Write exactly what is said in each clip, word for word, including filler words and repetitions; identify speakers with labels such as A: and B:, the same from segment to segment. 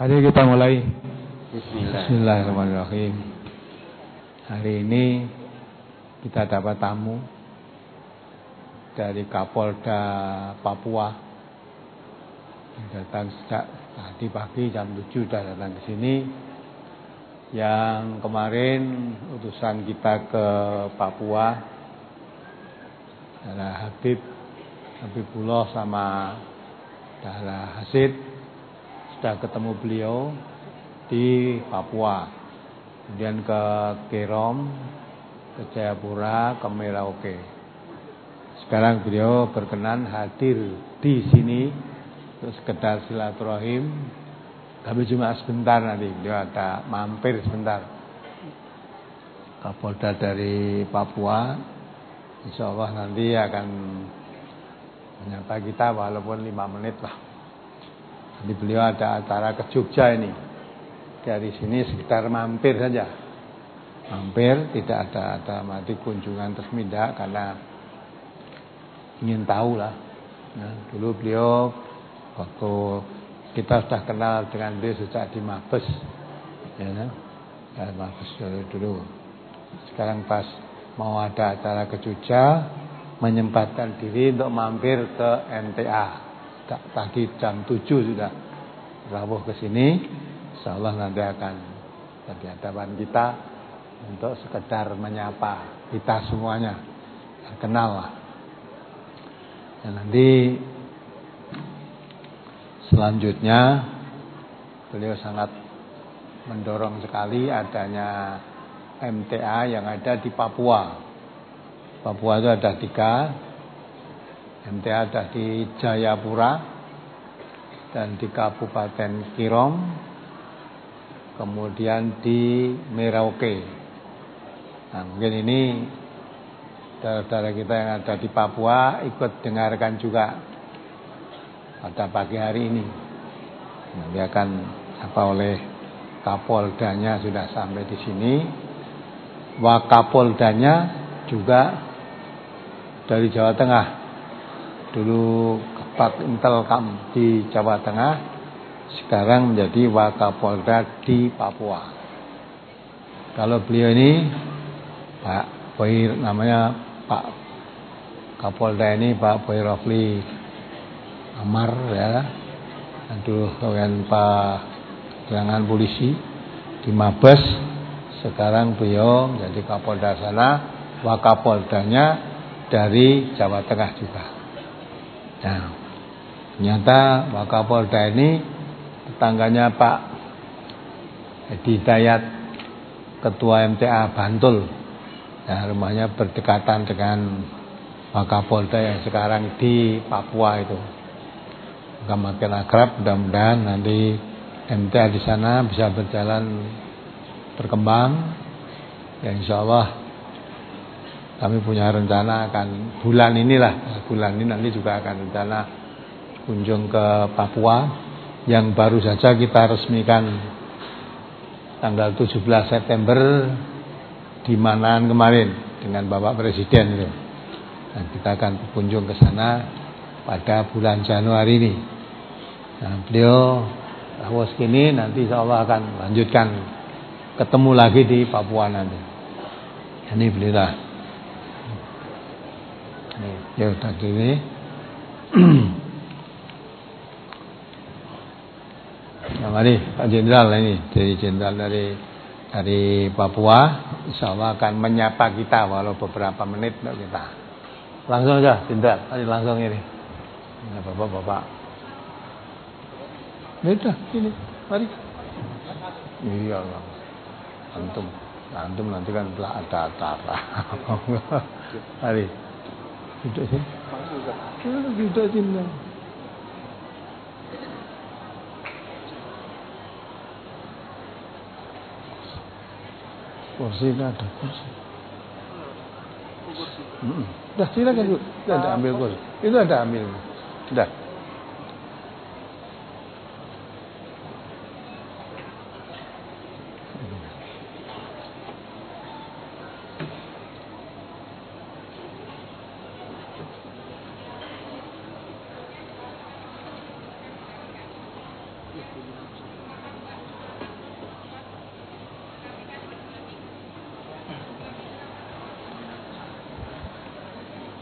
A: Mari kita mulai.
B: Bismillah.
A: Bismillahirrahmanirrahim. Hari ini kita dapat tamu dari Kapolda Papua. Datang sejak tadi pagi jam tujuh sudah datang ke sini. Yang kemarin utusan kita ke Papua adalah Habib Habibullah sama Dahlah Hasid. Sudah ketemu beliau di Papua, kemudian ke Kerom, ke Jayapura, ke Merauke. Sekarang beliau berkenan hadir di sini untuk sekedar silaturahim. Kami cuma sebentar, nanti beliau ada mampir sebentar. Kapolda dari Papua, insya Allah nanti akan menyapa kita walaupun lima menit lah. Jadi beliau ada acara ke Jogja ini. Dari sini sekitar mampir saja. Mampir, tidak ada ada mati kunjungan resmi tidak, karena ingin tahu lah. Nah, dulu beliau waktu kita sudah kenal dengan beliau sejak di Mabes, ya, nah? Ya, Mabes dulu, dulu. Sekarang pas mau ada acara ke Jogja, menyempatkan diri untuk mampir ke M T A. Tadi jam tujuh sudah rawuh ke sini. Insyaallah nanti akan di hadapan kita untuk sekedar menyapa kita semuanya, kenal lah. Dan nanti selanjutnya beliau sangat mendorong sekali adanya M T A yang ada di Papua. Papua itu ada tiga. M T A ada di Jayapura dan di Kabupaten Kerom, kemudian di Merauke. Nah, mungkin ini saudara-saudara kita yang ada di Papua ikut dengarkan juga pada pagi hari ini. Nanti akan apa oleh Kapoldanya sudah sampai di sini. Wakapoldanya juga dari Jawa Tengah. Dulu Pak Intelkam di Jawa Tengah, sekarang menjadi Wakapolda di Papua. Kalau beliau ini Pak Boy, namanya Pak Kapolda ini Pak Boy Rofli Amar, ya. Aduh, dengan Pak Jangan Polisi di Mabes. Sekarang beliau menjadi Kapolda sana, Wakapoldanya dari Jawa Tengah juga. Nah, ternyata Wakapolda ini tetangganya Pak Edi Dayat, Ketua M T A Bantul. Nah, rumahnya berdekatan dengan Wakapolda yang sekarang di Papua itu. Maka makin akrab, mudah-mudahan nanti M T A di sana bisa berjalan berkembang. Ya, insya Allah kami punya rencana akan bulan inilah, bulan ini nanti juga akan rencana kunjung ke Papua, yang baru saja kita resmikan tanggal tujuh belas September di Manaan kemarin dengan Bapak Presiden itu. Dan kita akan berkunjung ke sana pada bulan Januari ini. Nah, beliau rawuh segini, nanti insya Allah akan lanjutkan ketemu lagi di Papua nanti. Ini beliau. Ya udah gini. Nah, mari Pak Jenderal ini dari Jenderal dari dari Papua, insya Allah akan menyapa kita walau beberapa menit untuk kita. Langsung aja Jenderal, mari langsung ini. Nah, Bapak-bapak. Ya udah ini, mari. Iya Allah. Antum, antum nanti kan telah ada acara. Mari. Duduk sini. Duduk sini. Kursi ini ada kursi. Hmm. Dah silakan dulu. Itu ada ambil kursi. Itu ada ambil. Dah.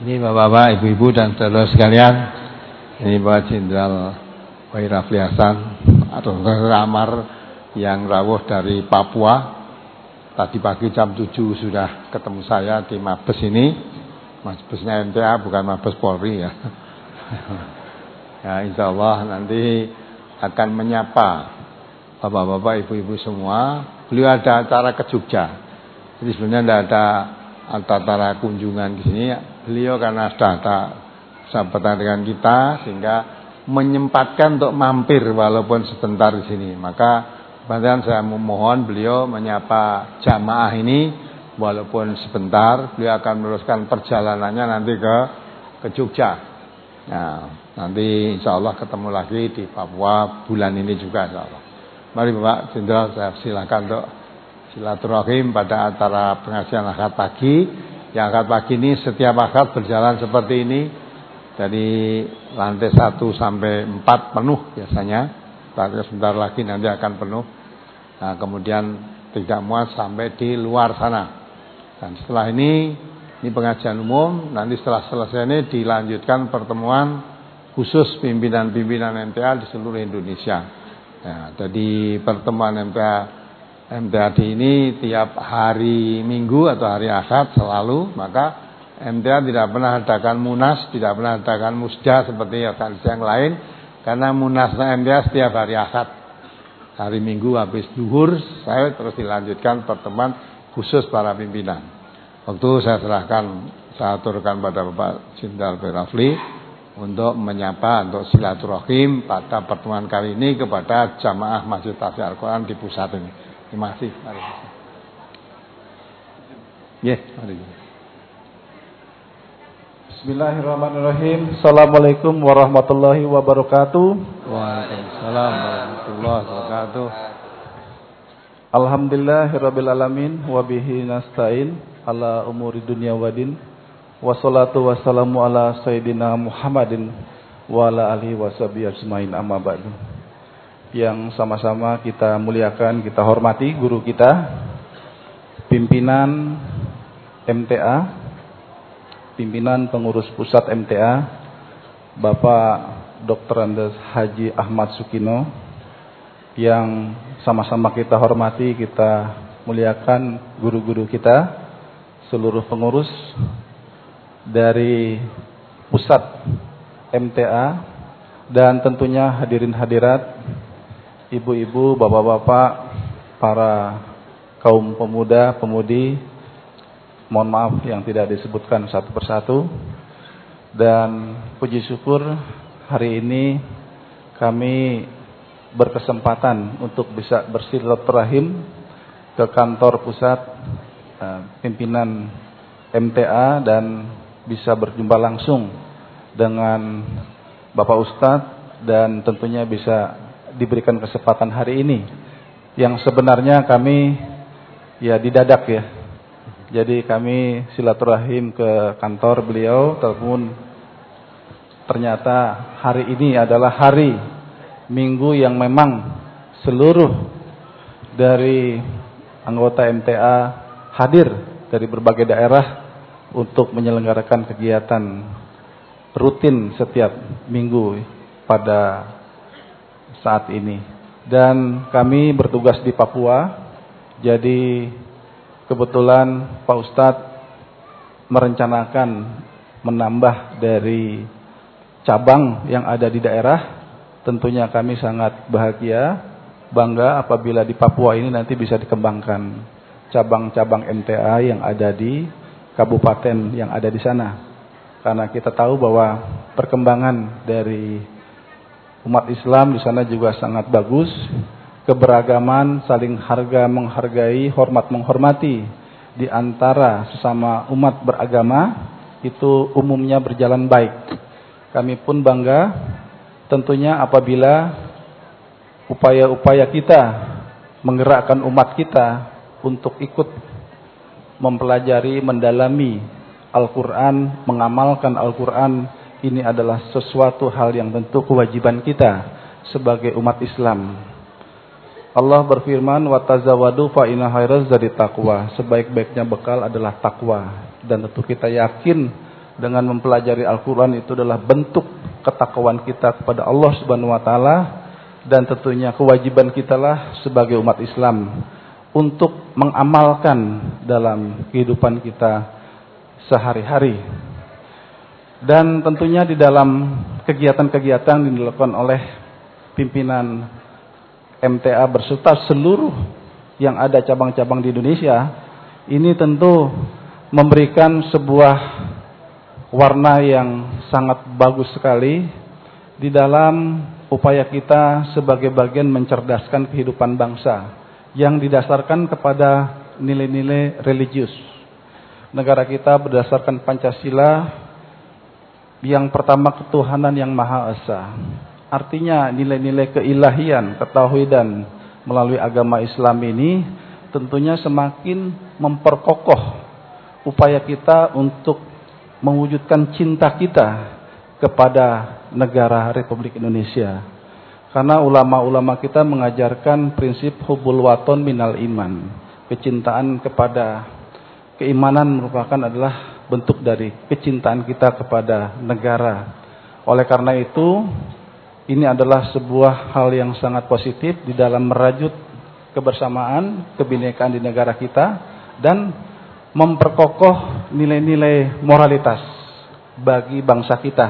A: Ini Bapak-bapak, Ibu-ibu dan saudara sekalian, ini Bapak Jenderal Wahid Rafli Hasan atau Ramar yang rawuh dari Papua. Tadi pagi jam tujuh sudah ketemu saya di Mabes ini. Mabesnya M T A bukan Mabes Polri ya. Ya insya Allah nanti akan menyapa Bapak-bapak, Ibu-ibu semua. Beliau ada acara ke Jogja. Jadi sebenarnya tidak ada acara kunjungan di sini. Beliau karena sudah ada sahabatan dengan kita sehingga menyempatkan untuk mampir walaupun sebentar di sini. Maka bahkan saya memohon beliau menyapa jamaah ini walaupun sebentar. Beliau akan meneruskan perjalanannya nanti ke ke Jogja. Nah, nanti insya Allah ketemu lagi di Papua bulan ini juga insya Allah. Mari Bapak Jenderal, saya silakan untuk silaturahim pada acara pengajian akad pagi. Yang akad pagi ini setiap akad berjalan seperti ini. Dari lantai satu sampai empat penuh biasanya. Tapi sebentar lagi nanti akan penuh. Nah, kemudian tidak muat sampai di luar sana. Dan setelah ini, ini pengajian umum. Nanti setelah selesai ini dilanjutkan pertemuan khusus pimpinan-pimpinan M T A di seluruh Indonesia. Nah, jadi pertemuan M T A M T A D ini tiap hari Minggu atau hari Ahad selalu. Maka M T A tidak pernah adakan munas, tidak pernah adakan musda seperti organisasi yang lain. Karena munasnya M T A setiap hari Ahad. Hari Minggu habis duhur, saya terus dilanjutkan pertemuan khusus para pimpinan. Waktu saya serahkan, saya aturkan pada Bapak Jenderal Rafli untuk menyapa, untuk silaturahim pada pertemuan kali ini kepada jamaah Masjid Tahfidz Al-Quran di pusat ini. Terima kasih. Mari. Yeah, mari.
B: Bismillahirrahmanirrahim. Assalamualaikum warahmatullahi wabarakatuh.
A: Waalaikumsalam warahmatullahi wabarakatuh.
B: Alhamdulillahirabbil alamin wa bihi nasta'in ala umuri dunya waddin. Wassalatu wassalamu ala sayyidina Muhammadin wa ala alihi washabihi ajmain, amma ba'du. Yang sama-sama kita muliakan, kita hormati guru kita, pimpinan M T A, pimpinan pengurus pusat M T A, Bapak Doktor Andes Haji Ahmad Sukino, yang sama-sama kita hormati, kita muliakan guru-guru kita, seluruh pengurus dari pusat M T A, dan tentunya hadirin hadirat, ibu-ibu, bapak-bapak, para kaum pemuda, pemudi, mohon maaf yang tidak disebutkan satu persatu. Dan puji syukur hari ini kami berkesempatan untuk bisa bersilaturahim ke kantor pusat uh, pimpinan M T A dan bisa berjumpa langsung dengan Bapak Ustadz, dan tentunya bisa diberikan kesempatan hari ini yang sebenarnya kami ya didadak ya. Jadi kami silaturahim ke kantor beliau, telepon, ternyata hari ini adalah hari Minggu yang memang seluruh dari anggota M T A hadir dari berbagai daerah untuk menyelenggarakan kegiatan rutin setiap minggu pada saat ini. Dan kami bertugas di Papua, jadi kebetulan Pak Ustadz merencanakan menambah dari cabang yang ada di daerah. Tentunya kami sangat bahagia, bangga apabila di Papua ini nanti bisa dikembangkan cabang-cabang M T A yang ada di kabupaten yang ada di sana. Karena kita tahu bahwa perkembangan dari umat Islam di sana juga sangat bagus, keberagaman, saling harga menghargai, hormat menghormati di antara sesama umat beragama itu umumnya berjalan baik. Kami pun bangga tentunya apabila upaya-upaya kita menggerakkan umat kita untuk ikut mempelajari, mendalami Al-Quran, mengamalkan Al-Quran, ini adalah sesuatu hal yang tentu kewajiban kita sebagai umat Islam. Allah berfirman, wa tazawwadu fa inna khairaz zadi taqwa. Sebaik-baiknya bekal adalah takwa. Dan tentu kita yakin dengan mempelajari Al-Quran itu adalah bentuk ketakwaan kita kepada Allah Subhanahu Wa Taala, dan tentunya kewajiban kita lah sebagai umat Islam untuk mengamalkan dalam kehidupan kita sehari-hari. Dan tentunya di dalam kegiatan-kegiatan yang dilakukan oleh pimpinan M T A berserta seluruh yang ada cabang-cabang di Indonesia, ini tentu memberikan sebuah warna yang sangat bagus sekali di dalam upaya kita sebagai bagian mencerdaskan kehidupan bangsa yang didasarkan kepada nilai-nilai religius. Negara kita berdasarkan Pancasila yang pertama ketuhanan yang Maha Esa. Artinya nilai-nilai keilahian, ketauhidan melalui agama Islam ini tentunya semakin memperkokoh upaya kita untuk mewujudkan cinta kita kepada negara Republik Indonesia. Karena ulama-ulama kita mengajarkan prinsip hubbul waton minal iman. Kecintaan kepada keimanan merupakan adalah bentuk dari kecintaan kita kepada negara. Oleh karena itu, ini adalah sebuah hal yang sangat positif di dalam merajut kebersamaan, kebinekaan di negara kita, dan memperkokoh nilai-nilai moralitas bagi bangsa kita.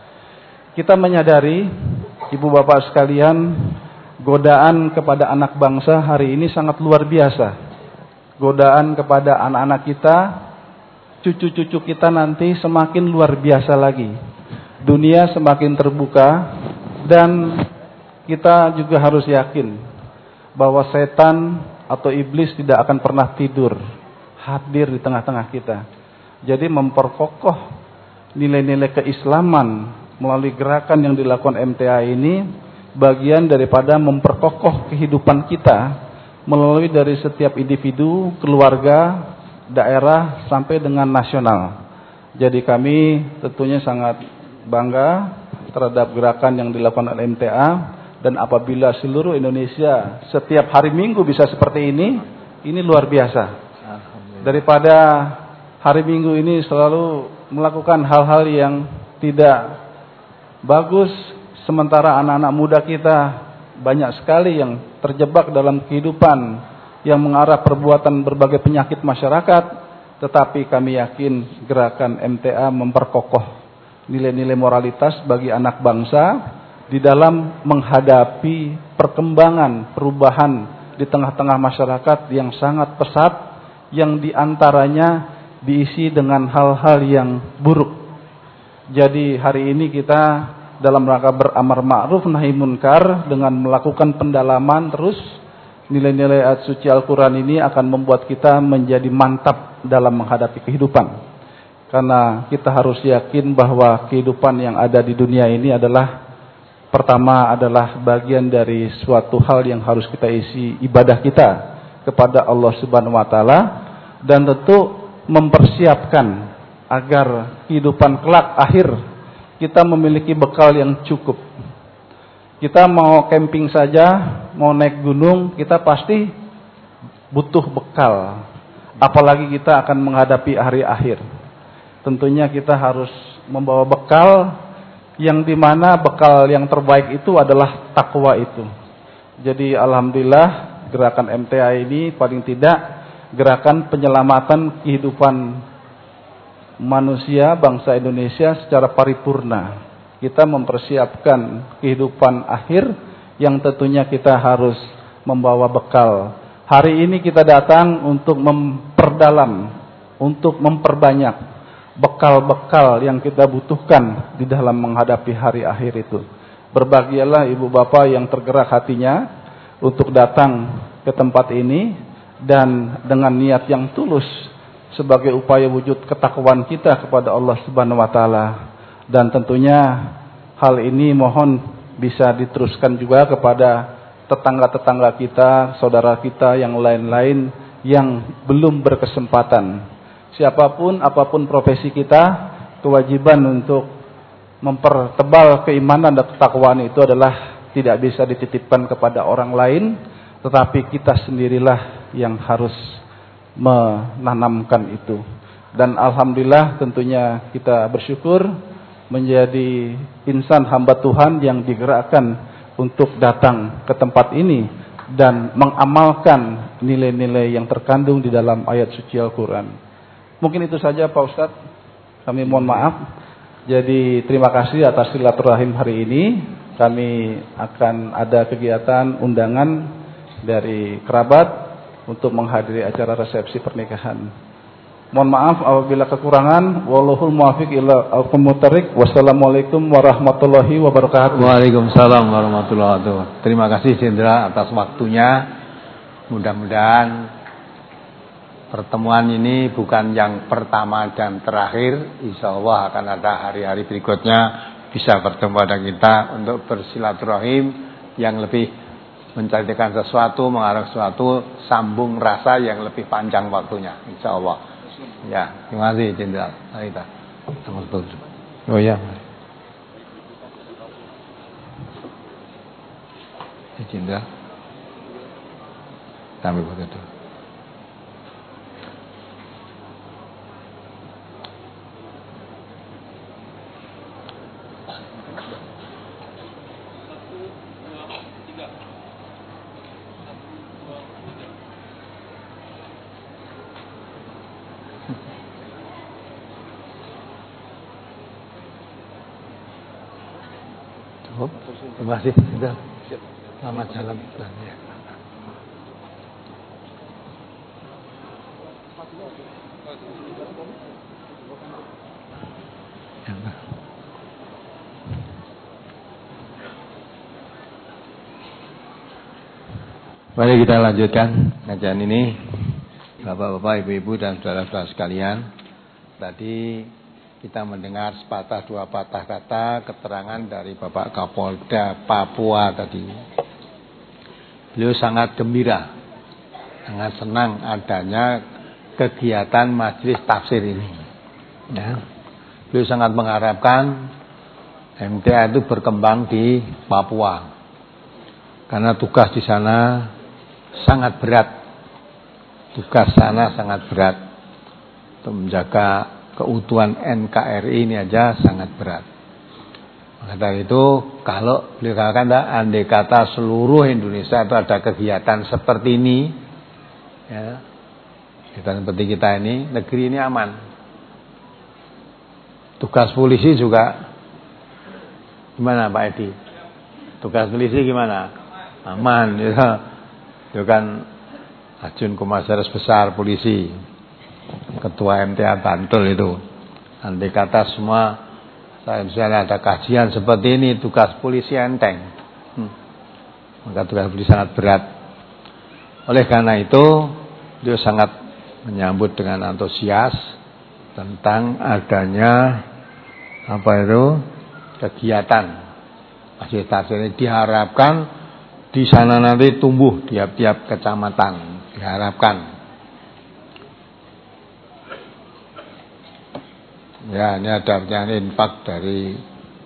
B: Kita menyadari, ibu bapak sekalian, godaan kepada anak bangsa hari ini sangat luar biasa. Godaan kepada anak-anak kita, cucu-cucu kita nanti semakin luar biasa lagi. Dunia semakin terbuka, dan kita juga harus yakin bahwa setan atau iblis tidak akan pernah tidur, hadir di tengah-tengah kita. Jadi memperkokoh nilai-nilai keislaman melalui gerakan yang dilakukan M T A ini bagian daripada memperkokoh kehidupan kita melalui dari setiap individu, keluarga, daerah sampai dengan nasional. Jadi kami tentunya sangat bangga terhadap gerakan yang dilakukan oleh M T A, dan apabila seluruh Indonesia setiap hari Minggu bisa seperti ini, ini luar biasa. Daripada hari Minggu ini selalu melakukan hal-hal yang tidak bagus, sementara anak-anak muda kita banyak sekali yang terjebak dalam kehidupan yang mengarah perbuatan berbagai penyakit masyarakat. Tetapi kami yakin gerakan M T A memperkokoh nilai-nilai moralitas bagi anak bangsa di dalam menghadapi perkembangan perubahan di tengah-tengah masyarakat yang sangat pesat, yang diantaranya diisi dengan hal-hal yang buruk. Jadi hari ini kita dalam rangka beramar ma'ruf nahi munkar dengan melakukan pendalaman terus nilai-nilai ayat suci Al-Quran ini akan membuat kita menjadi mantap dalam menghadapi kehidupan. Karena kita harus yakin bahwa kehidupan yang ada di dunia ini adalah, pertama adalah bagian dari suatu hal yang harus kita isi ibadah kita kepada Allah Subhanahu Wa Taala, dan tentu mempersiapkan agar kehidupan kelak akhir kita memiliki bekal yang cukup. Kita mau camping saja, mau naik gunung, kita pasti butuh bekal. Apalagi kita akan menghadapi hari akhir. Tentunya kita harus membawa bekal yang dimana bekal yang terbaik itu adalah takwa itu. Jadi alhamdulillah gerakan M T A ini paling tidak gerakan penyelamatan kehidupan manusia bangsa Indonesia secara paripurna. Kita mempersiapkan kehidupan akhir yang tentunya kita harus membawa bekal. Hari ini kita datang untuk memperdalam, untuk memperbanyak bekal-bekal yang kita butuhkan di dalam menghadapi hari akhir itu. Berbahagialah ibu bapak yang tergerak hatinya untuk datang ke tempat ini, dan dengan niat yang tulus sebagai upaya wujud ketakwaan kita kepada Allah Subhanahu Wa Taala. Dan tentunya hal ini mohon bisa diteruskan juga kepada tetangga-tetangga kita, saudara kita yang lain-lain yang belum berkesempatan. Siapapun, apapun profesi kita, kewajiban untuk mempertebal keimanan dan ketakwaan itu adalah tidak bisa dititipkan kepada orang lain, tetapi kita sendirilah yang harus menanamkan itu. Dan alhamdulillah tentunya kita bersyukur menjadi insan hamba Tuhan yang digerakkan untuk datang ke tempat ini dan mengamalkan nilai-nilai yang terkandung di dalam ayat suci Al-Quran. Mungkin itu saja Pak Ustadz, kami mohon maaf. Jadi terima kasih atas silaturahim hari ini. Kami akan ada kegiatan undangan dari kerabat untuk menghadiri acara resepsi pernikahan. Mohon maaf apabila kekurangan. Wallahul muwaffiq ila aqwamit thoriq. Wassalamualaikum warahmatullahi wabarakatuh.
A: Waalaikumsalam warahmatullahi wabarakatuh. Terima kasih Jenderal atas waktunya. Mudah-mudahan pertemuan ini bukan yang pertama dan terakhir. Insya Allah akan ada hari-hari berikutnya bisa bertemu dengan kita untuk bersilaturahim yang lebih menceritakan sesuatu, mengarah sesuatu, sambung rasa yang lebih panjang waktunya. Insya Allah. Ya, terima kasih Jenderal. Mari kita. Oh ya. Jenderal. Kami begitu. Terima kasih. Selamat jalan. Ya. Mari kita lanjutkan kajian ini, Bapak-bapak, Ibu-ibu dan saudara-saudara sekalian. Tadi kita mendengar sepatah dua patah kata keterangan dari Bapak Kapolda Papua tadi. Beliau sangat gembira, sangat senang adanya kegiatan majelis tafsir ini. Ya. Beliau sangat mengharapkan M T A itu berkembang di Papua, karena tugas di sana sangat berat. Tugas sana sangat berat untuk menjaga keutuhan N K R I ini aja sangat berat. Maka dari itu, kalau beliau katakan, andai kata seluruh Indonesia itu ada kegiatan seperti ini, ya, kegiatan seperti kita ini, negeri ini aman. Tugas polisi juga gimana Pak Edi? Tugas polisi gimana? Aman, ya. Itu kan Ajun Komisaris Besar Polisi, Ketua M T A Bantul itu. Andai kata semua, saya misalnya ada kajian seperti ini, tugas polisi enteng. Hmm. Maka tugas polisi sangat berat. Oleh karena itu, dia sangat menyambut dengan antusias tentang adanya apa itu kegiatan majelis tafsir ini. Diharapkan di sana nanti tumbuh tiap-tiap kecamatan, diharapkan. Ya, ini ada pertanyaan infak dari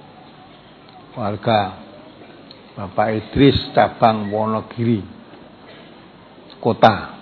A: warga Bapak Idris cabang Wonogiri kota.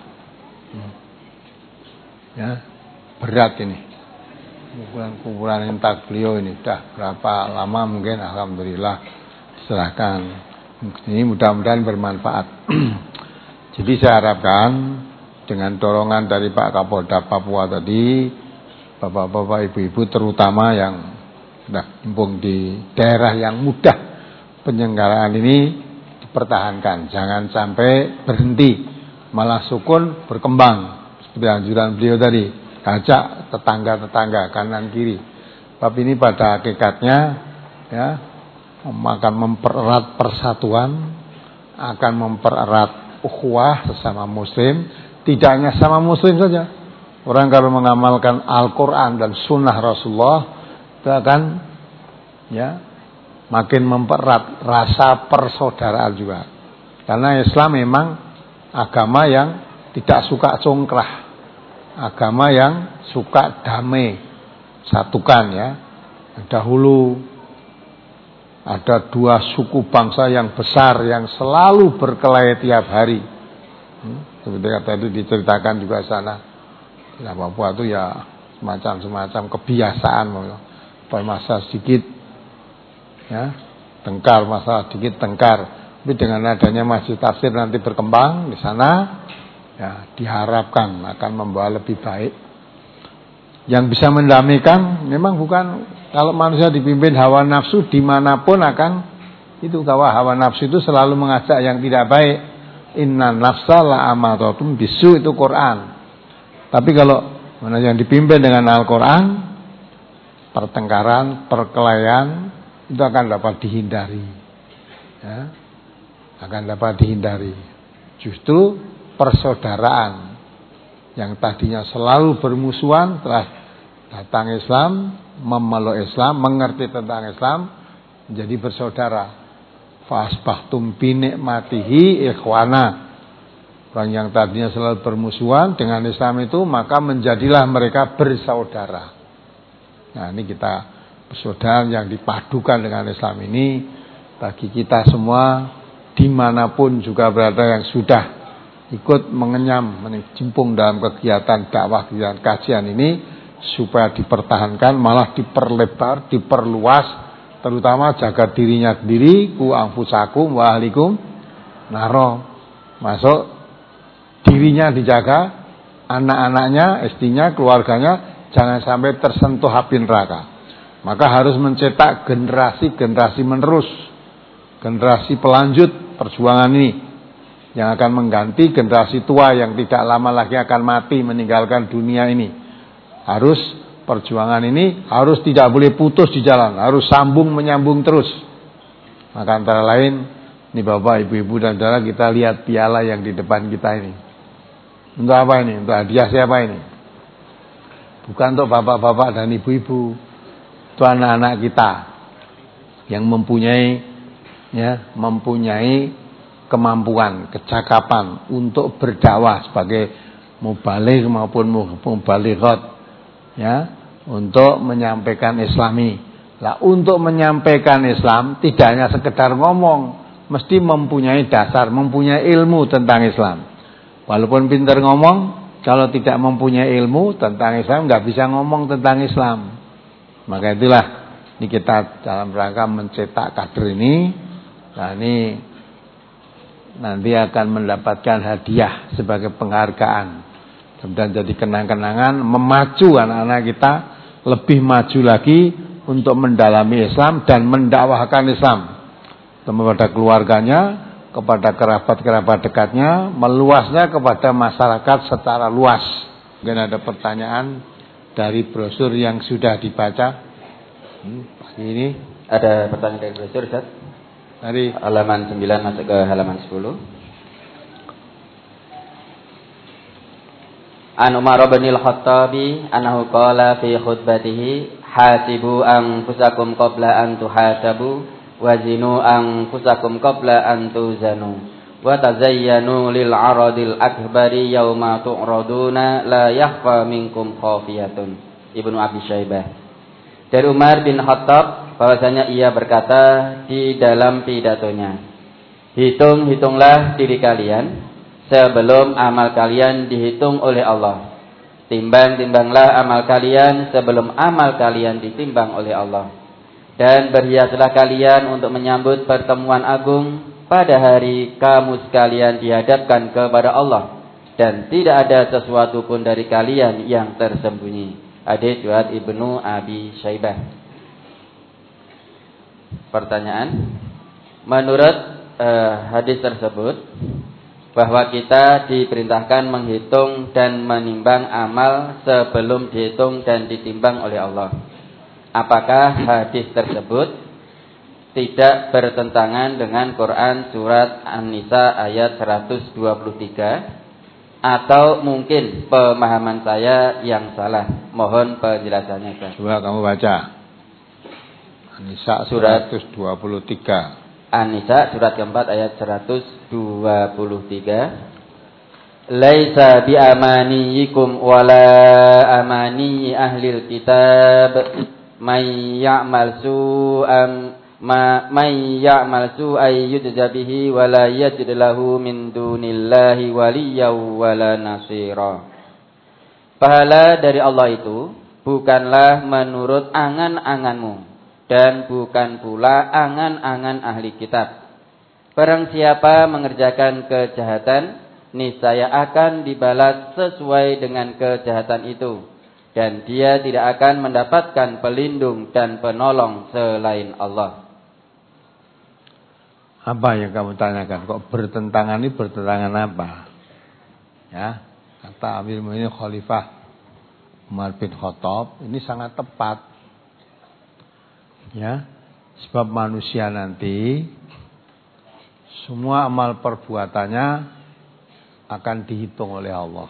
A: Ya, berat ini. Kumpulan-kumpulan infak beliau ini sudah berapa lama mungkin, alhamdulillah diserahkan. Ini mudah-mudahan bermanfaat. Jadi saya harapkan dengan dorongan dari Pak Kapolda Papua tadi, bapak-bapak, ibu-ibu terutama yang sudah impung di daerah yang mudah penyelenggaraan ini dipertahankan. Jangan sampai berhenti, malah sukun berkembang. Seperti anjuran beliau tadi, ajak tetangga-tetangga kanan kiri. Tapi ini pada hakikatnya ya, akan mempererat persatuan, akan mempererat ukhuwah sesama muslim. Tidak hanya sama muslim saja. Orang kalau mengamalkan Al-Quran dan Sunnah Rasulullah, itu akan ya makin mempererat rasa persaudaraan juga. Karena Islam memang agama yang tidak suka congkrah, agama yang suka damai, satukan ya. Dahulu ada dua suku bangsa yang besar yang selalu berkelahi tiap hari. Hmm? Seperti kata itu diceritakan juga sana. Nah, Papua itu ya semacam-semacam kebiasaan, masalah sedikit ya, tengkar, masalah sedikit tengkar. Tapi dengan adanya masjid tafsir nanti berkembang di sana, ya diharapkan akan membawa lebih baik. Yang bisa mendamaikan memang bukan kalau manusia dipimpin hawa nafsu dimanapun akan itu, bahwa hawa nafsu itu selalu mengajak yang tidak baik. Inna nafsa la amaratun bisu, itu Quran. Tapi kalau mana yang dipimpin dengan Al-Quran, pertengkaran, perkelahian itu akan dapat dihindari, ya, akan dapat dihindari. Justru persaudaraan yang tadinya selalu bermusuhan telah datang Islam, memeluk Islam, mengerti tentang Islam, menjadi bersaudara. Fasbahtum bi nikmatihi ikhwana. Orang yang tadinya selalu bermusuhan dengan Islam itu, maka menjadilah mereka bersaudara. Nah, ini kita persaudaraan yang dipadukan dengan Islam ini bagi kita semua dimanapun juga berada yang sudah ikut mengenyam, menjimpung dalam kegiatan dakwah, kegiatan kajian ini, supaya dipertahankan, malah diperlebar, diperluas, terutama jaga dirinya sendiri, ku anfusakum wa ahlikum naro, masuk dirinya dijaga, anak-anaknya, istrinya, keluarganya jangan sampai tersentuh api neraka. Maka harus mencetak generasi-generasi menerus, generasi pelanjut perjuangan ini yang akan mengganti generasi tua yang tidak lama lagi akan mati meninggalkan dunia ini. Harus perjuangan ini harus tidak boleh putus di jalan, harus sambung menyambung terus. Maka antara lain, ini Bapak, Ibu-ibu dan saudara, kita lihat piala yang di depan kita ini. Untuk apa ini? Untuk hadiah siapa ini? Bukan untuk bapak-bapak dan ibu-ibu, itu anak-anak kita yang mempunyai ya, mempunyai kemampuan, kecakapan untuk berdakwah sebagai mubaligh maupun mubalighat, ya, untuk menyampaikan Islami. Lah, untuk menyampaikan Islam tidak hanya sekedar ngomong, mesti mempunyai dasar, mempunyai ilmu tentang Islam. Walaupun pintar ngomong, kalau tidak mempunyai ilmu tentang Islam, nggak bisa ngomong tentang Islam. Maka itulah ini kita dalam rangka mencetak kader ini. Nah, ini nanti akan mendapatkan hadiah sebagai penghargaan. Dan jadi kenang-kenangan, memacu anak-anak kita lebih maju lagi untuk mendalami Islam dan mendakwahkan Islam kepada keluarganya, kepada kerabat-kerabat dekatnya, meluasnya kepada masyarakat secara luas. Mungkin ada pertanyaan dari brosur yang sudah dibaca. Hmm, pagi ini
C: ada pertanyaan dari brosur, Ustaz.
A: Dari
C: halaman sembilan masuk ke halaman sepuluh. An Umar bin Al-Khattabi annahu qala fi khutbatihi hasibu anfusakum qabla an tuhasabu wazinu anfusakum qabla an tuzanu wa tazayyanu lil aradil akbari yauma tu'raduna la yakhfa minkum khafiyatun. Ibnu Abi Syaibah. Dari Umar bin Khattab bahwasanya ia berkata di dalam pidatonya, hitung-hitunglah diri kalian sebelum amal kalian dihitung oleh Allah. Timbang-timbanglah amal kalian sebelum amal kalian ditimbang oleh Allah. Dan berhiaslah kalian untuk menyambut pertemuan agung pada hari kamu sekalian dihadapkan kepada Allah. Dan tidak ada sesuatu pun dari kalian yang tersembunyi. Hadits riwayat Ibnu Abi Syaibah. Pertanyaan, menurut uh, hadis tersebut, bahwa kita diperintahkan menghitung dan menimbang amal sebelum dihitung dan ditimbang oleh Allah. Apakah hadis tersebut tidak bertentangan dengan Quran surat An-Nisa ayat seratus dua puluh tiga? Atau mungkin pemahaman saya yang salah? Mohon penjelasannya, Pak.
A: Coba kamu baca An-Nisa surat seratus dua puluh tiga.
C: An-Nisa surat keempat ayat seratus dua puluh tiga. Laisa bi amaniyikum wala amani ahlil kitab may ya'mal su'am ma may ya'mal su'ay yujza bihi wala yajid lahu min dunillahi waliyyan wala nasira. Pahala dari Allah itu bukanlah menurut angan-anganmu, dan bukan pula angan-angan ahli kitab. Barang siapa mengerjakan kejahatan, niscaya akan dibalas sesuai dengan kejahatan itu, dan dia tidak akan mendapatkan pelindung dan penolong selain Allah.
A: Apa yang kamu tanyakan? Kok bertentangan ini bertentangan apa? Ya, kata Amir Mu'minin Khalifah Umar bin Khattab ini sangat tepat. Ya, sebab manusia nanti semua amal perbuatannya akan dihitung oleh Allah.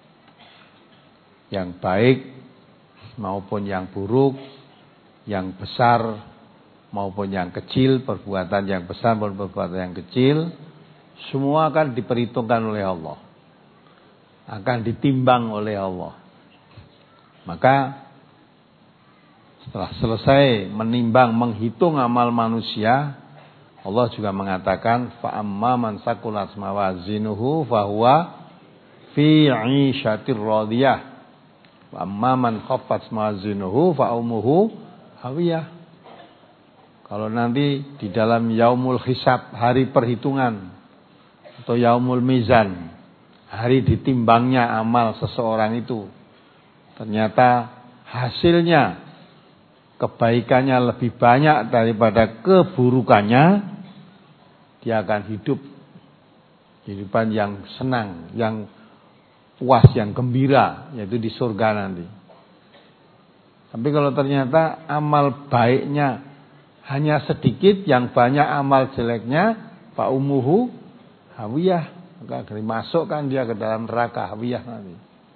A: Yang baik maupun yang buruk, yang besar maupun yang kecil, perbuatan yang besar maupun perbuatan yang kecil, semua akan diperhitungkan oleh Allah. Akan ditimbang oleh Allah. Maka setelah selesai menimbang, menghitung amal manusia, Allah juga mengatakan fa amma man saqulat mawazinuhu fa huwa fi 'ishatir radiyah. Wa amma man khaffat mawazinuhu fa ummuhu hawiyah. Kalau nanti di dalam yaumul hisab, hari perhitungan atau yaumul mizan, hari ditimbangnya amal seseorang itu, ternyata hasilnya kebaikannya lebih banyak daripada keburukannya, dia akan hidup kehidupan yang senang, yang puas, yang gembira, yaitu di surga nanti. Tapi kalau ternyata amal baiknya hanya sedikit, yang banyak amal jeleknya, fa ummuhu hawiyah, maka dimasukkan dia ke dalam neraka hawiyah nanti.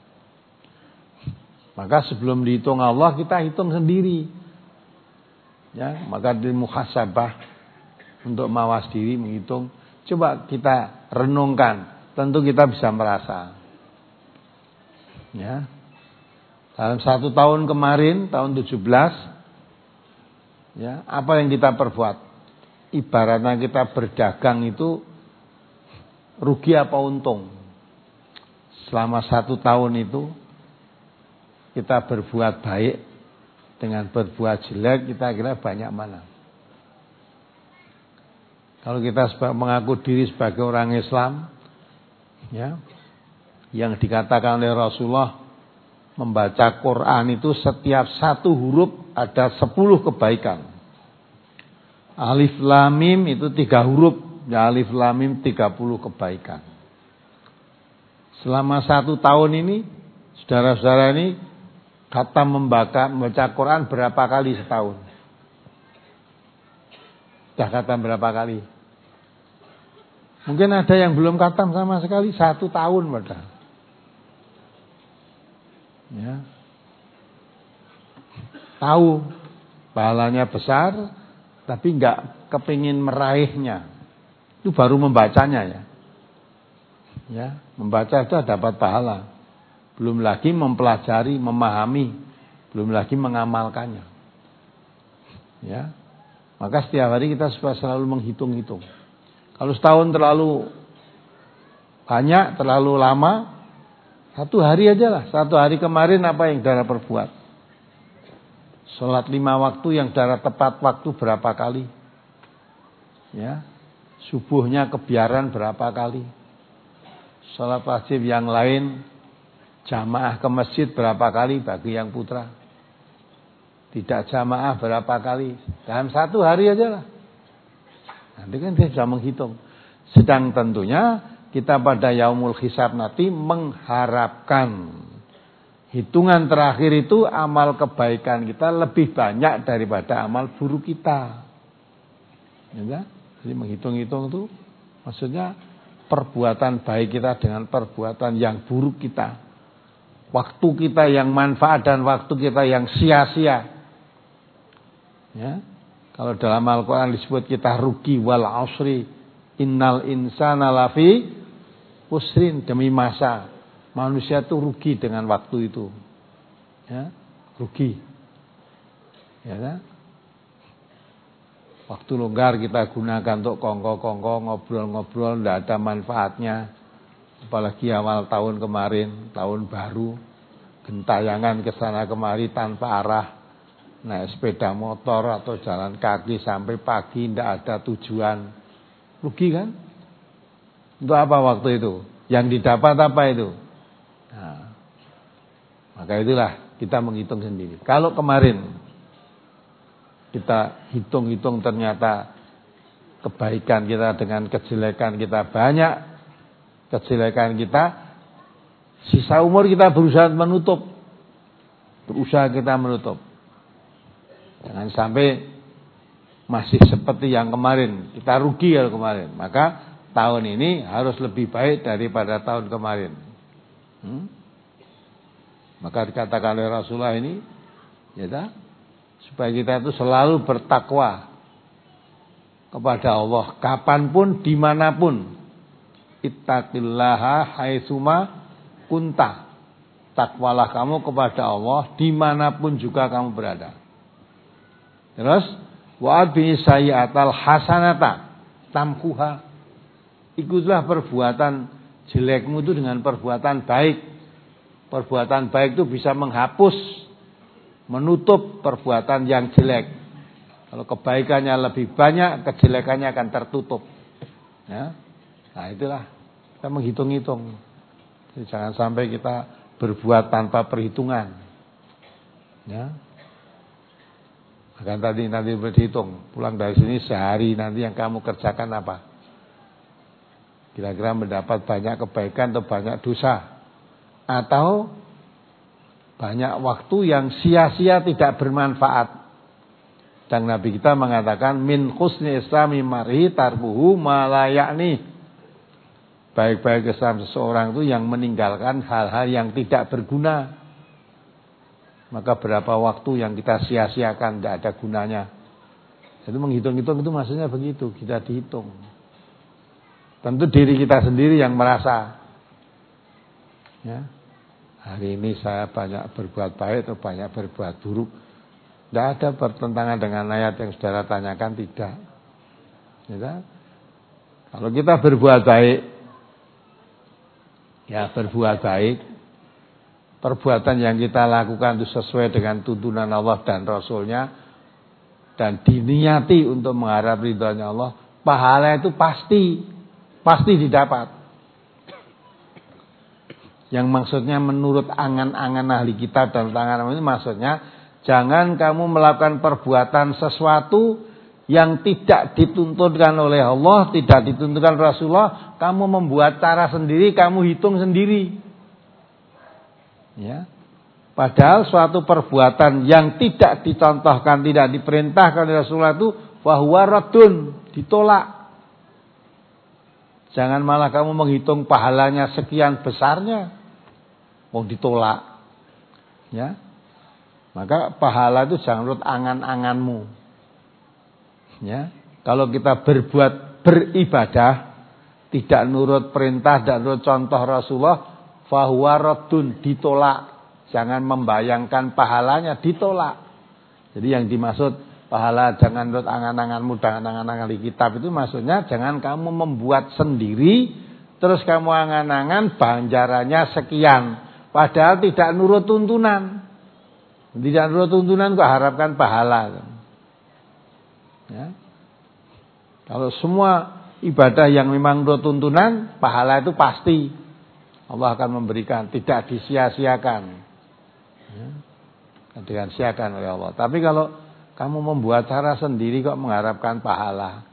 A: Maka sebelum dihitung Allah, kita hitung sendiri. Ya, maka di muhasabah untuk mawas diri, menghitung. Coba kita renungkan, tentu kita bisa merasa. Ya. Dalam satu tahun kemarin, tahun tujuh belas, ya, apa yang kita perbuat? Ibaratnya kita berdagang itu rugi apa untung? Selama satu tahun itu kita berbuat baik dengan berbuat jelek, kita kira banyak mana? Kalau kita mengaku diri sebagai orang Islam, ya, yang dikatakan oleh Rasulullah, membaca Quran itu setiap satu huruf ada sepuluh kebaikan. Alif Lam Mim itu tiga huruf, ya, Alif Lam Mim tiga puluh kebaikan. Selama satu tahun ini, saudara-saudara ini kata membaca, membaca Quran berapa kali setahun? Sudah khatam berapa kali? Mungkin ada yang belum khatam sama sekali satu tahun padahal. Ya. Tahu pahalanya besar, tapi enggak kepingin meraihnya. Itu baru membacanya ya. Ya, membaca itu dapat pahala. Belum lagi mempelajari, memahami, belum lagi mengamalkannya. Ya. Maka setiap hari kita supaya selalu menghitung-hitung. Kalau setahun terlalu banyak, terlalu lama, satu hari aja lah. Satu hari kemarin apa yang saudara perbuat? Sholat lima waktu yang saudara tepat waktu berapa kali? Ya. Subuhnya kebiaran berapa kali? Sholat wajib yang lain, jamaah ke masjid berapa kali bagi yang putra? Tidak jamaah berapa kali? Dalam satu hari aja lah. Nanti kan dia bisa menghitung. Sedang tentunya kita pada yaumul hisab nanti mengharapkan hitungan terakhir itu amal kebaikan kita lebih banyak daripada amal buruk kita. Ya, jadi menghitung-hitung itu maksudnya perbuatan baik kita dengan perbuatan yang buruk kita. Waktu kita yang manfaat dan waktu kita yang sia-sia. Ya. Kalau dalam Al-Quran disebut kita rugi wal asri innal insana lafi usrin, demi masa manusia itu rugi dengan waktu itu. Ya, rugi. Ya kan? Waktu longgar kita gunakan untuk kongko-kongko, ngobrol-ngobrol, tidak ada manfaatnya. Apalagi awal tahun kemarin, tahun baru, gentayangan ke sana kemari tanpa arah, naik sepeda motor atau jalan kaki sampai pagi tidak ada tujuan, rugi kan? Untuk apa waktu itu? Yang didapat apa itu? Nah, maka itulah kita menghitung sendiri. Kalau kemarin kita hitung-hitung ternyata kebaikan kita dengan kejelekan kita banyak, kejelekan kita, sisa umur kita berusaha menutup, berusaha kita menutup. Jangan sampai masih seperti yang kemarin, kita rugi kalau kemarin. Maka tahun ini harus lebih baik daripada tahun kemarin. Hmm? Maka dikatakan oleh Rasulullah ini, ya tak? Supaya kita itu selalu bertakwa kepada Allah kapanpun, dimanapun. Ittaqillaha haitsuma kunta. Takwalah kamu kepada Allah dimanapun juga kamu berada. Terus wa'adbi sayyi'atal hasanata tamkuha. Ikutlah perbuatan jelekmu itu dengan perbuatan baik. Perbuatan baik itu bisa menghapus, menutup perbuatan yang jelek. Kalau kebaikannya lebih banyak, kejelekannya akan tertutup. Ya. Nah itulah kita menghitung-hitung. Jadi jangan sampai kita berbuat tanpa perhitungan. Ya. Akan tadi nanti berhitung, pulang dari sini sehari nanti yang kamu kerjakan apa? Kira-kira mendapat banyak kebaikan atau banyak dosa? Atau banyak waktu yang sia-sia tidak bermanfaat? Dan Nabi kita mengatakan min husni islami mar'i tarkuhu ma la ya'ni. Baik-baik Islam seseorang itu yang meninggalkan hal-hal yang tidak berguna. Maka berapa waktu yang kita sia-siakan tidak ada gunanya. Jadi menghitung-hitung itu maksudnya begitu, kita dihitung. Tentu diri kita sendiri yang merasa, ya, hari ini saya banyak berbuat baik atau banyak berbuat buruk. Tidak ada bertentangan dengan ayat yang saudara tanyakan, tidak. Ya, kalau kita berbuat baik, ya berbuat baik, perbuatan yang kita lakukan itu sesuai dengan tuntunan Allah dan Rasulnya, dan diniati untuk mengharap ridhonya Allah, pahala itu pasti, pasti didapat. Yang maksudnya menurut angan-angan ahli kitab dan tangan ini maksudnya, jangan kamu melakukan perbuatan sesuatu yang tidak dituntunkan oleh Allah, tidak dituntunkan Rasulullah, kamu membuat cara sendiri, kamu hitung sendiri. Ya. Padahal suatu perbuatan yang tidak dicontohkan, tidak diperintahkan oleh Rasulullah itu fahuwa raddun, ditolak. Jangan malah kamu menghitung pahalanya sekian besarnya, mau ditolak. Ya. Maka pahala itu jangan menurut angan-anganmu. Ya, kalau kita berbuat beribadah tidak nurut perintah, tidak nurut contoh Rasulullah, fahuwa raddun, ditolak. Jangan membayangkan pahalanya, ditolak. Jadi yang dimaksud pahala jangan nurut angan-anganmu, jangan angan-angan di kitab itu maksudnya jangan kamu membuat sendiri terus kamu angan-angan ganjarannya sekian, padahal tidak nurut tuntunan. Tidak nurut tuntunan kok harapkan pahala. Ya. Kalau semua ibadah yang memang nurut tuntunan, pahala itu pasti Allah akan memberikan, tidak disia-siakan. Ya. Tidak disia-siakan oleh Allah. Tapi kalau kamu membuat cara sendiri kok mengharapkan pahala,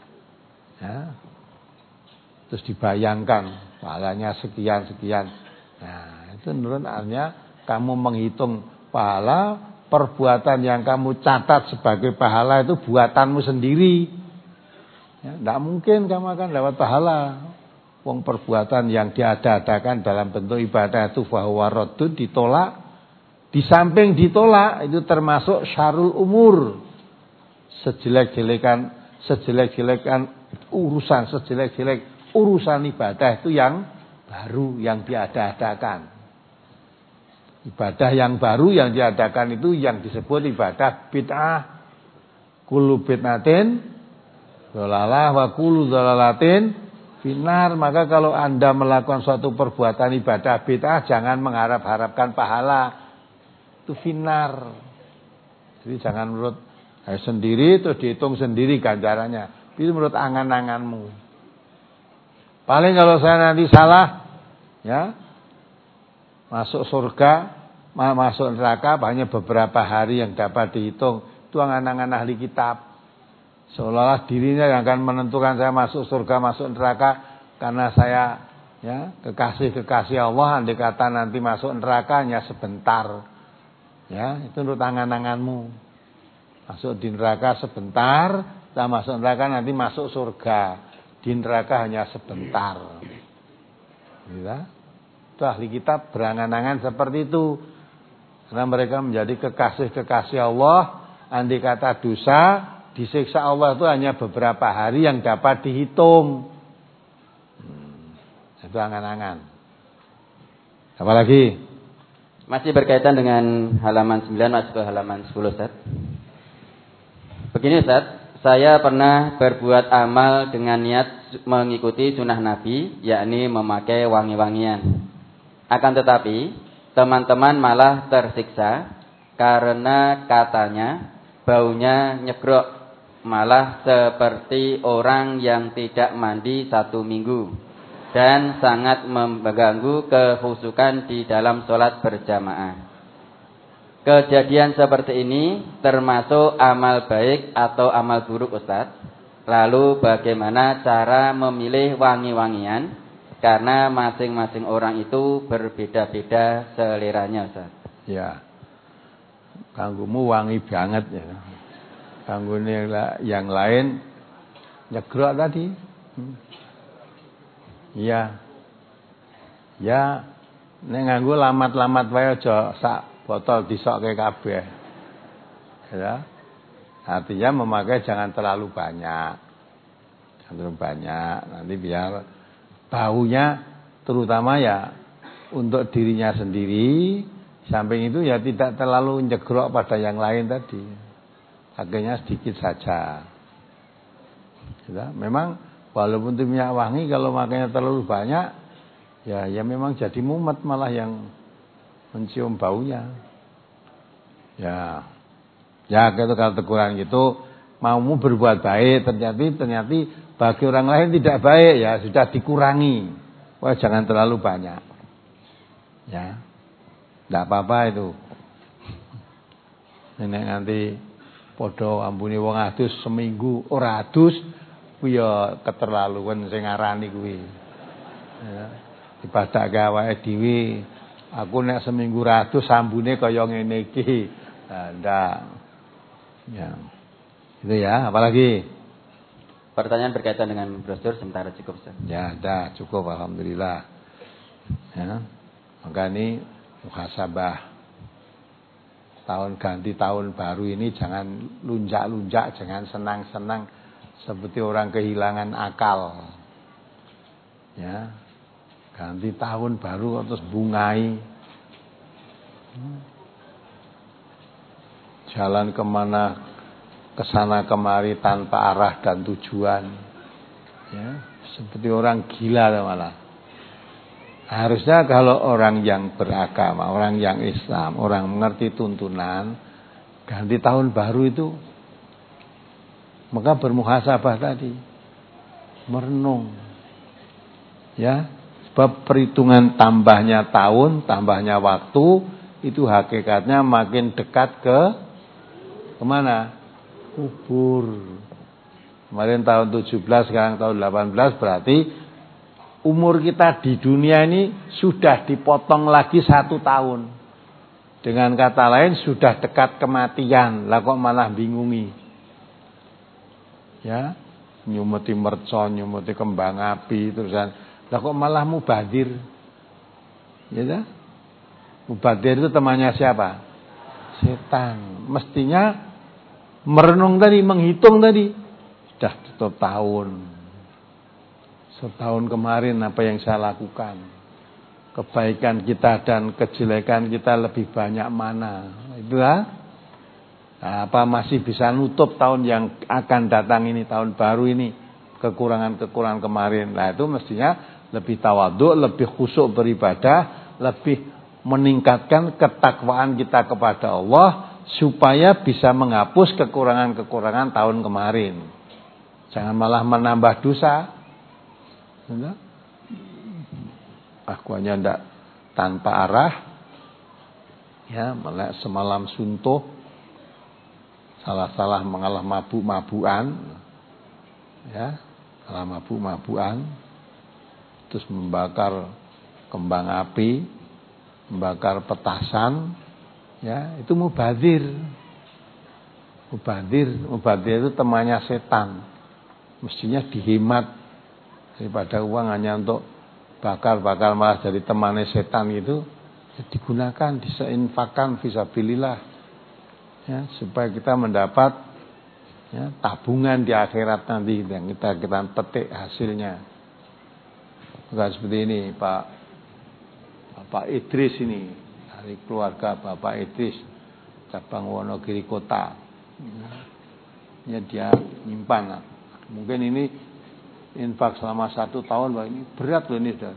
A: ya. Terus dibayangkan pahalanya sekian-sekian. Nah, itu menurut artinya kamu menghitung pahala, perbuatan yang kamu catat sebagai pahala itu buatanmu sendiri. Ya, tidak mungkin kamu akan dapat pahala. Wong perbuatan yang diada-adakan dalam bentuk ibadah itu fahuwa raddun, ditolak. Di samping ditolak itu termasuk syarul umur. Sejelek-jelekan, sejelek-jelekan urusan, sejelek-jelek urusan ibadah itu yang baru, yang diada-adakan. Ibadah yang baru yang diadakan itu yang disebut ibadah bid'ah. Kullu bid'atin dhalalah wa kullu dhalalatin Finar, maka kalau Anda melakukan suatu perbuatan ibadah bid'ah, jangan mengharap-harapkan pahala. Itu finar. Jadi jangan menurut eh, sendiri terus dihitung sendiri ganjarannya. Itu menurut angan-anganmu. Paling kalau saya nanti salah, ya, masuk surga, masuk neraka, hanya beberapa hari yang dapat dihitung. Itu angan-angan ahli kitab. Seolah-olah dirinya yang akan menentukan saya masuk surga, masuk neraka karena saya ya kekasih-kekasih Allah. Andai kata nanti masuk neraka hanya sebentar, ya itu menurut angan-anganmu. Masuk di neraka sebentar, setelah masuk neraka nanti masuk surga. Di neraka hanya sebentar. Ya. Itu ahli kitab berangan-angan seperti itu. Karena mereka menjadi kekasih-kekasih Allah. Andai kata dosa, disiksa Allah itu hanya beberapa hari yang dapat dihitung. Hmm, itu angan-angan. Apa lagi?
C: Masih berkaitan dengan halaman sembilan, masuk ke halaman sepuluh, Ustaz. Begini, Ustaz. Saya pernah berbuat amal dengan niat mengikuti sunnah Nabi, yakni memakai wangi-wangian. Akan tetapi, teman-teman malah tersiksa karena katanya baunya nyegrok, malah seperti orang yang tidak mandi satu minggu dan sangat mengganggu kekhusyukan di dalam sholat berjamaah. Kejadian seperti ini termasuk amal baik atau amal buruk, Ustaz? Lalu bagaimana cara memilih wangi-wangian? Karena masing-masing orang itu berbeda-beda seleranya, Ustaz.
A: Ya, kanggumu wangi banget ya. Kanggo yang lain nyegrok tadi. Iya. Ya, nek nganggo lamat-lamat wae aja sak botol disokke kabeh. Ya. Artinya memakai jangan terlalu banyak. Jangan terlalu banyak, nanti biar baunya terutama ya untuk dirinya sendiri, samping itu ya tidak terlalu nyegrok pada yang lain tadi. Pakainya sedikit saja. Ya, memang walaupun itu minyak wangi, kalau makanya terlalu banyak, ya ya memang jadi mumet malah yang mencium baunya. Ya, ya gitu kalau teguran gitu, maumu berbuat baik, ternyata ternyata bagi orang lain tidak baik, ya sudah dikurangi. Wah jangan terlalu banyak. Ya, tidak apa-apa itu. Nenek nanti podo ambune wong adus seminggu ora adus kuwi ya keterlaluan sing ngarani kuwi. Ya. Dipadake awake dhewe. Aku nek seminggu ra adus ambune kaya ngene iki. Nah, ndak. Ya. Itu ya, apalagi?
C: Pertanyaan berkaitan dengan brosur sementara cukup, Ustaz.
A: Ya, dah cukup alhamdulillah. Ya. Maka ini muhasabah tahun ganti tahun baru ini jangan lunjak-lunjak, jangan senang-senang seperti orang kehilangan akal. Ya. Ganti tahun baru terus bungai. Jalan kemana, kesana kemari tanpa arah dan tujuan. Ya, seperti orang gila malah. Harusnya kalau orang yang beragama, orang yang Islam, orang mengerti tuntunan, ganti tahun baru itu, maka bermuhasabah tadi, merenung. Ya, sebab perhitungan tambahnya tahun, tambahnya waktu, itu hakikatnya makin dekat ke kemana? Kubur. Kemarin tahun tujuh belas, sekarang tahun delapan belas, berarti umur kita di dunia ini sudah dipotong lagi satu tahun. Dengan kata lain sudah dekat kematian. Lah kok malah bingungi. Ya, nyumeti mercon, nyumeti kembang api terusan. Lah kok malah mubadir. Ya dah? Mubadir itu temannya siapa? Setan. Mestinya merenung tadi, menghitung tadi. Sudah tutup tahun. Setahun kemarin apa yang saya lakukan, kebaikan kita dan kejelekan kita lebih banyak mana, itulah. Nah, apa masih bisa nutup tahun yang akan datang ini, tahun baru ini, kekurangan-kekurangan kemarin. Nah, itu mestinya lebih tawadhu, lebih khusyuk beribadah, lebih meningkatkan ketakwaan kita kepada Allah supaya bisa menghapus kekurangan-kekurangan tahun kemarin. Jangan malah menambah dosa. Akuannya ndak tanpa arah, ya, malah semalam suntuh, salah-salah mengalah mabuk-mabukan, ya, salah mabuk-mabukan, terus membakar kembang api, membakar petasan, ya, itu mubadzir. Mubadzir, mubadzir itu temannya setan. Mestinya dihemat daripada uang hanya untuk bakar-bakar malah jadi temannya setan itu, ya, digunakan, diseinfakkan fisabilillah, ya, supaya kita mendapat, ya, tabungan di akhirat nanti yang kita kita petik hasilnya. Bukan seperti ini, Pak Bapak Idris ini, dari keluarga Bapak Idris cabang Wonogiri Kota, ya, dia nyimpan. Mungkin ini infak selama satu tahun, Pak, ini berat loh ini, saudara.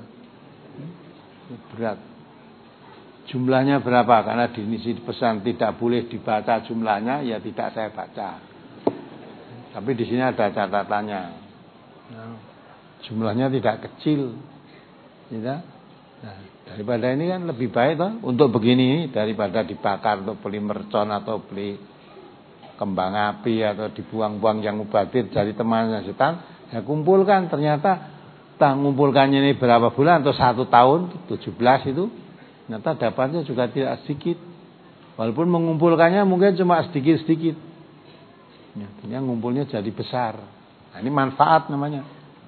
A: Ini berat. Jumlahnya berapa? Karena di sini pesan tidak boleh dibaca jumlahnya, ya tidak saya baca. Tapi di sini ada catatannya. Nah, jumlahnya tidak kecil, tidak. Nah, daripada ini kan lebih baik toh untuk begini daripada dibakar untuk beli mercon atau beli kembang api atau dibuang-buang yang mubadzir dari temannya setan. Ya, kumpulkan, ternyata tak ngumpulkannya ini berapa bulan atau satu tahun, tujuh belas itu, ternyata dapatnya juga tidak sedikit. Walaupun mengumpulkannya mungkin cuma sedikit-sedikit, ya, artinya ngumpulnya jadi besar. Nah, ini manfaat namanya.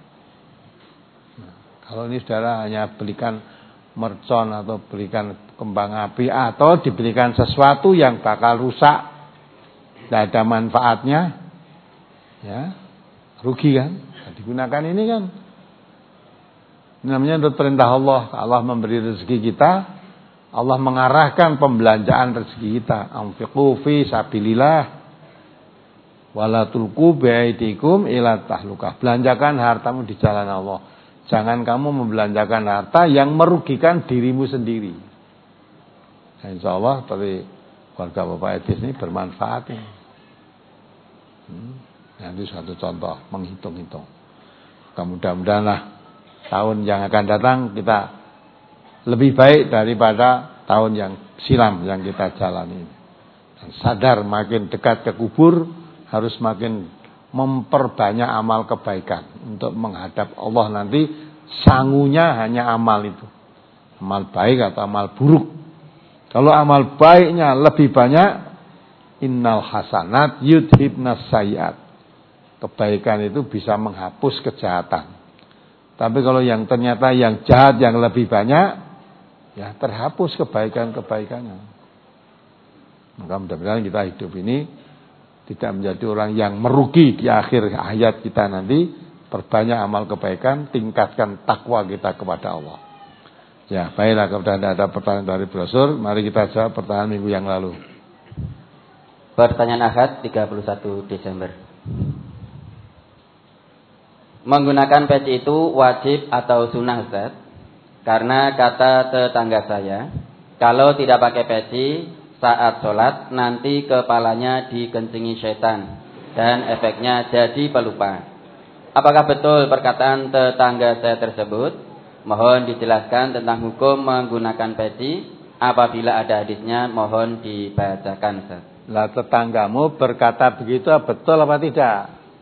A: Nah, kalau ini saudara hanya belikan mercon atau belikan kembang api atau dibelikan sesuatu yang bakal rusak, tidak ada manfaatnya, ya, rugi kan? Nah, digunakan ini kan, ini namanya menurut perintah Allah. Allah memberi rezeki kita, Allah mengarahkan pembelanjaan rezeki kita. Anfiqu fi sabilillah wala tulqu biaidikum ila tahlukah. Belanjakan hartamu di jalan Allah. Jangan kamu membelanjakan harta yang merugikan dirimu sendiri. Nah, insya Allah dari keluarga Bapak Edis ini bermanfaat ini. Hmm. Nah, itu satu contoh menghitung-hitung. Mudah-mudahan lah tahun yang akan datang kita lebih baik daripada tahun yang silam yang kita jalani. Dan sadar makin dekat ke kubur harus makin memperbanyak amal kebaikan untuk menghadap Allah nanti. Sangunya hanya amal itu, amal baik atau amal buruk. Kalau amal baiknya lebih banyak, innal hasanat yudhibnas sayyiat, kebaikan itu bisa menghapus kejahatan. Tapi kalau yang ternyata yang jahat yang lebih banyak, ya terhapus kebaikan-kebaikannya. Maka mudah-mudahan kita hidup ini tidak menjadi orang yang merugi di akhir hayat kita nanti. Perbanyak amal kebaikan, tingkatkan takwa kita kepada Allah. Ya, baiklah, kalau tidak ada pertanyaan dari brosur, mari kita jawab pertanyaan minggu yang lalu.
C: Pertanyaan Ahad tiga puluh satu Desember. Menggunakan peci itu wajib atau sunnah, Ustaz? Karena kata tetangga saya, kalau tidak pakai peci saat sholat nanti kepalanya dikencingi setan dan efeknya jadi pelupa. Apakah betul perkataan tetangga saya tersebut? Mohon dijelaskan tentang hukum menggunakan peci. Apabila ada hadisnya, mohon dibacakan, Ustaz.
A: Lah, tetanggamu berkata begitu, betul apa tidak?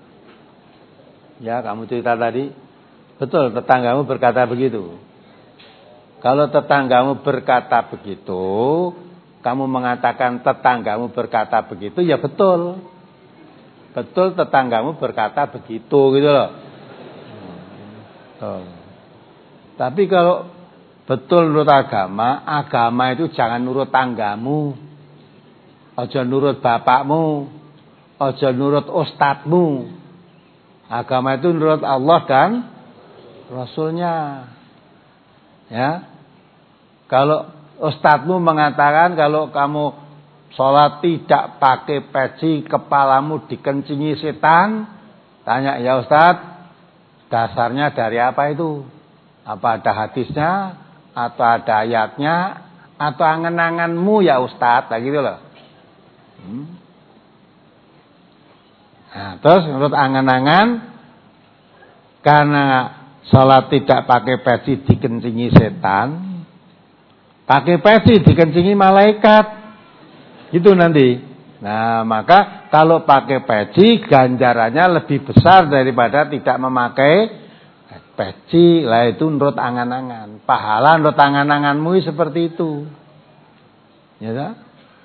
A: Ya, kamu cerita tadi, betul tetanggamu berkata begitu. Kalau tetanggamu berkata begitu, kamu mengatakan tetanggamu berkata begitu, ya betul. Betul tetanggamu berkata begitu, gitu loh. Hmm. Tapi kalau betul nurut agama, agama itu jangan nurut tanggamu, ojo nurut bapakmu, ojo nurut ustadzmu. Agama itu nurut Allah dan Rasulnya. Ya, kalau ustadzmu mengatakan kalau kamu sholat tidak pakai peci, kepalamu dikencingi setan, tanya, ya Ustaz, Dasarnya dari apa itu? Apa ada hadisnya? Atau ada ayatnya? Atau angan-anganmu ya Ustadz? Nah gitu loh. Hmm. Nah, terus menurut angan-angan, karena sholat tidak pakai peci dikencingi setan, pakai peci dikencingi malaikat. Gitu nanti. Nah, maka kalau pakai peci ganjarannya lebih besar daripada tidak memakai peci. Lah itu menurut angan-angan. Pahala menurut angan-anganmu seperti itu. Ya tak?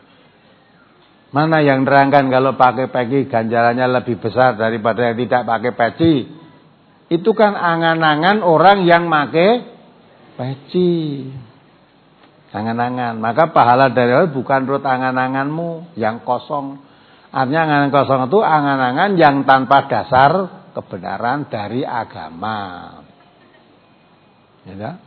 A: Mana yang nerangkan kalau pakai peci ganjarannya lebih besar daripada yang tidak pakai peci? Itu kan angan-angan orang yang pakai peci. Angan-angan. Maka pahala dari Allah bukan menurut angan-anganmu yang kosong. Artinya angan kosong itu angan-angan yang tanpa dasar kebenaran dari agama. Ya tak?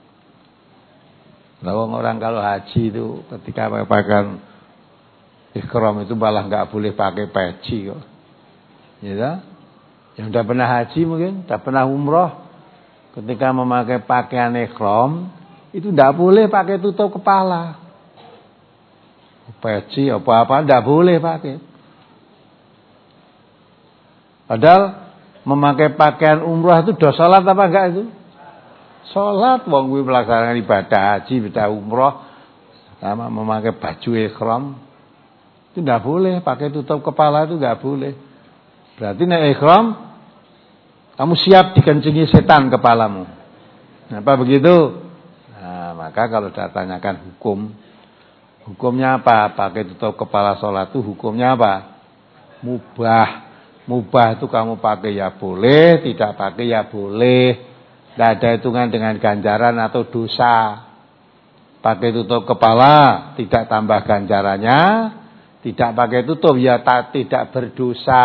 A: Lawang orang kalau haji itu ketika pakai ikhram itu malah nggak boleh pakai peci kok. Ya tak? Yang udah pernah haji mungkin, udah pernah umroh, ketika memakai pakaian ikhram itu tidak boleh pakai tutup kepala. Peci apa-apa tidak boleh pakai. Padahal memakai pakaian umroh itu dosa salat apa enggak itu? Salat wong kuwi melaksanakan ibadah haji, ibadah umroh sama memakai baju ikhram. Itu tidak boleh, pakai tutup kepala itu tidak boleh. Berarti nek ikhram kamu siap dikencingi setan kepalamu. Apa begitu? Nah, maka kalau ditanyakan hukum, hukumnya apa? Pakai tutup kepala sholat itu hukumnya apa? Mubah. Mubah itu kamu pakai ya boleh, tidak pakai ya boleh. Tidak ada hitungan dengan ganjaran atau dosa. Pakai tutup kepala tidak tambah ganjarannya, tidak pakai tutup ya tak, tidak berdosa.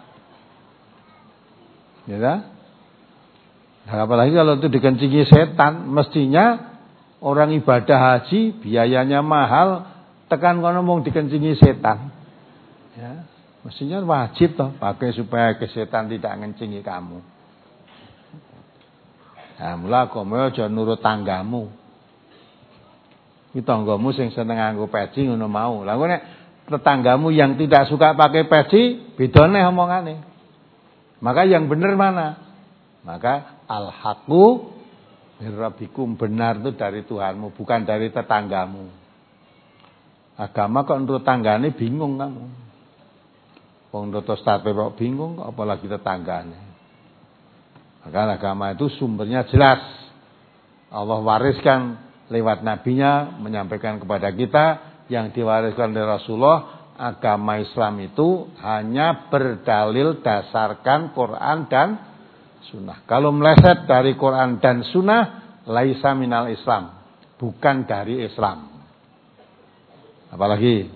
A: Ya tak? Nah, apalagi kalau itu dikencingi setan, mestinya orang ibadah haji biayanya mahal, tekan kono mung dikencingi setan. Ya, mestinya wajib toh pakai supaya ke setan tidak ngencingi kamu. Nah, mula kowe aja nurut tanggamu. Iki tanggamu sing seneng nganggo peci ngono mau. Lah nek tetanggamu yang tidak suka pakai peci, bedane omongane. Maka yang benar mana? Maka al-haqqu mirrabbikum, benar itu dari Tuhanmu, bukan dari tetanggamu. Agama kok menurut tanggane bingung kamu. Wong menurut ustaz kok bingung, apalagi tetanggane. Maka agama itu sumbernya jelas. Allah wariskan lewat nabinya menyampaikan kepada kita yang diwariskan dari Rasulullah. Agama Islam itu hanya berdalil dasarkan Quran dan Sunnah. Kalau meleset dari Quran dan Sunnah, laisa minal Islam, bukan dari Islam. Apalagi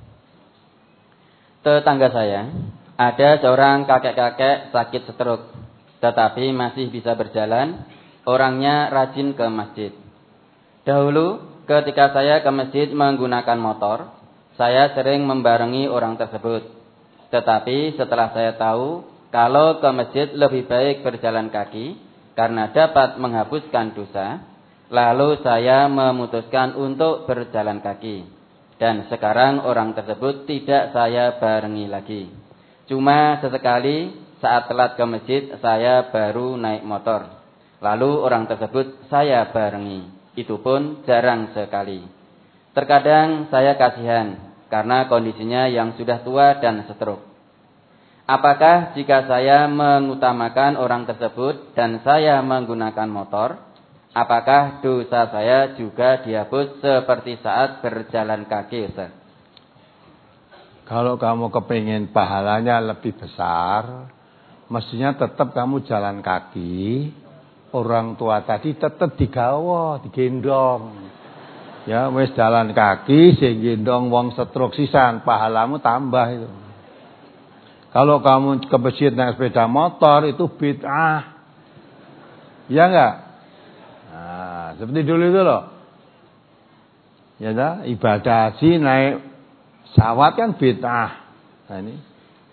C: tetangga saya ada seorang kakek-kakek sakit stroke, tetapi masih bisa berjalan. Orangnya rajin ke masjid. Dahulu ketika saya ke masjid menggunakan motor, saya sering membarengi orang tersebut. Tetapi setelah saya tahu kalau ke masjid lebih baik berjalan kaki karena dapat menghapuskan dosa, lalu saya memutuskan untuk berjalan kaki. Dan sekarang orang tersebut tidak saya barengi lagi. Cuma sesekali saat telat ke masjid saya baru naik motor. Lalu orang tersebut saya barengi. Itu pun jarang sekali. Terkadang saya kasihan karena kondisinya yang sudah tua dan stroke. Apakah jika saya mengutamakan orang tersebut dan saya menggunakan motor, apakah dosa saya juga dihapus seperti saat berjalan kaki, Ustaz?
A: Kalau kamu kepingin pahalanya lebih besar, mestinya tetap kamu jalan kaki. Orang tua tadi tetap digawa, digendong. Ya, wis jalan kaki sing gendong wong stroke sisan, pahalamu tambah itu. Kalau kamu ke masjid naik sepeda motor itu bid'ah. Iya enggak? Nah, seperti dulu itu loh. Ya dah, ibadah haji naik pesawat kan bid'ah. Nah ini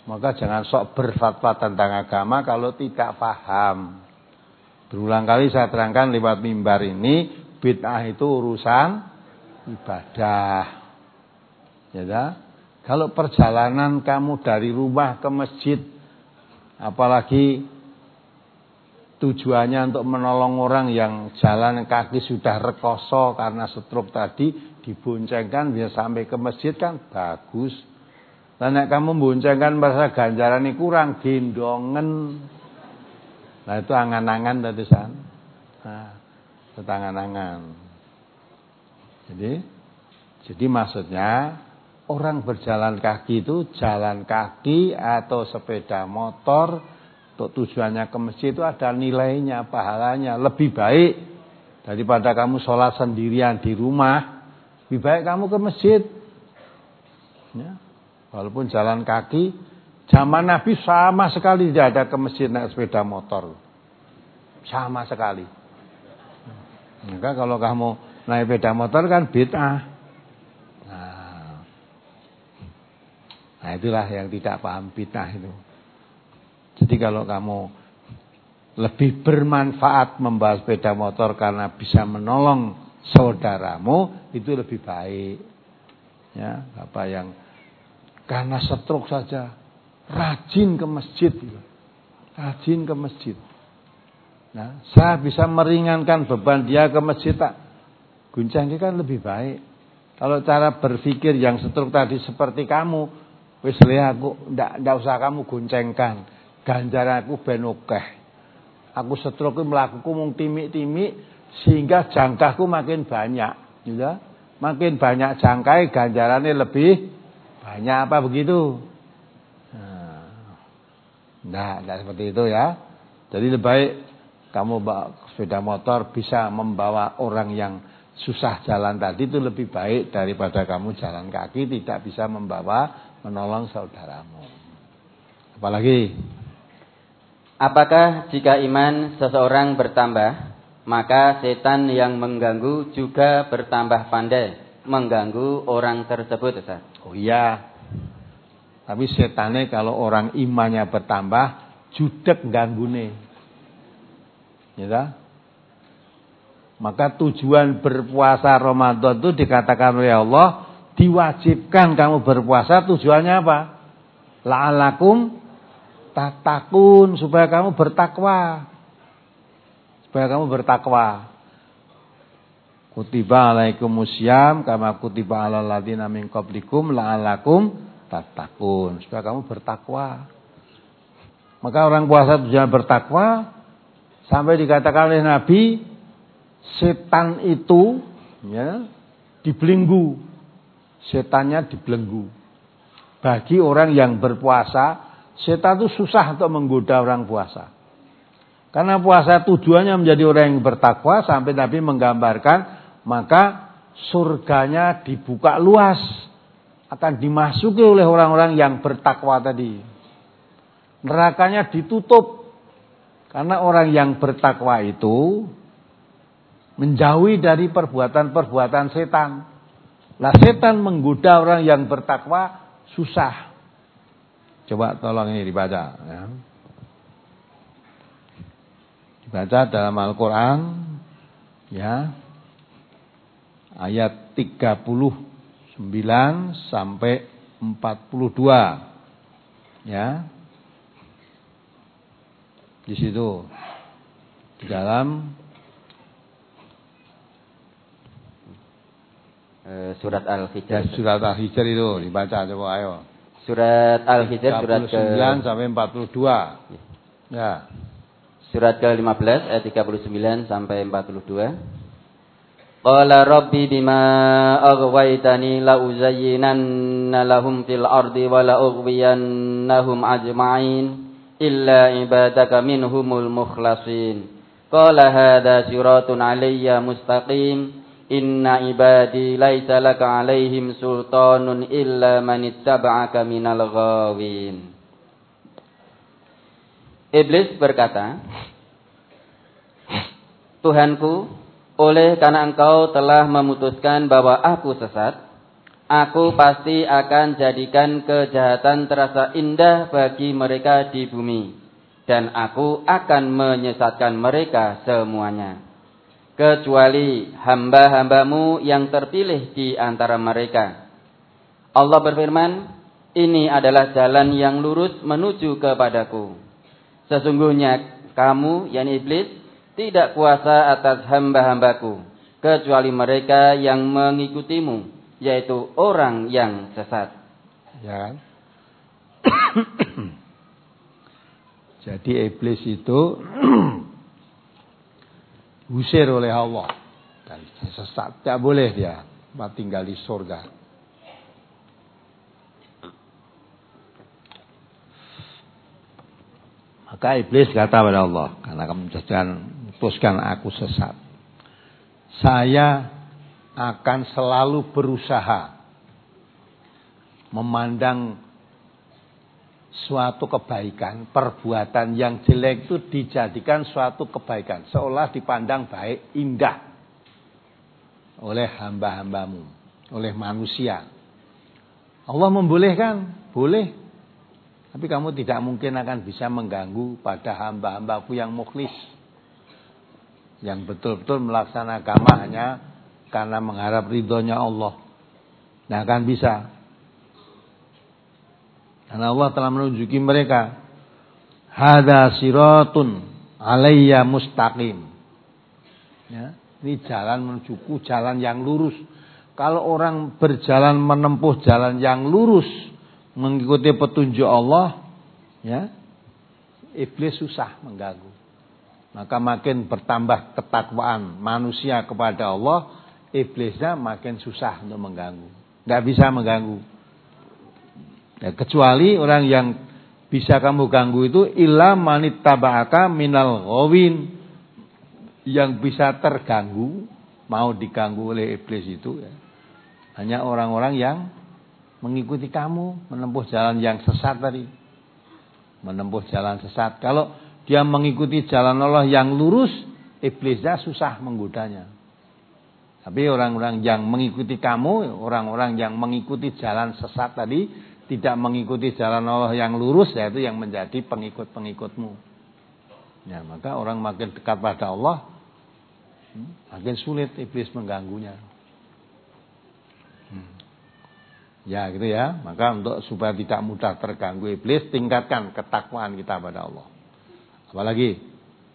A: Maka jangan sok berfatwa tentang agama kalau tidak paham. Berulang kali saya terangkan lewat mimbar ini, bid'ah itu urusan ibadah. Ya dah? Kalau perjalanan kamu dari rumah ke masjid, apalagi tujuannya untuk menolong orang yang jalan kaki sudah rekoso karena stroke tadi, diboncengkan biar sampai ke masjid kan bagus. Nah, nek kamu boncengkan merasa ganjaran ini kurang, gendongen. Nah, itu angan-angan tadi san. Nah, itu angan-angan. Jadi, jadi maksudnya orang berjalan kaki itu jalan kaki atau sepeda motor untuk tujuannya ke masjid itu ada nilainya, pahalanya lebih baik daripada kamu sholat sendirian di rumah. Lebih baik kamu ke masjid. Ya. Walaupun jalan kaki, zaman Nabi sama sekali tidak ada ke masjid naik sepeda motor. Sama sekali. Maka kalau kamu naik sepeda motor kan bid'ah. Nah, nah itulah yang tidak paham bid'ah itu. Jadi kalau kamu lebih bermanfaat membawa sepeda motor karena bisa menolong saudaramu, itu lebih baik. Ya, apa yang karena stroke saja rajin ke masjid, rajin ke masjid. Nah, saya bisa meringankan beban dia ke masjid tak guncang, kan lebih baik. Kalau cara berpikir yang stroke tadi seperti kamu, wis le aku ndak ndak usah kamu goncengkan. Ganjaran aku ben akeh. Aku stroke mlakuku mung timik-timik sehingga jangkaku makin banyak, ya. Makin banyak jangkai ganjarannya lebih banyak, apa begitu? Nah, enggak seperti itu ya. Jadi lebih baik kamu bawa sepeda motor bisa membawa orang yang susah jalan tadi, itu lebih baik daripada kamu jalan kaki tidak bisa membawa menolong saudaramu. Apalagi,
C: apakah jika iman seseorang bertambah, maka setan yang mengganggu juga bertambah pandai mengganggu orang tersebut, Ustaz?
A: Oh iya. Tapi setannya kalau orang imannya bertambah, judek ganggune. Ya. Maka tujuan berpuasa Ramadan itu dikatakan oleh Allah, diwajibkan kamu berpuasa, tujuannya apa? La'alakum tatakun, supaya kamu bertakwa. Supaya kamu bertakwa. Kutiba alaikumusiyam kama kutiba alal ladzina min qablikum la'alakum tatakun, supaya kamu bertakwa. Maka orang puasa tujuan bertakwa, sampai dikatakan oleh Nabi, setan itu ya dibelenggu. Setannya dibelenggu. Bagi orang yang berpuasa, setan itu susah untuk menggoda orang puasa. Karena puasa tujuannya menjadi orang yang bertakwa, sampai Nabi menggambarkan maka surganya dibuka luas, akan dimasuki oleh orang-orang yang bertakwa tadi. Nerakanya ditutup, karena orang yang bertakwa itu menjauhi dari perbuatan-perbuatan setan. Lah setan menggoda orang yang bertakwa susah. Coba tolong ini dibaca ya. Dibaca dalam Al-Quran ya, ayat tiga puluh sembilan sampai empat puluh dua ya. Di situ di dalam
C: surat Al-Hijr.
A: Ya, surat Al-Hijr itu dibaca coba ayo.
C: Surat Al-Hijr surat ke
A: sembilan sampai empat puluh dua. Ya.
C: Surat ke lima belas ayat tiga puluh sembilan sampai empat puluh dua. Qala rabbi bima aghwaytani la uzayyinanna lahum fil ardi wa la ughwiyannahum ajma'in illa ibadaka minhumul mukhlasin. Qala hadza siratun alayya mustaqim. Inna ibadi laisa laka alaihim sultanun illa man ittaba'aka minal ghawin. Iblis berkata, Tuhanku, oleh karena engkau telah memutuskan bahwa aku sesat, Aku pasti akan jadikan kejahatan terasa indah bagi mereka di bumi, dan aku akan menyesatkan mereka semuanya, kecuali hamba-hambamu yang terpilih di antara mereka. Allah berfirman, ini adalah jalan yang lurus menuju kepadaku. Sesungguhnya kamu, yakni iblis, tidak kuasa atas hamba-hambaku, kecuali mereka yang mengikutimu, yaitu orang yang sesat.
A: Ya kan? Jadi iblis itu diusir oleh Allah dan sesat, tidak boleh dia tinggal di surga. Maka iblis kata kepada Allah, karena kamu jangan putuskan aku sesat, saya akan selalu berusaha memandang suatu kebaikan, perbuatan yang jelek itu dijadikan suatu kebaikan, seolah dipandang baik, indah oleh hamba-hambamu, oleh manusia. Allah membolehkan, boleh, tapi kamu tidak mungkin akan bisa mengganggu pada hamba-hambaku yang mukhlis, yang betul-betul melaksanakan agama hanya karena mengharap ridhonya Allah. Nah, akan bisa. Karena Allah telah menunjuki mereka, hadza siratun alayya mustaqim. Ya, ini jalan menujuku, jalan yang lurus. Kalau orang berjalan menempuh jalan yang lurus, mengikuti petunjuk Allah, ya, iblis susah mengganggu. Maka makin bertambah ketakwaan manusia kepada Allah, iblisnya makin susah untuk mengganggu. Tidak bisa mengganggu. Ya, kecuali orang yang bisa kamu ganggu itu illa manittaba'aka minal ghawin, yang bisa terganggu, mau diganggu oleh iblis itu ya, hanya orang-orang yang mengikuti kamu menempuh jalan yang sesat tadi. Menempuh jalan sesat. Kalau dia mengikuti jalan Allah yang lurus, iblisnya susah menggodanya. Tapi orang-orang yang mengikuti kamu, orang-orang yang mengikuti jalan sesat tadi, tidak mengikuti jalan Allah yang lurus, yaitu yang menjadi pengikut-pengikutmu. Ya, maka orang makin dekat pada Allah, makin sulit iblis mengganggunya. Hmm. Ya, gitu ya. Maka untuk supaya tidak mudah terganggu iblis, tingkatkan ketakwaan kita pada Allah. Apalagi?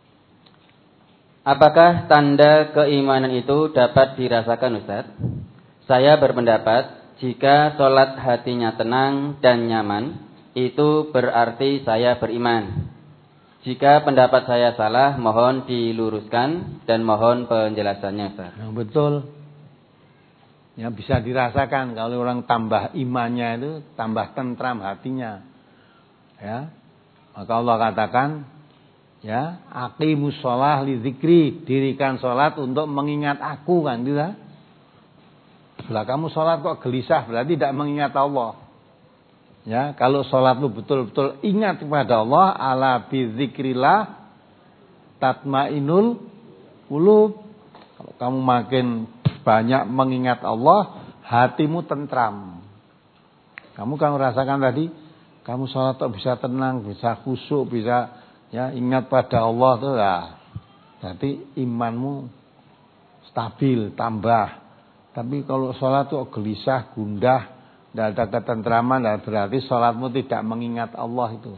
C: Apakah tanda keimanan itu dapat dirasakan, Ustaz? Saya berpendapat, jika sholat hatinya tenang dan nyaman, itu berarti saya beriman. Jika pendapat saya salah, mohon diluruskan dan mohon penjelasannya, Ustaz.
A: Yang betul. Yang bisa dirasakan kalau orang tambah imannya itu, tambah tentram hatinya. Ya. Maka Allah katakan, ya, aqimus sholah li dzikri, dirikan sholat untuk mengingat aku, kan gitu. Lah kamu sholat kok gelisah, berarti tidak mengingat Allah. Ya, kalau sholatmu betul-betul ingat kepada Allah, ala bi dzikrillah tatmainul qulub. Kalau kamu makin banyak mengingat Allah, hatimu tentram. Kamu kan merasakan tadi, kamu sholat kok bisa tenang, bisa khusyuk, bisa ya ingat pada Allah tuh lah. Jadi imanmu stabil, tambah. Tapi kalau sholat tuh gelisah, gundah, tidak ada ketentraman, berarti sholatmu tidak mengingat Allah itu.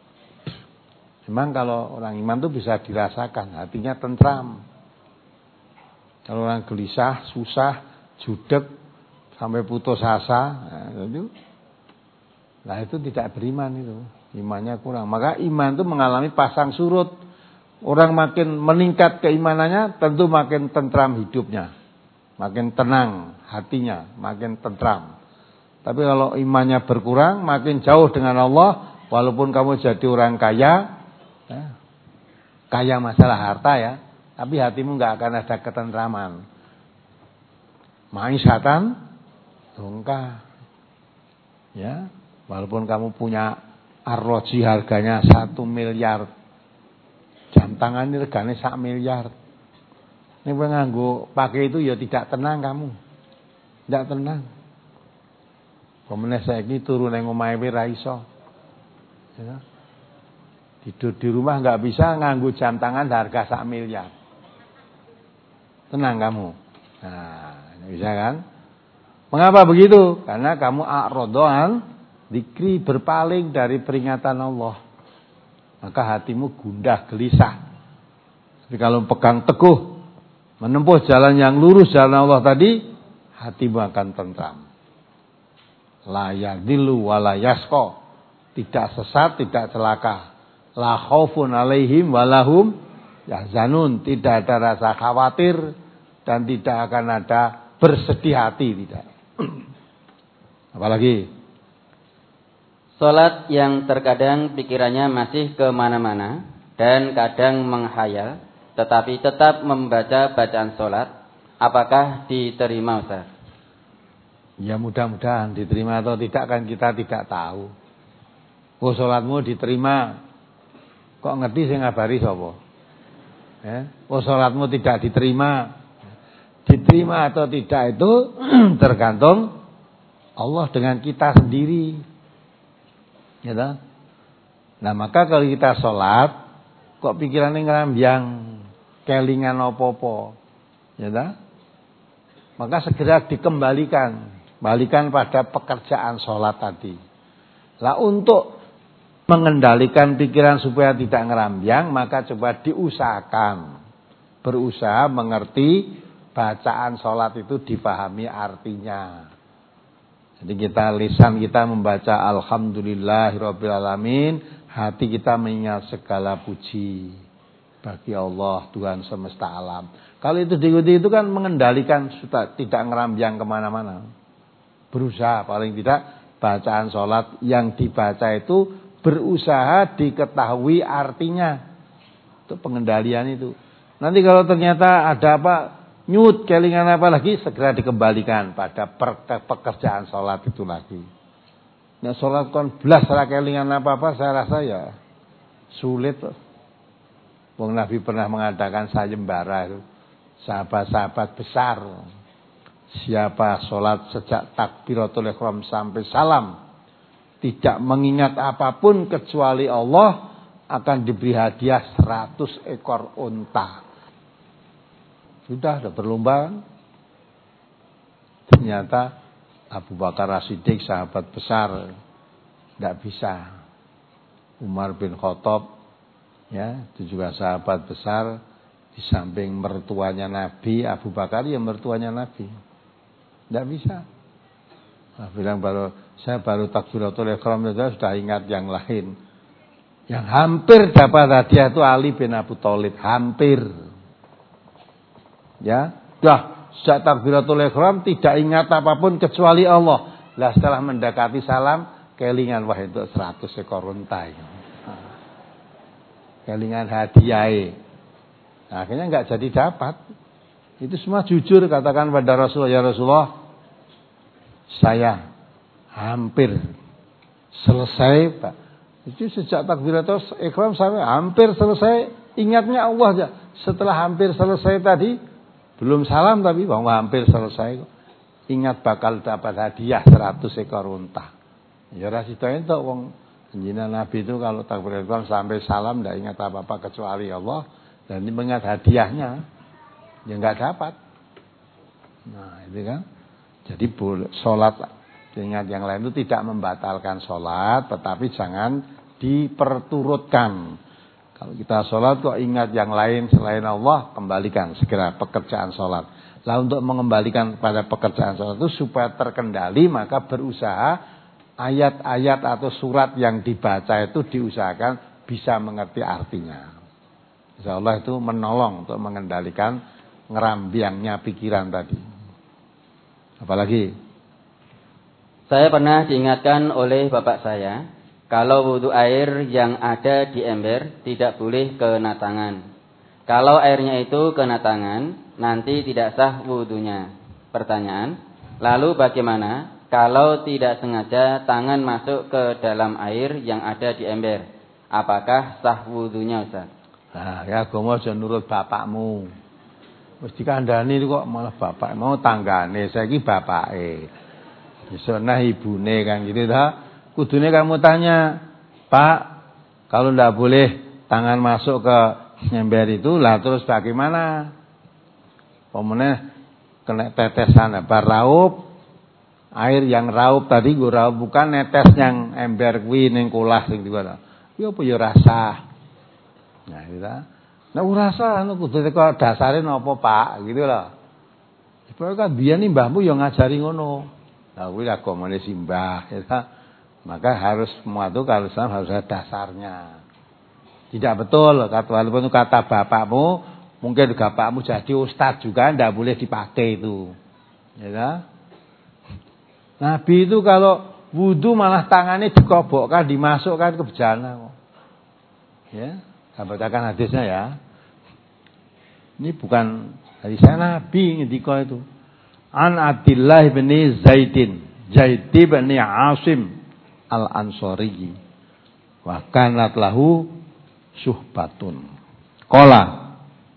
A: Memang kalau orang iman tuh bisa dirasakan, hatinya tentram. Kalau orang gelisah, susah, judek, sampai putus asa, nah itu, nah itu tidak beriman itu. Imannya kurang. Maka iman itu mengalami pasang surut. Orang makin meningkat keimanannya, tentu makin tentram hidupnya. Makin tenang hatinya, makin tentram. Tapi kalau imannya berkurang, makin jauh dengan Allah, walaupun kamu jadi orang kaya, ya, kaya masalah harta ya, tapi hatimu nggak akan ada ketentraman. Ma'isyatan dongka. Ya, walaupun kamu punya arloji harganya satu miliar, jam tangan ini regane sak miliar. Ini penganggo pakai itu ya tidak tenang kamu, tidak tenang. Pemene saiki turu ning omahe ora iso. Ya. Tidur di rumah enggak bisa nganggo jam tangan harga sak miliar. Tenang kamu. Nah, bisa kan? Mengapa begitu? Karena kamu a'radhan dzikri, berpaling dari peringatan Allah. Maka hatimu gundah gelisah. Tapi kalau pegang teguh menempuh jalan yang lurus jalan Allah tadi, hatimu akan tentram. La yadillu wa la yasqa. Tidak sesat, tidak celaka. La khaufun alaihim wa lahum yahzanun. Tidak ada rasa khawatir dan tidak akan ada bersedih hati, tidak. Apalagi
C: salat yang terkadang pikirannya masih kemana-mana dan kadang menghayal, tetapi tetap membaca bacaan salat, apakah diterima, Ustaz?
A: Ya mudah-mudahan diterima atau tidak kan kita tidak tahu. Oh salatmu diterima, kok ngerti sing ngabari sapa? Eh? Oh salatmu tidak diterima. Diterima atau tidak itu tergantung Allah dengan kita sendiri. Ya toh? Nah, maka kalau kita salat kok pikirannya ngerambyang, kelingan apa-apa. Ya toh? Maka segera dikembalikan. Balikan pada pekerjaan sholat tadi. Lah untuk mengendalikan pikiran supaya tidak ngerambyang, maka coba diusahakan. Berusaha mengerti bacaan sholat itu dipahami artinya. Jadi kita lisan kita membaca Alhamdulillahirabbil alamin, hati kita mengingat segala puji bagi Allah Tuhan semesta alam. Kalau itu diikuti itu kan mengendalikan sudah tidak ngerambyang kemana-mana. Berusaha paling tidak bacaan sholat yang dibaca itu berusaha diketahui artinya. Itu pengendalian itu. Nanti kalau ternyata ada apa nyut kelingan apa lagi, segera dikembalikan pada pekerjaan sholat itu lagi. Nah sholat kon belas ora kelingan apa-apa, saya rasa ya sulit. Wong Nabi pernah mengadakan sayembara itu, sahabat-sahabat besar. Siapa sholat sejak takbiratul ihram sampai salam tidak mengingat apapun kecuali Allah, akan diberi hadiah seratus ekor unta. Sudah ada berlomba. Ternyata Abu Bakar As-Siddiq sahabat besar tidak bisa. Umar bin Khattab ya itu juga sahabat besar, di samping mertuanya Nabi, Abu Bakar ya mertuanya Nabi. Tidak bisa. Nah, bilang baru saya baru takbiratul ihram saja sudah ingat yang lain. Yang hampir dapat hadiah itu Ali bin Abi Thalib, hampir. Ya, dah sejak takbiratul ihram tidak ingat apapun kecuali Allah. Lah setelah mendekati salam, kelingan wah itu seratus ekor unta. Kelingan hadiah. Nah, akhirnya enggak jadi dapat. Itu semua jujur katakan pada Rasulullah, ya Rasulullah, saya hampir selesai, Pak. Itu sejak takbiratul ihram sampai hampir selesai, ingatnya Allah aja. Setelah hampir selesai tadi, belum salam tapi bahwa hampir selesai, ingat bakal dapat hadiah seratus ekor unta. Ya rasito entuk wong jenengan Nabi itu kalau takbiratul ihram sampai salam tidak ingat apa-apa kecuali Allah dan mengingat hadiahnya. Ya enggak dapat. Nah, itu kan. Jadi sholat ingat yang lain itu tidak membatalkan sholat, tetapi jangan diperturutkan. Kalau kita sholat kok ingat yang lain selain Allah, kembalikan segera pekerjaan sholat. Lah untuk mengembalikan pada pekerjaan sholat itu supaya terkendali, maka berusaha ayat-ayat atau surat yang dibaca itu diusahakan bisa mengerti artinya. Insya Allah itu menolong untuk mengendalikan ngerambiangnya pikiran tadi. Apalagi?
C: Saya pernah diingatkan oleh bapak saya, kalau wudhu air yang ada di ember tidak boleh kena tangan. Kalau airnya itu kena tangan, nanti tidak sah wudhunya. Pertanyaan, lalu bagaimana kalau tidak sengaja tangan masuk ke dalam air yang ada di ember? Apakah sah wudhunya, Ustaz?
A: Nah, ya agama aja nurut bapakmu. Mesti kandhani kok malah bapak mau tanggane, saiki bapake. Sunah ibune kan gitu ta. Kudune kamu tanya, "Pak, kalau ndak boleh tangan masuk ke ember itu, lah terus bagaimana?" Pemene kena tetesan bar raup, air yang raup tadi gue raup bukan netes yang ember kuwi ning kulah sing diwa. Ya apa ya rasa. Nah, gitu ta. Nah, rasa anu kudu teko dasare napa, Pak, gitu loh. Supaya kan biyen iki mbahmu ya ngajari ngono. Lah kuwi agamane simbah, ya ta. Maka harus semua itu kalau Islam harus ada dasarnya. Tidak betul walaupun kata bapakmu, mungkin bapakmu jadi ustaz juga tidak boleh dipakai itu. Ya kan? Nabi itu kalau wudu malah tangannya dikobokkan, dimasukkan ke bejana. Ya, saya bacakan hadisnya ya. Ini bukan hadis Nabi ngendika itu. An Abdullah bin Zaidin, Zaid bin Asim Al-Ansari. Wa kanat lahu suhbatun. Qala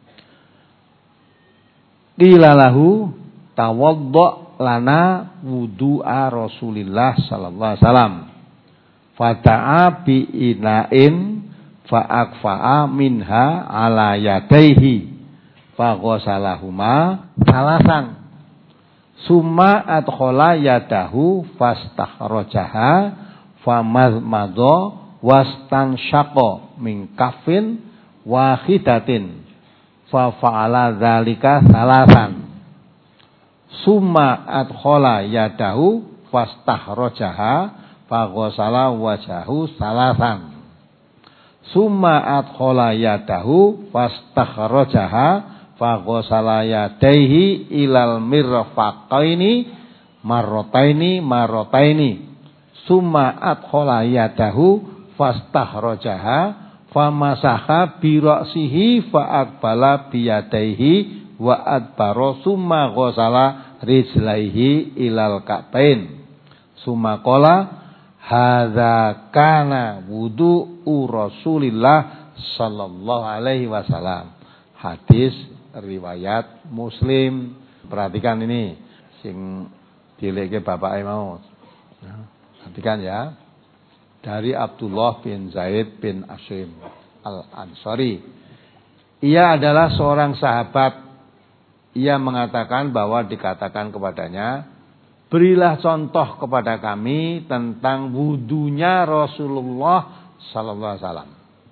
A: qila lahu tawaddo lana wudu'a Rasulillah sallallahu alaihi wasallam. Fata'a bi ina'in fa'akfa'a minha ala yadaihi faghasalahuma salasan. Summa adkhala yadahu fastakhrajaha famadmadha wastanshaqa min kafin wahidatin fa fa'ala dzalika salasan. Summa adkhala yadahu fastakhrajaha faghasala wajahu salasan. Summa adkhala yadahu fastakhrajaha faghasala yadaihi ilal mirfaqaini marrataini marrataini. Summa adkhala yadahu fastakhrajaha famasaha bi ra'sihi fa aqbala bi yadaihi wa adbara summa ghasala rijlaihi ilal ka'bain. Summa qala hadza kana wudu'u Rasulillah sallallahu alaihi wasallam. Hadis riwayat Muslim. Perhatikan ini sing dileke bapake mau. Perhatikan ya. Dari Abdullah bin Zaid bin Asim Al-Ansari. Ia adalah seorang sahabat. Ia mengatakan bahwa dikatakan kepadanya, berilah contoh kepada kami tentang wudunya Rasulullah sallallahu alaihi wasallam.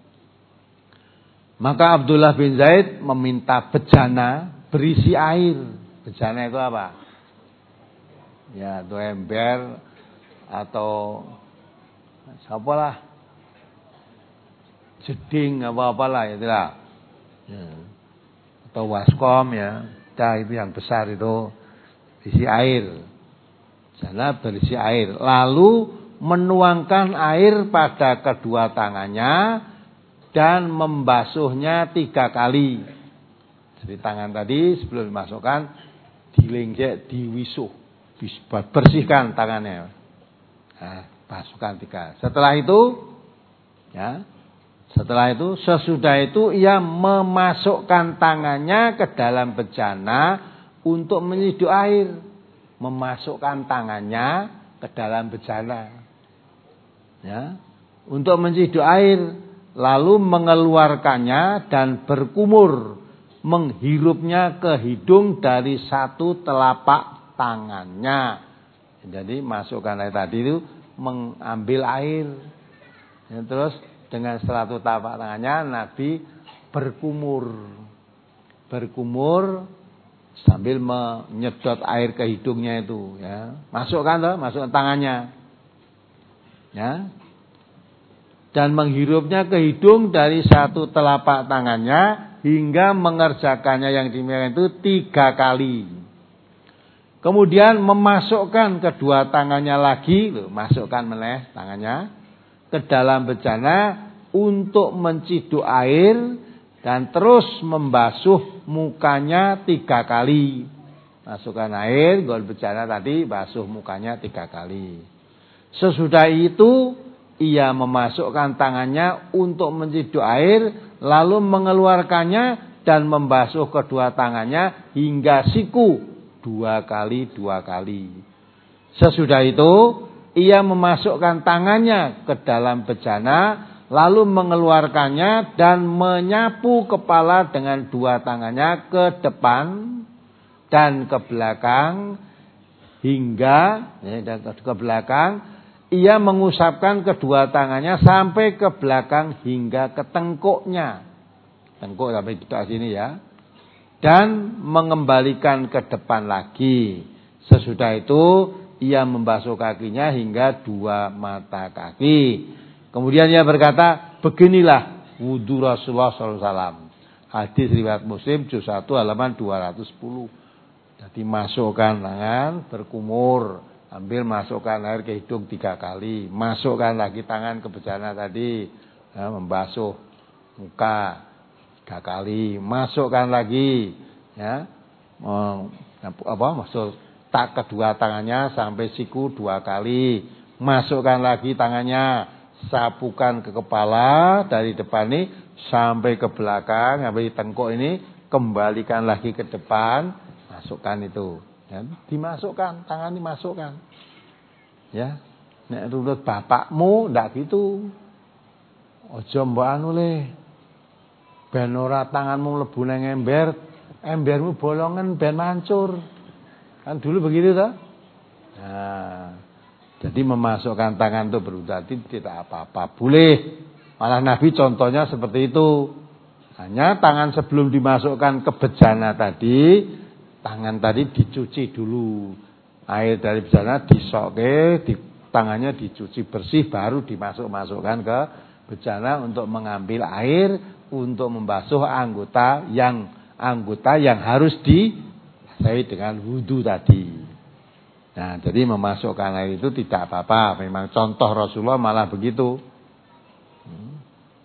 A: Maka Abdullah bin Zaid meminta bejana berisi air. Bejana itu apa? Ya, itu ember atau siapalah, jeding apa-apalah itulah. Ya. Atau waskom ya. Dah itu yang besar itu berisi air. Bejana berisi air. Lalu menuangkan air pada kedua tangannya dan membasuhnya tiga kali. Jadi tangan tadi sebelum dimasukkan dilingjek, diwisuh, bersihkan tangannya. Nah, basuhkan tiga. Setelah itu, ya, setelah itu, sesudah itu ia memasukkan tangannya ke dalam bejana untuk menyiduh air. Memasukkan tangannya ke dalam bejana, ya, untuk menyiduh air. Lalu mengeluarkannya dan berkumur, menghirupnya ke hidung dari satu telapak tangannya. Jadi masukkan air tadi itu mengambil air. Ya, terus dengan satu telapak tangannya Nabi berkumur. Berkumur sambil menyedot air ke hidungnya itu. Ya. Masukkan toh, masukkan tangannya. Ya. Dan menghirupnya ke hidung dari satu telapak tangannya hingga mengerjakannya yang demikian itu tiga kali. Kemudian memasukkan kedua tangannya lagi, loh, masukkan meleh tangannya ke dalam bejana untuk menciduk air dan terus membasuh mukanya tiga kali. Masukkan air, gol bejana tadi, basuh mukanya tiga kali. Sesudah itu ia memasukkan tangannya untuk menciduk air, lalu mengeluarkannya dan membasuh kedua tangannya hingga siku dua kali dua kali. Sesudah itu ia memasukkan tangannya ke dalam bejana, lalu mengeluarkannya dan menyapu kepala dengan dua tangannya ke depan dan ke belakang hingga ya, dan ke belakang. Ia mengusapkan kedua tangannya sampai ke belakang hingga ke tengkuknya. Tengkuk sampai di sini ya. Dan mengembalikan ke depan lagi. Sesudah itu ia membasuh kakinya hingga dua mata kaki. Kemudian ia berkata, beginilah wudu Rasulullah shallallahu alaihi wasallam. Hadis riwayat Muslim juz satu halaman dua ratus sepuluh. Jadi masukkan tangan berkumur, ambil masukkan air ke hidung tiga kali, masukkan lagi tangan ke bejana tadi, ya, membasuh muka tiga kali, masukkan lagi, ya, apa masuk tak kedua tangannya sampai siku dua kali, masukkan lagi tangannya, sapukan ke kepala dari depan ini sampai ke belakang, sampai tengkuk ini, kembalikan lagi ke depan. Masukkan itu, ya, dimasukkan, tangan dimasukkan, ya. Nek nurut bapakmu ndak gitu, ojo mbok anu le, ben ora tanganmu mlebu nang ember, embermu bolongan ben mancur, kan dulu begitu toh. Nah, jadi memasukkan tangan itu berarti tidak apa-apa, boleh. Malah Nabi contohnya seperti itu. Hanya tangan sebelum dimasukkan ke bejana tadi, tangan tadi dicuci dulu. Air dari bejana disokke, di, tangannya dicuci bersih, baru dimasuk-masukkan ke bejana untuk mengambil air untuk membasuh anggota yang anggota yang harus dibasahi dengan wudu tadi. Nah, jadi memasukkan air itu tidak apa-apa. Memang contoh Rasulullah malah begitu. Hmm.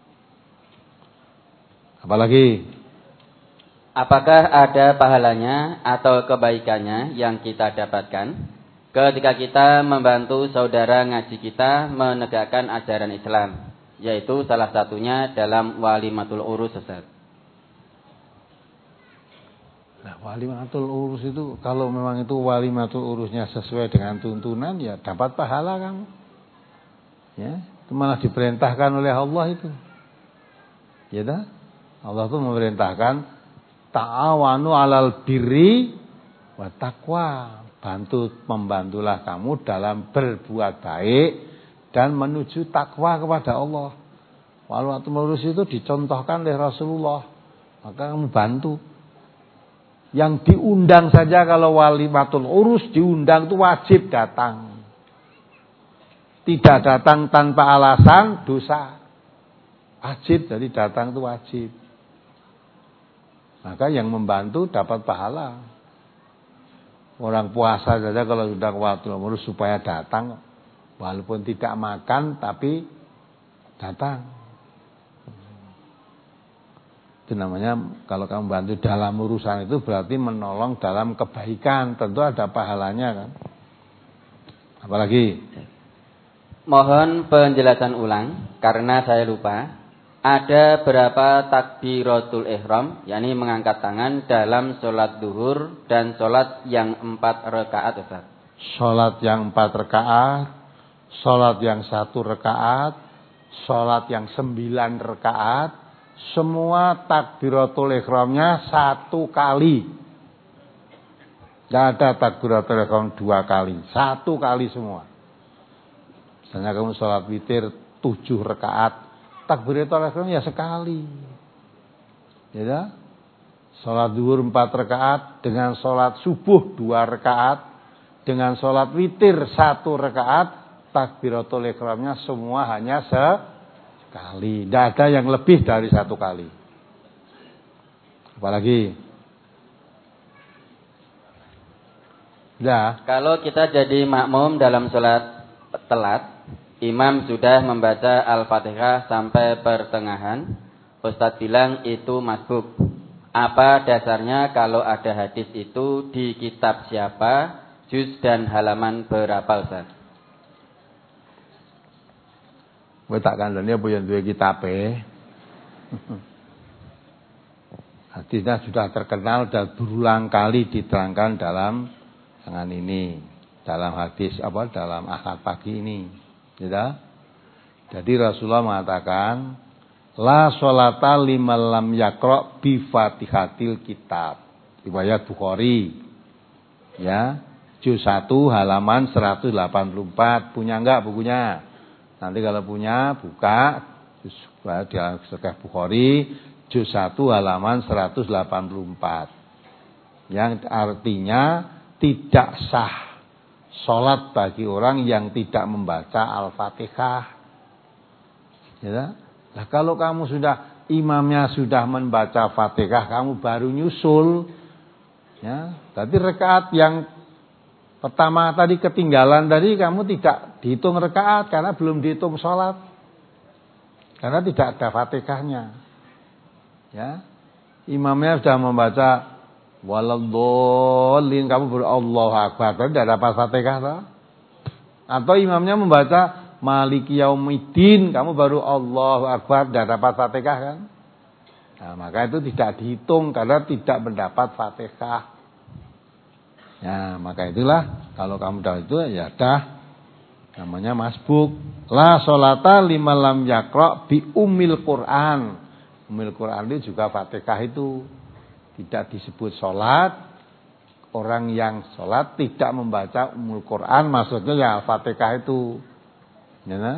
A: Apalagi?
C: Apakah ada pahalanya atau kebaikannya yang kita dapatkan ketika kita membantu saudara ngaji kita menegakkan ajaran Islam, yaitu salah satunya dalam walimatul urus, Ustaz?
A: Nah, walimatul urus itu kalau memang itu walimatul urusnya sesuai dengan tuntunan, ya dapat pahala kamu. Ya, itu malah diperintahkan oleh Allah itu. Ya dah? Allah itu memerintahkan ta'awanu 'alal birri wa taqwa. Bantu membantulah kamu dalam berbuat baik dan menuju takwa kepada Allah. Walimatul urus itu dicontohkan oleh Rasulullah. Maka kamu bantu. Yang diundang saja kalau walimatul urus diundang itu wajib datang. Tidak datang tanpa alasan dosa. Wajib, jadi datang itu wajib. Maka yang membantu dapat pahala. Orang puasa saja kalau sudah walimatul urus supaya datang, walaupun tidak makan tapi datang. Itu namanya kalau kamu bantu dalam urusan itu berarti menolong dalam kebaikan, tentu ada pahalanya kan. Apalagi?
C: Mohon penjelasan ulang karena saya lupa. Ada berapa takbiratul ihram, yakni mengangkat tangan dalam sholat duhur dan sholat yang empat rakaat, Ustaz?
A: Sholat yang empat rakaat, sholat yang satu rakaat, sholat yang sembilan rakaat, semua takbiratul ihramnya satu kali. Tidak ada takbiratul ihram dua kali, satu kali semua. Misalnya kamu sholat witir tujuh rakaat, takbiratul ihram ya sekali. Ya, sholat zuhur empat rakaat dengan sholat subuh dua rakaat dengan sholat witir satu rakaat, takbiratul ihramnya semua hanya sekali. Tidak ada yang lebih dari satu kali. Apalagi? Ya.
C: Kalau kita jadi makmum dalam sholat telat, imam sudah membaca Al-Fatihah sampai pertengahan, Ustadz bilang itu masbuk. Apa dasarnya kalau ada hadis itu di kitab siapa, juz dan halaman berapa, Ustadz?
A: Kowe tak kandhani apa yang duwe kitabe. Hadisnya sudah terkenal dan berulang kali diterangkan dalam tangan ini. dalam hadis apa dalam akad pagi ini. Ya. Jadi Rasulullah mengatakan la sholata liman lam yaqra bi Fatihatil Kitab. Riwayat Bukhari. Ya. Juz satu halaman seratus delapan puluh empat. Punya enggak bukunya? Nanti kalau punya buka juz di Sahih Bukhari juz satu halaman seratus delapan puluh empat. Yang artinya tidak sah salat bagi orang yang tidak membaca Al-Fatihah. Ya. Nah, kalau kamu sudah imamnya sudah membaca Fatihah, kamu baru nyusul. Ya, tadi rakaat yang pertama tadi ketinggalan tadi kamu tidak dihitung rakaat karena belum dihitung sholat. Karena tidak ada Fatihahnya. Ya. Imamnya sudah membaca waladhdallin, kamu berallahu akbar, tapi tidak dapat Fatihah toh? Atau imamnya membaca maliki yaumiddin, kamu baru Allahu akbar, tidak dapat Fatihah kan? Nah, maka itu tidak dihitung karena tidak mendapat Fatihah. Ya, maka itulah kalau kamu tahu itu ya dah namanya masbuk. La sholata liman lam yaqra bi ummil Quran. Ummil Quran itu juga Fatihah itu. Tidak disebut sholat. Orang yang sholat tidak membaca ummul Quran, maksudnya ya Fatihah itu. Ya, nah?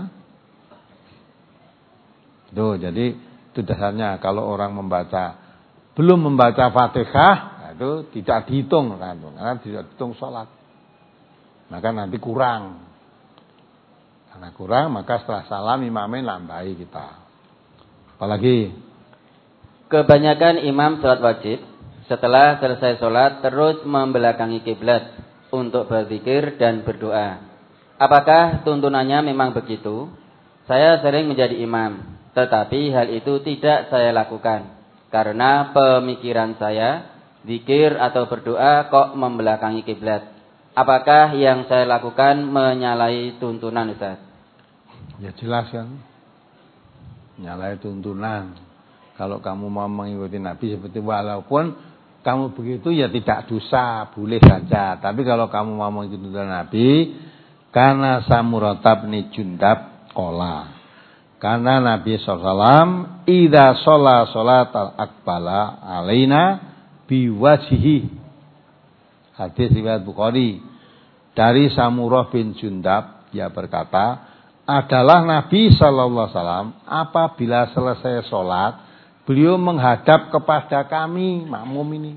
A: Tuh, jadi itu dasarnya kalau orang membaca belum membaca Fatihah itu tidak dihitung kan, karena tidak dihitung sholat, maka nanti kurang, karena kurang maka setelah salam imamnya nambahi kita. Apalagi
C: kebanyakan imam sholat wajib setelah selesai sholat terus membelakangi kiblat untuk berzikir dan berdoa. Apakah tuntunannya memang begitu? Saya sering menjadi imam, tetapi hal itu tidak saya lakukan karena pemikiran saya zikir atau berdoa kok membelakangi kiblat. Apakah yang saya lakukan menyalahi tuntunan, Ustaz?
A: Ya jelas kan. Menyalahi tuntunan. Kalau kamu mau mengikuti Nabi seperti walaupun kamu begitu ya tidak dosa, boleh saja. Tapi kalau kamu mau mengikuti tuntunan Nabi, karena Samurata bin Jundab qala. Karena Nabi sallallahu alaihi wasallam idza shalla sholatal aqbala alaina biwajhi. Hadis riwayat Bukhari dari Samurah bin Jundab, dia berkata, adalah Nabi sallallahu alaihi wasallam apabila selesai sholat beliau menghadap kepada kami makmum ini.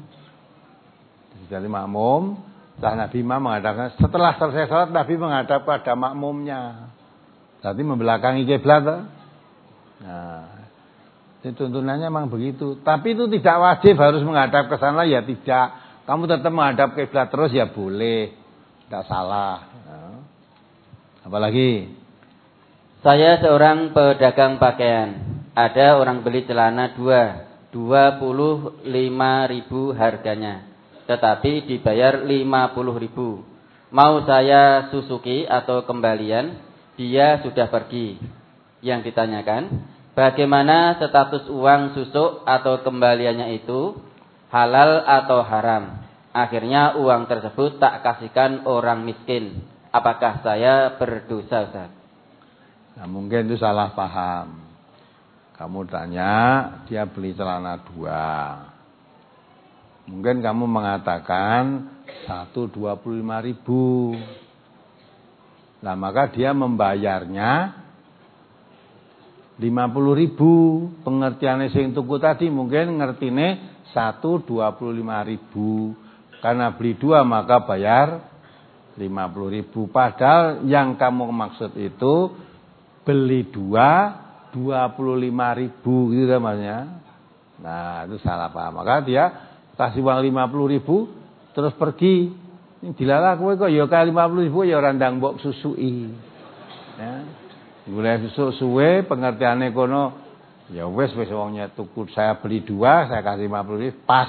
A: Jadi makmum, setelah Nabi imam menghadapkan, setelah selesai sholat Nabi menghadap kepada makmumnya. Berarti membelakangi kiblat. Nah, tuntunannya memang begitu. Tapi itu tidak wajib harus menghadap ke sana, ya tidak. Kamu tetap menghadap kiblat terus ya boleh, tidak salah. Nah. Apalagi?
C: Saya seorang pedagang pakaian. Ada orang beli celana dua, dua puluh lima ribu harganya, tetapi dibayar lima puluh ribu. Mau saya susuki atau kembalian, dia sudah pergi. Yang ditanyakan, bagaimana status uang susuk atau kembaliannya itu, halal atau haram? Akhirnya uang tersebut tak kasihkan orang miskin. Apakah saya berdosa, Ustaz?
A: Nah, mungkin itu salah paham. Kamu tanya, dia beli celana dua. Mungkin kamu mengatakan satu dua puluh lima ribu. Nah, maka dia membayarnya lima puluh ribu. Pengertiannya sing tuku tadi mungkin ngertine satu dua puluh lima ribu. Karena beli dua maka bayar lima puluh ribu. Padahal yang kamu maksud itu beli dua dua puluh lima ribu gitu namanya. Nah, itu salah paham. Maka dia kasih uang lima puluh ribu terus pergi. Ini dilalah kowe kok ya ka lima puluh ribu ya ora ndang mbok susui. Ya. Mulai susu suwe pengertiannya kono ya wis wis wongnya tuku saya beli dua saya kasih lima puluh ribu pas.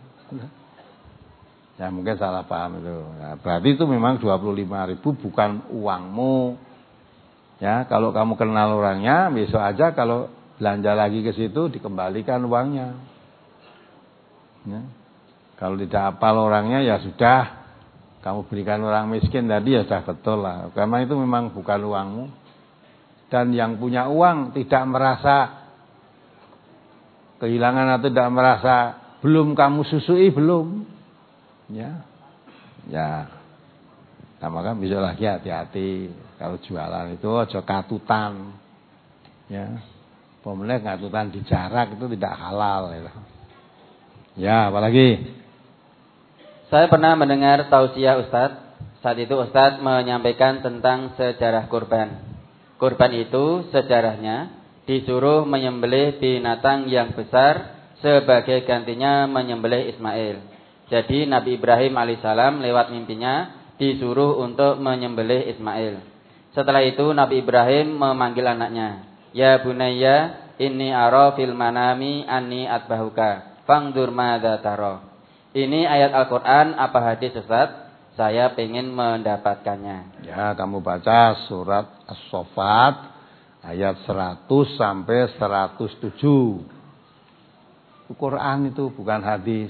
A: Ya mungkin salah paham itu. Nah, berarti itu memang dua puluh lima ribu bukan uangmu. Ya, kalau kamu kenal orangnya, besok aja kalau belanja lagi ke situ dikembalikan uangnya. Ya. Kalau tidak hafal orangnya ya sudah, kamu berikan orang miskin tadi ya sudah betul lah. Karena itu memang bukan uangmu. Dan yang punya uang tidak merasa kehilangan atau tidak merasa belum kamu susui, belum. Ya. Ya. Nah, maka besok lagi hati-hati. Kalau jualan itu aja katutan. Ya. Pemenang katutan di jarak itu tidak halal. Ya, ya apalagi?
C: Saya pernah mendengar tausiah Ustadz. Saat itu Ustadz menyampaikan tentang sejarah kurban. Kurban itu sejarahnya disuruh menyembelih binatang yang besar sebagai gantinya menyembelih Ismail. Jadi Nabi Ibrahim alaihissalam lewat mimpinya disuruh untuk menyembelih Ismail. Setelah itu Nabi Ibrahim memanggil anaknya, "Ya bunayya, inni ara fil manami anni atbahuka, fangdur madza tara." Ini ayat Al-Quran apa hadis Ustaz? Saya ingin mendapatkannya.
A: Ya, kamu baca surat As-Saffat ayat seratus sampai seratus tujuh. Al-Quran itu bukan hadis.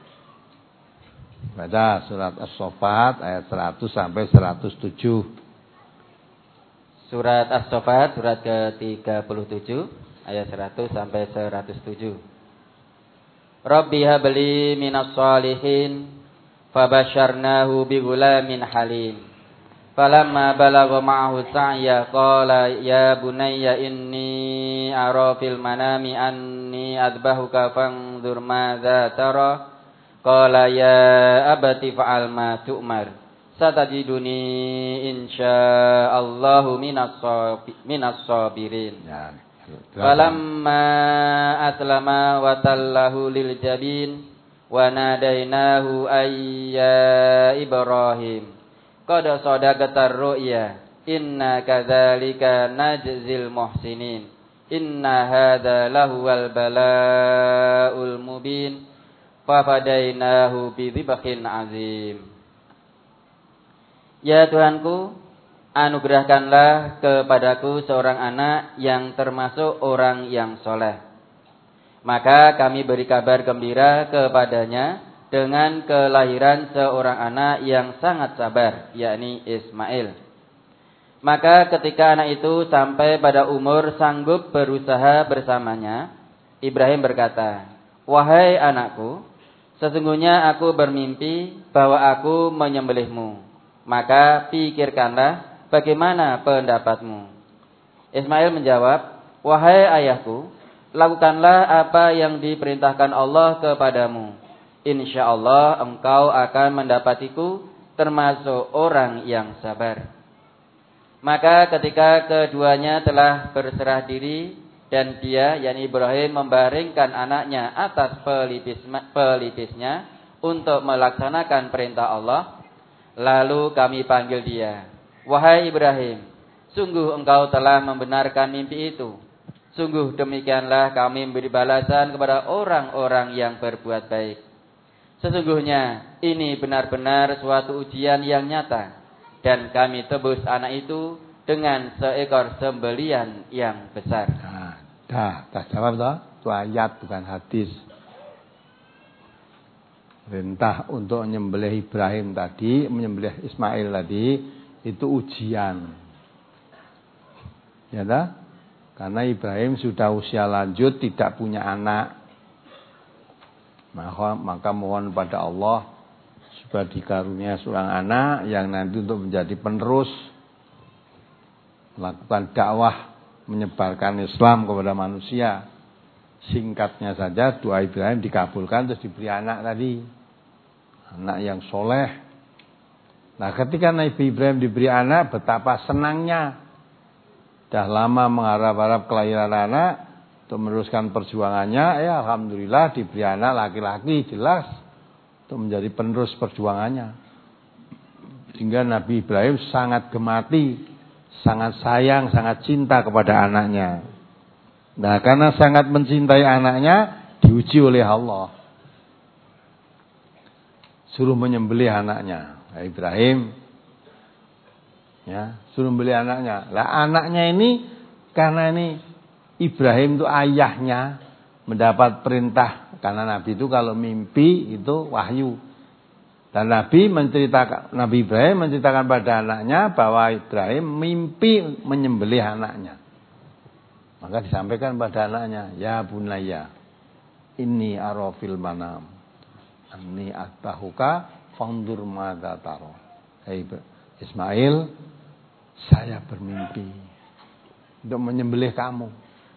A: Baca surat As-Saffat ayat seratus sampai seratus tujuh.
C: Surat As-Saffat surat ke tiga puluh tujuh ayat seratus sampai seratus tujuh. Rabbi habli minas salihin fabasyarnahu bighulamin halim. Falamma balagha ma'ahu sa'ya qala ya bunayya inni ara fil manami anni adbahuka fanzur madza tara. Qala ya abati fa'al ma tu'mar. Satajiduni insyaallahu minas sabirin. Ya. Falamma aslama wa tallahu lil jabin wa nadainahu ayya Ibrahim qad sadaqatar ru'ya inna kadzalika najzil muhsinin inna hadza lahuwal balaul mubin fa fadainahu bi dzibhin azim. Ya Tuhanku, anugerahkanlah kepadaku seorang anak yang termasuk orang yang soleh. Maka kami beri kabar gembira kepadanya dengan kelahiran seorang anak yang sangat sabar, yakni Ismail. Maka ketika anak itu sampai pada umur sanggup berusaha bersamanya, Ibrahim berkata, "Wahai anakku, sesungguhnya aku bermimpi bahwa aku menyembelihmu. Maka pikirkanlah bagaimana pendapatmu?" Ismail menjawab, "Wahai ayahku, lakukanlah apa yang diperintahkan Allah kepadamu. Insya Allah engkau akan mendapatiku termasuk orang yang sabar." Maka ketika keduanya telah berserah diri dan dia, yakni Ibrahim, membaringkan anaknya atas pelipis, pelipisnya untuk melaksanakan perintah Allah, lalu kami panggil dia, "Wahai Ibrahim, sungguh engkau telah membenarkan mimpi itu. Sungguh demikianlah kami memberi balasan kepada orang-orang yang berbuat baik. Sesungguhnya ini benar-benar suatu ujian yang nyata. Dan kami tebus anak itu dengan seekor sembelian yang besar."
A: Nah, dah, dah jawab toh. Itu ayat bukan hadis. Perintah untuk menyembelih Ibrahim tadi, menyembelih Ismail tadi, itu ujian. Ya dah? Karena Ibrahim sudah usia lanjut, tidak punya anak. Maka, maka mohon pada Allah supaya dikarunia seorang anak yang nanti untuk menjadi penerus, melakukan dakwah, menyebarkan Islam kepada manusia. Singkatnya saja, doa Ibrahim dikabulkan terus diberi anak tadi. Anak yang soleh. Nah, ketika Nabi Ibrahim diberi anak, betapa senangnya. Dah lama mengharap-harap kelahiran anak untuk meneruskan perjuangannya. Ya, alhamdulillah diberi anak laki-laki, jelas untuk menjadi penerus perjuangannya. Sehingga Nabi Ibrahim sangat gemati, sangat sayang, sangat cinta kepada anaknya. Nah, karena sangat mencintai anaknya, diuji oleh Allah. Suruh menyembelih anaknya. Ibrahim, ya, suruh beli anaknya. Lah anaknya ini, karena ini Ibrahim itu ayahnya, mendapat perintah. Karena Nabi itu kalau mimpi itu wahyu. Dan Nabi menceritakan, Nabi Ibrahim menceritakan pada anaknya bahwa Ibrahim mimpi menyembelih anaknya. Maka disampaikan pada anaknya, ya bunayya, inni ara fil manam, anni atbahuka fandur madza tara. Hai Ismail, saya bermimpi untuk menyembelih kamu.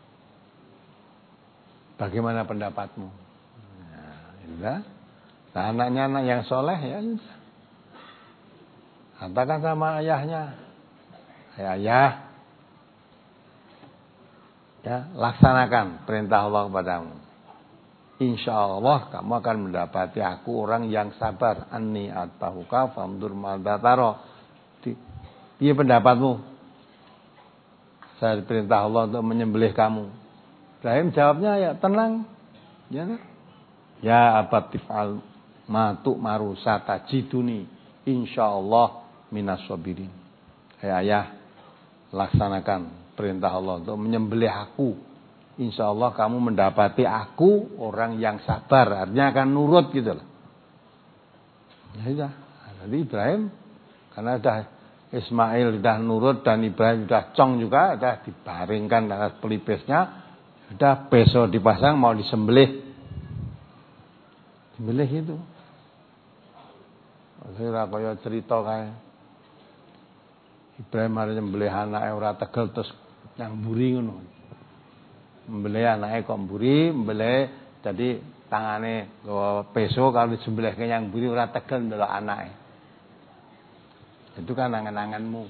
A: Bagaimana pendapatmu? Nah, nah anaknya anak yang soleh ya. Katakan sama ayahnya, hai ayah, ya laksanakan perintah Allah kepadamu. Insya Allah kamu akan mendapati aku orang yang sabar. Anni atbahuka fandur madza tara. Piye pendapatmu? Saya perintah Allah untuk menyembelih kamu. Ibrahim jawabnya ya tenang, ya, ya abatif al matu maru satajiduni insyaallah minas sabirin. Hai ayah, laksanakan perintah Allah untuk menyembelih aku. Insyaallah kamu mendapati aku orang yang sabar, artinya akan nurut gitu loh. Ya sudah, jadi Ibrahim karena sudah Ismail sudah nurut dan Ibrahim sudah cong juga, sudah dibaringkan atas pelipisnya. Sudah besok dipasang mau disembelih. Sembelih itu. Ora kaya cerita kae. Ibrahim arep nyembelih anake ora tegel terus nang mburi ngono. Mbelih anake kok mburi, mbelih jadi tangane nggawa peso kalau disembelihke yang mburi ora tegel ndelok anake. Itu kan angan-anganmu.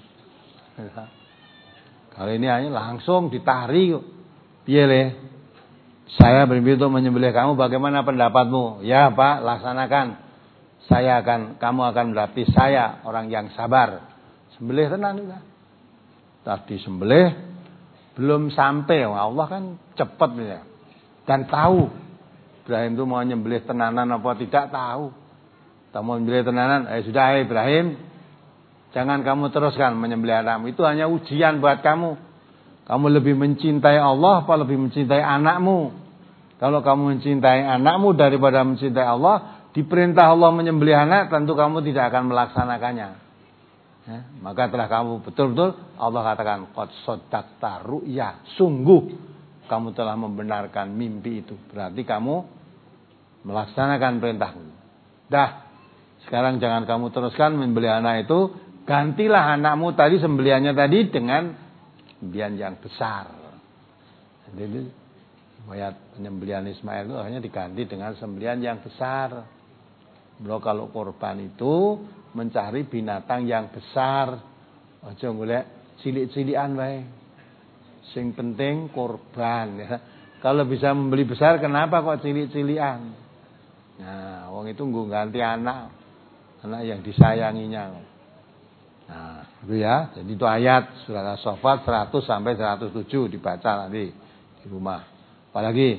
A: Kalau ini hanya langsung ditari kok. Piye le? Saya bermimpi untuk menyembelih kamu, bagaimana pendapatmu? Ya Pak, laksanakan. Saya akan, kamu akan mendapati saya orang yang sabar. Sembelih tenang juga. Tadi sembelih belum sampai, Allah kan cepat ya. Dan tahu Ibrahim itu mau nyembelih tenanan apa tidak tahu. Tak mau nyembelih tenanan, eh sudah eh, Ibrahim, jangan kamu teruskan menyembelih anakmu. Itu hanya ujian buat kamu. Kamu lebih mencintai Allah apa lebih mencintai anakmu? Kalau kamu mencintai anakmu daripada mencintai Allah, diperintah Allah menyembelih anak, tentu kamu tidak akan melaksanakannya. Ya, maka telah kamu betul-betul Allah katakan qad shaddaqta ru'ya, sungguh kamu telah membenarkan mimpi itu. Berarti kamu melaksanakan perintahku. Dah, sekarang jangan kamu teruskan menyembelih anak itu, gantilah anakmu tadi sembelihannya tadi dengan sembelihan yang besar. Jadi riwayat penyembelihan Ismail itu hanya diganti dengan sembelihan yang besar. Beliau kalau korban itu mencari binatang yang besar. Aja golek cilik-cilikan wae. Sing penting korban ya. Kalau bisa membeli besar kenapa kok cilik-cilikan? Nah, wong itu nggo ganti anak. Anak yang disayanginya. Nah, itu ya. Jadi itu ayat surat As-Saffat seratus sampai seratus tujuh dibaca nanti di rumah. Apalagi?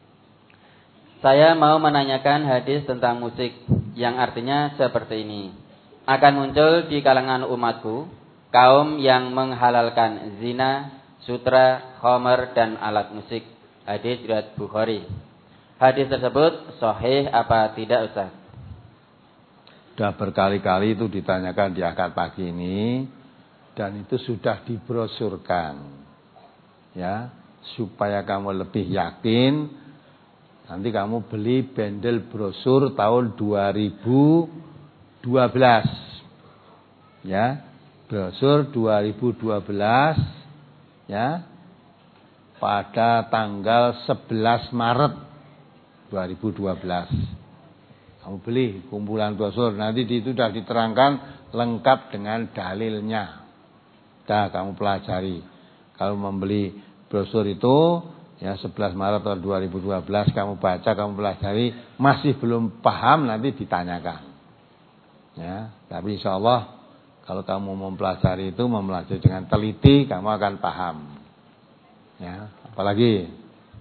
C: Saya mau menanyakan hadis tentang musik yang artinya seperti ini. Akan muncul di kalangan umatku kaum yang menghalalkan zina, sutra, khamar dan alat musik. Hadis riwayat Bukhari. Hadis tersebut sahih apa tidak Ustaz?
A: Sudah berkali-kali itu ditanyakan di akad pagi ini dan itu sudah dibrosurkan ya supaya kamu lebih yakin. Nanti kamu beli bendel brosur tahun dua ribu dua belas ya, brosur dua ribu dua belas ya, pada tanggal sebelas Maret dua ribu dua belas. Kamu beli kumpulan brosur, nanti di itu sudah diterangkan lengkap dengan dalilnya. Dah kamu pelajari. Kalau membeli brosur itu ya sebelas Maret tahun dua ribu dua belas kamu baca, kamu pelajari, masih belum paham nanti ditanyakan. Ya, tapi insyaallah kalau kamu mempelajari itu, mempelajari dengan teliti, kamu akan paham. Ya, apalagi?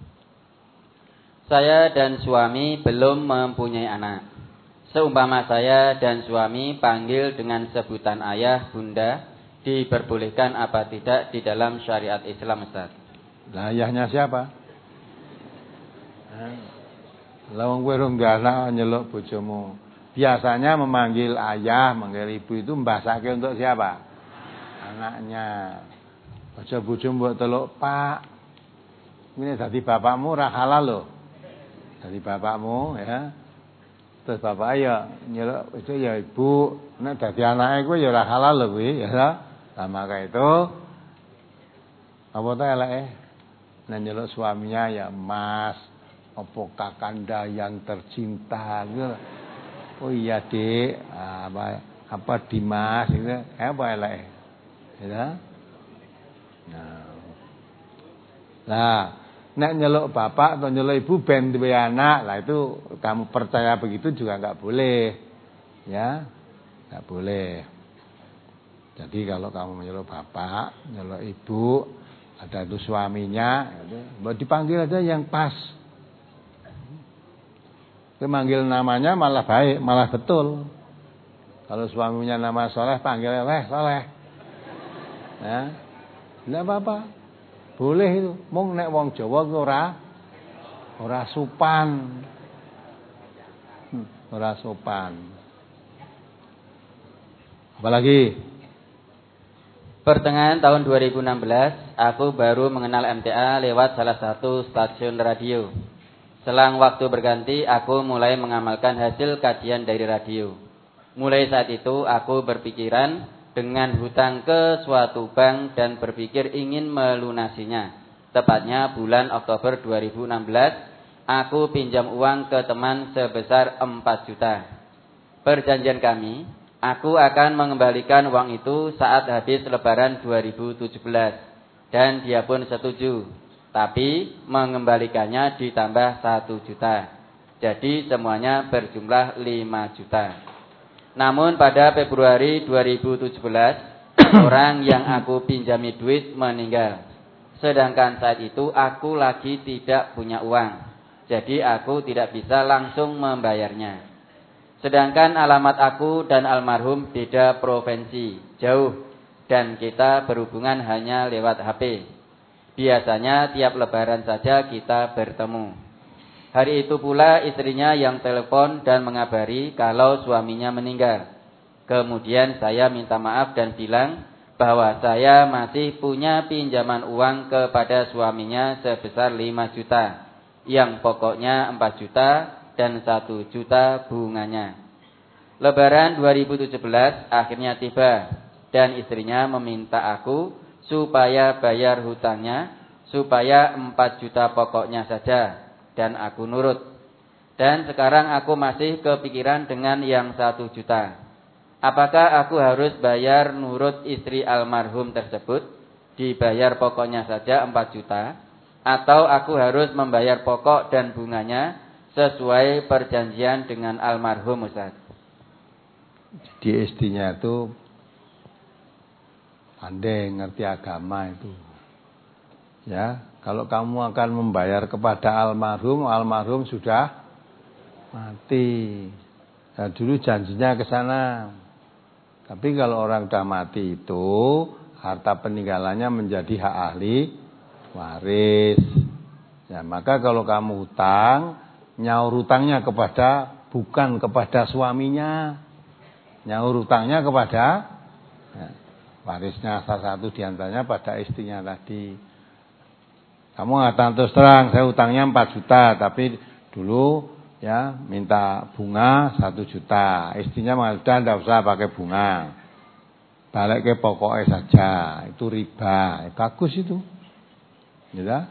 C: Saya dan suami belum mempunyai anak. Seumpama saya dan suami panggil dengan sebutan ayah, bunda, diperbolehkan apa tidak di dalam syariat Islam, Ustaz?
A: Lah ayahnya siapa? Lah wong kowe rong anak nyeluk bojomu Biasanya memanggil ayah, memanggil ibu itu mbasake untuk siapa? Anaknya. Aja bojo mbok teluk, Pak. Ini dadi bapakmu ora halal lho. Dadi bapakmu ya. Terus bapak ya nyeluk itu ya ibu, nek dadi anake kuwi ya ora halal lho kuwi ya. Nah, maka itu apa ta eleke? Nek nyeluk suaminya ya Mas, apa kakanda yang tercinta gitu. Oh iya Dik, apa apa Dimas gitu. Apa eleke? Ya. Nah. Nah, nek nyeluk bapak atau nyeluk ibu ben duwe anak, lah itu kamu percaya begitu juga enggak boleh. Ya. Enggak boleh. Jadi kalau kamu menyeluk bapak, nyeluk ibu, ada itu suaminya, gitu, dipanggil aja yang pas. Manggil namanya malah baik, malah betul. Kalau suaminya nama Soleh, panggil Leh, Soleh. Ya. Enggak apa-apa. Boleh itu. Mung nek wong Jawa ku ora ora sopan. Hmm, ora sopan. Apalagi
C: pertengahan tahun dua ribu enam belas, aku baru mengenal M T A lewat salah satu stasiun radio. Selang waktu berganti, aku mulai mengamalkan hasil kajian dari radio. Mulai saat itu, aku berpikiran dengan hutang ke suatu bank dan berpikir ingin melunasinya. Tepatnya bulan Oktober dua ribu enam belas, aku pinjam uang ke teman sebesar empat juta. Perjanjian kami, aku akan mengembalikan uang itu saat habis Lebaran dua ribu tujuh belas. Dan dia pun setuju. Tapi mengembalikannya ditambah satu juta. Jadi semuanya berjumlah lima juta. Namun pada Februari dua ribu tujuh belas, orang yang aku pinjami duit meninggal. Sedangkan saat itu aku lagi tidak punya uang. Jadi aku tidak bisa langsung membayarnya. Sedangkan alamat aku dan almarhum beda provinsi, jauh. Dan kita berhubungan hanya lewat H P. Biasanya tiap lebaran saja kita bertemu. Hari itu pula istrinya yang telepon dan mengabari kalau suaminya meninggal. Kemudian saya minta maaf dan bilang bahwa saya masih punya pinjaman uang kepada suaminya sebesar lima juta. Yang pokoknya empat juta dan satu juta bunganya. Lebaran dua ribu tujuh belas akhirnya tiba dan istrinya meminta aku supaya bayar hutangnya, supaya empat juta pokoknya saja, dan aku nurut. Dan sekarang aku masih kepikiran dengan yang satu juta. Apakah aku harus bayar nurut istri almarhum tersebut, dibayar pokoknya saja empat juta, atau aku harus membayar pokok dan bunganya sesuai perjanjian dengan almarhum Ustaz?
A: Di istrinya itu pandai ngerti agama itu. Ya, kalau kamu akan membayar kepada almarhum, almarhum sudah mati. Nah, dulu janjinya ke sana. Tapi kalau orang sudah mati itu, harta peninggalannya menjadi hak ahli waris. Ya, maka kalau kamu hutang, nyaur hutangnya kepada bukan kepada suaminya. Nyaur hutangnya kepada ya, warisnya salah satu diantaranya pada istrinya tadi. Kamu ngatakan terus terang, saya utangnya empat juta, tapi dulu ya minta bunga satu juta. Istrinya mengatakan tidak usah pakai bunga, balik ke pokoknya saja. Itu riba, eh, bagus itu, ya.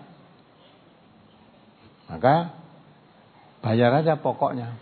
A: Maka bayar aja pokoknya.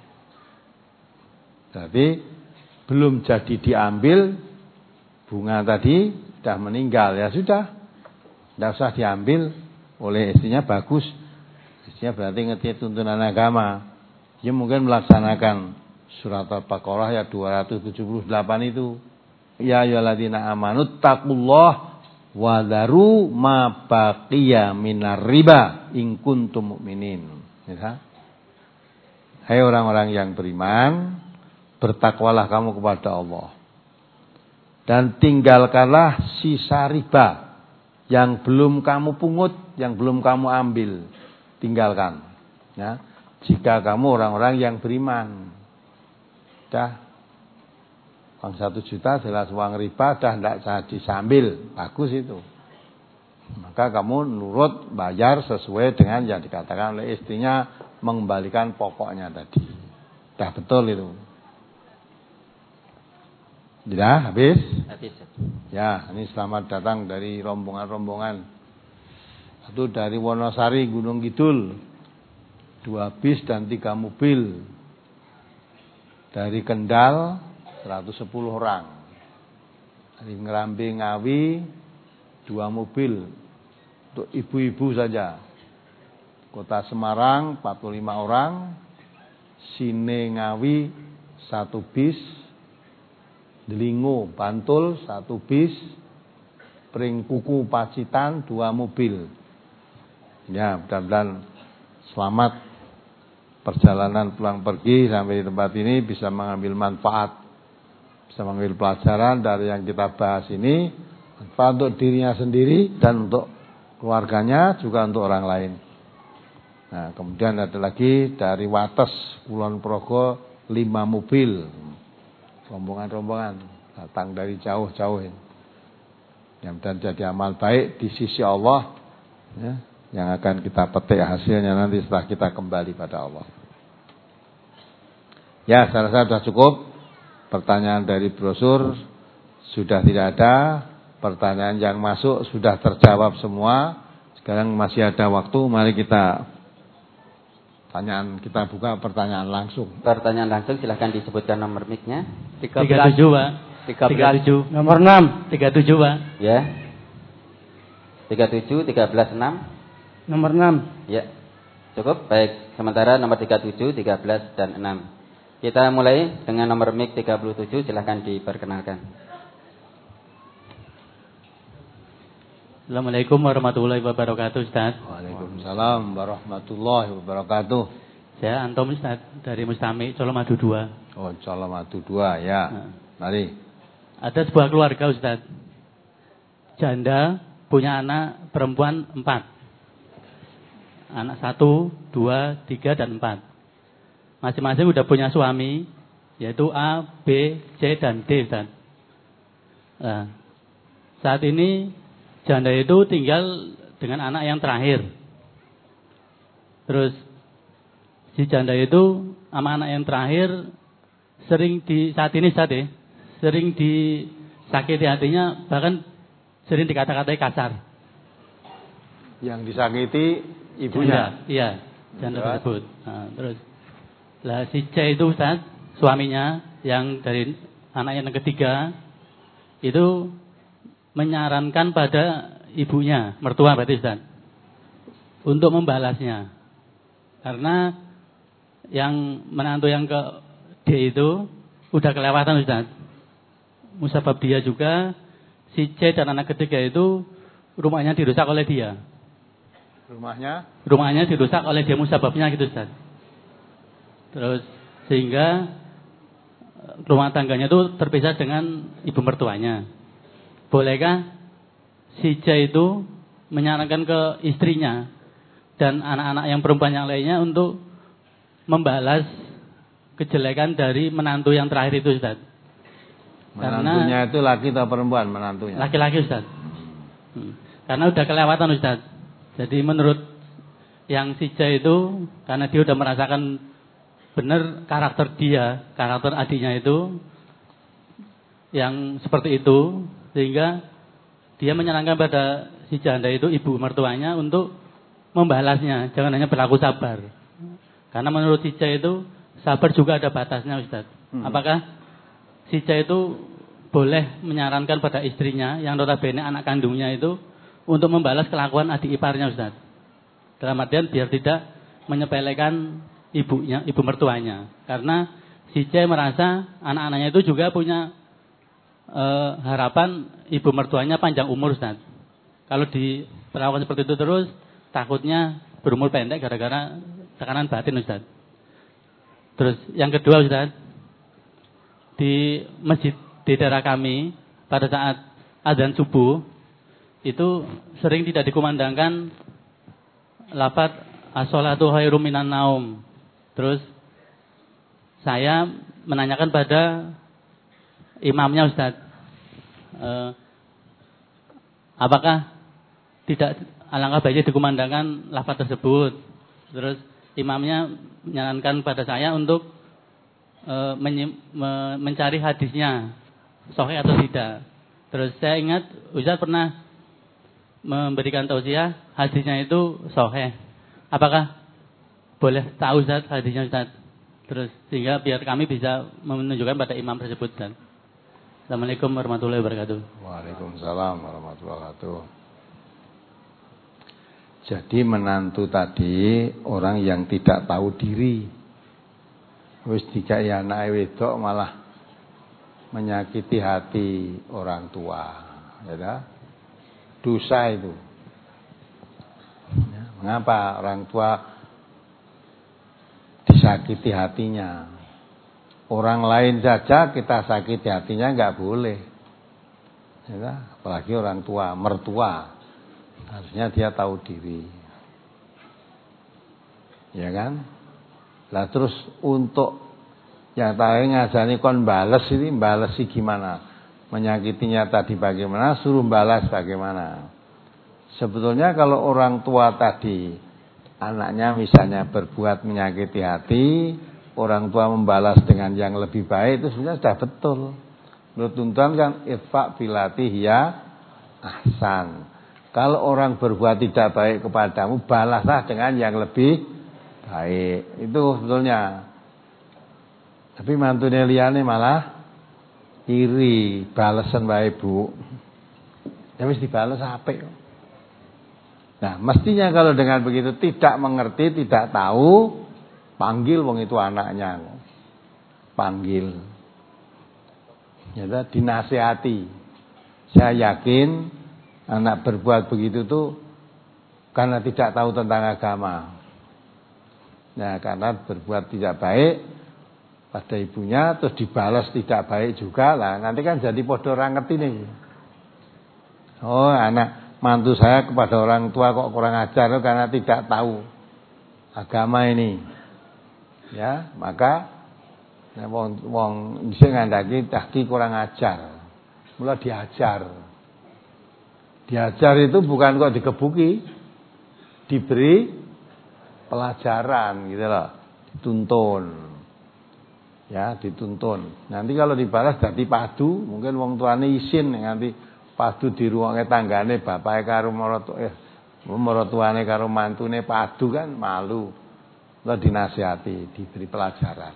A: Jadi belum jadi diambil bunga tadi, sudah meninggal, ya sudah, tidak usah diambil oleh istrinya, bagus. Istrinya berarti ngerti tuntunan agama. Dia mungkin melaksanakan surat Al-Baqarah ayat dua ratus tujuh puluh delapan itu. Ya ayyuhalladzina amanu taqullah wa dharu ma baqiya minar riba in kuntum mu'minin. Ya. Hai orang-orang yang beriman, bertakwalah kamu kepada Allah. Dan tinggalkanlah sisa riba yang belum kamu pungut, yang belum kamu ambil. Tinggalkan. Ya. Jika kamu orang-orang yang beriman. dah uang satu juta jelas uang riba, dah tidak usah disambil, bagus itu. Maka kamu nurut bayar sesuai dengan yang dikatakan oleh istrinya, mengembalikan pokoknya tadi. Dah betul itu. Sudah habis?
C: Habis.
A: Ya, ini selamat datang dari rombongan-rombongan. Satu dari Wonosari Gunung Kidul, dua bis dan tiga mobil. Dari Kendal seratus sepuluh orang. Dari Ngerambi Ngawi dua mobil untuk ibu-ibu saja. Kota Semarang empat puluh lima orang. Sine Ngawi satu bis. Delingo Bantul satu bis. Pringkuku Pacitan dua mobil. Ya, mudah-mudahan selamat perjalanan pulang pergi sampai di tempat ini, bisa mengambil manfaat, bisa mengambil pelajaran dari yang kita bahas ini, manfaat untuk dirinya sendiri dan untuk keluarganya, juga untuk orang lain. Nah, kemudian ada lagi dari Wates Kulon Progo lima mobil, rombongan-rombongan datang dari jauh-jauh ini. Yang dan jadi amal baik di sisi Allah, ya, yang akan kita petik hasilnya nanti setelah kita kembali pada Allah. Ya, saya rasa sudah cukup. Pertanyaan dari brosur sudah tidak ada. Pertanyaan yang masuk sudah terjawab semua. Sekarang masih ada waktu, mari kita pertanyaan, kita buka pertanyaan langsung.
C: Pertanyaan langsung, silahkan disebutkan nomor mic-nya.
D: tiga puluh tujuh, Pak. tiga puluh tujuh. Nomor enam. tiga puluh tujuh, Pak.
C: Ya. tiga puluh tujuh, tiga belas, enam.
D: Nomor enam.
C: Ya. Cukup. Baik. Sementara nomor tiga puluh tujuh, tiga belas, dan enam. Kita mulai dengan nomor mic tiga puluh tujuh. Silahkan diperkenalkan.
D: Assalamualaikum warahmatullahi wabarakatuh, Ustaz.
A: Waalaikumsalam warahmatullahi wabarakatuh.
D: Saya Antom, Ustaz, dari Mustami Colomadu dua.
A: Oh, Colomadu dua, ya. Nah. Mari.
D: Ada sebuah keluarga, Ustaz. Janda punya anak perempuan empat. Anak satu, dua, tiga, dan empat. Masing-masing udah punya suami, yaitu A, B, C, dan D, Ustaz. Nah, saat ini janda itu tinggal dengan anak yang terakhir. Terus si janda itu sama anak yang terakhir sering di saat ini saat ya, sering disakiti hatinya, bahkan sering dikata-katai kasar.
A: Yang disakiti ibunya.
D: Janda, iya, janda tersebut. Nah, terus lah si C itu, Ustaz, suaminya yang dari anak yang ketiga itu menyarankan pada ibunya, mertua berarti, Ustaz, untuk membalasnya. Karena yang menantu yang ke D itu udah kelewatan, Ustaz. Musabab dia juga, si C dan anak ketiga itu rumahnya dirusak oleh dia.
A: Rumahnya?
D: Rumahnya dirusak oleh dia, musababnya gitu, Ustaz. Terus sehingga rumah tangganya itu terpisah dengan ibu mertuanya. Bolehkah si C itu menyarankan ke istrinya dan anak-anak yang perempuan yang lainnya untuk membalas kejelekan dari menantu yang terakhir itu, Ustaz?
A: Menantunya karena, itu laki atau perempuan menantunya?
D: Laki-laki, Ustaz. Hmm. Karena udah kelewatan, Ustaz. Jadi menurut yang si C itu, karena dia udah merasakan benar karakter dia, karakter adiknya itu yang seperti itu, sehingga dia menyarankan pada si janda itu, ibu mertuanya, untuk membalasnya. Jangan hanya berlaku sabar. Karena menurut si C itu, sabar juga ada batasnya, Ustaz. Hmm. Apakah si C itu boleh menyarankan pada istrinya, yang notabene anak kandungnya itu, untuk membalas kelakuan adik iparnya, Ustaz? Dalam artian biar tidak menyepelekan ibunya, ibu mertuanya. Karena si C merasa anak-anaknya itu juga punya e, harapan ibu mertuanya panjang umur, Ustaz. Kalau diperlakukan seperti itu terus, takutnya berumur pendek gara-gara tekanan batin, Ustaz. Terus yang kedua, Ustaz, di masjid di daerah kami pada saat azan subuh itu sering tidak dikumandangkan lafaz as-sholatu khairum minan naum. Terus saya menanyakan pada imamnya Ustaz, eh, apakah tidak alangkah baiknya dikumandangkan lafaz tersebut. Terus imamnya menyarankan pada saya untuk e, menye, me, mencari hadisnya sahih atau tidak. Terus saya ingat Ustaz pernah memberikan tausiah hadisnya itu sahih. Apakah boleh tahu Ustaz hadisnya Ustaz? Terus sehingga biar kami bisa menunjukkan pada imam tersebut Ustaz. Assalamualaikum warahmatullahi wabarakatuh.
A: Waalaikumsalam warahmatullahi wabarakatuh. Jadi menantu tadi orang yang tidak tahu diri. Wis dikai anake wedok malah menyakiti hati orang tua, ya. Dosa itu. Ya, mengapa orang tua disakiti hatinya? Orang lain saja kita sakiti hatinya enggak boleh. Ya, apalagi orang tua, mertua. Harusnya dia tahu diri. Ya kan? Lah terus untuk yang tadi ngajani kon bales ini, bales sih gimana? Menyakitinya tadi bagaimana, suruh balas bagaimana? Sebetulnya kalau orang tua tadi anaknya misalnya berbuat menyakiti hati, orang tua membalas dengan yang lebih baik, itu sebenarnya sudah betul. Menurut tuntunan kan idfa bilati hiya ahsan. Kalau orang berbuat tidak baik kepadamu, balaslah dengan yang lebih baik. Itu sebetulnya. Tapi mantune liyane malah iri, balesan wae Bu. Ya wis dibales apik. Nah, mestinya kalau dengan begitu tidak mengerti, tidak tahu, panggil wong itu anaknya. Panggil. Ya, dinasihati. Saya yakin anak berbuat begitu tuh karena tidak tahu tentang agama. Nah, karena berbuat tidak baik pada ibunya terus dibalas tidak baik juga lah. Nanti kan jadi podo orang ngerti nih. Oh, anak mantu saya kepada orang tua kok kurang ajar karena tidak tahu agama ini. Ya, maka ya, wong wong sing ngandhaki tahki kurang ajar. Mula diajar. Diajar itu bukan kok dikebuki, diberi pelajaran gitu loh, dituntun. Ya, dituntun. Nanti kalau dibalas dadi padu, mungkin wong tuane isin nanti padu dirungokke tanggane bapake karo maratu eh maratuane karo mantune padu kan malu. Lah dinasihati, diberi pelajaran.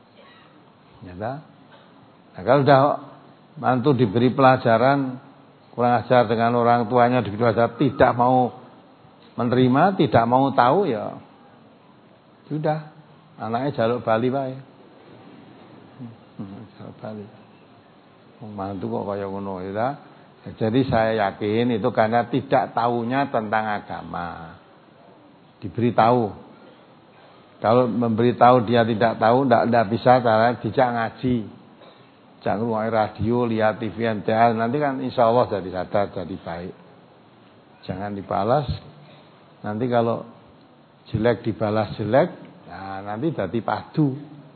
A: Ya ta? Nah, kalau udah mantu diberi pelajaran kurang ajar dengan orang tuanya diberi pelajaran tidak mau menerima, tidak mau tahu ya sudah anaknya jaluk bali wae. Hmm, jaluk bali. Wong mantu kok kaya ngono ya. Jadi saya yakin itu karena tidak tahunya tentang agama. Diberitahu. Kalau memberitahu dia tidak tahu, tidak bisa cara dijak ngaji. Jangan lupa radio, lihat T V N T A, nanti kan insya Allah jadi sadar, jadi baik. Jangan dibalas. Nanti kalau jelek dibalas jelek, nah nanti jadi padu.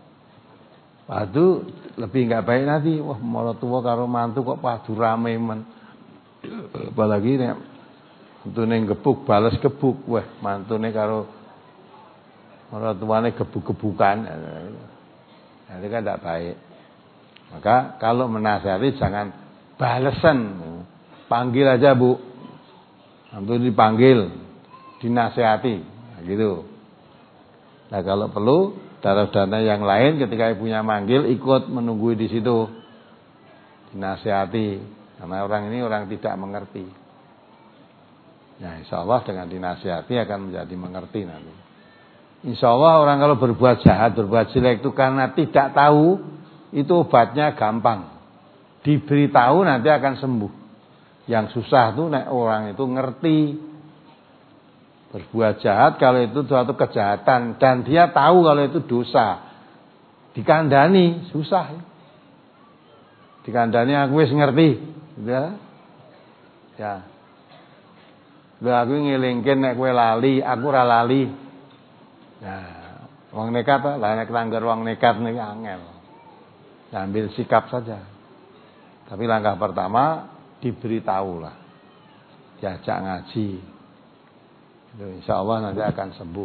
A: Padu lebih enggak baik nanti. Wah, malah tua karo mantu kok padu rame men. Apalagi nek mantune gebuk balas gebuk. Wah, mantune karo malah tuane gebuk-gebukan. Nah, itu kan enggak baik. Maka kalau menasihati jangan balesan. Panggil aja Bu. Nanti dipanggil, dinasihati. Nah, gitu. Nah, kalau perlu darah-darah yang lain ketika ibunya manggil ikut menunggu di situ. Dinasihati. Karena orang ini orang tidak mengerti. Nah, insya Allah dengan dinasihati akan menjadi mengerti nanti. Insya Allah orang kalau berbuat jahat, berbuat jelek itu karena tidak tahu, itu obatnya gampang. Diberitahu nanti akan sembuh. Yang susah tuh nek orang itu ngerti. Berbuat jahat kalau itu suatu kejahatan dan dia tahu kalau itu dosa. Dikandani susah. Dikandani aku wis ngerti, ya. Ya. Lha aku ngelingke nek kowe lali, aku ora lali. Nah, wong nekat lah nek langgar wong nekat niki angel. ambil sikap saja. Tapi langkah pertama diberitahulah, diajak ngaji. Insya Allah nanti akan sembuh.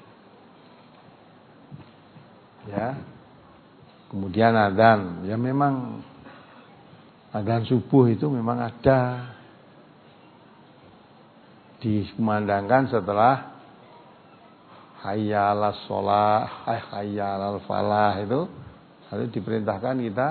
A: Ya. Kemudian adzan, ya memang adzan subuh itu memang ada dikumandangkan setelah hayya 'alas shalah, hayya 'alal falah itu, lalu diperintahkan kita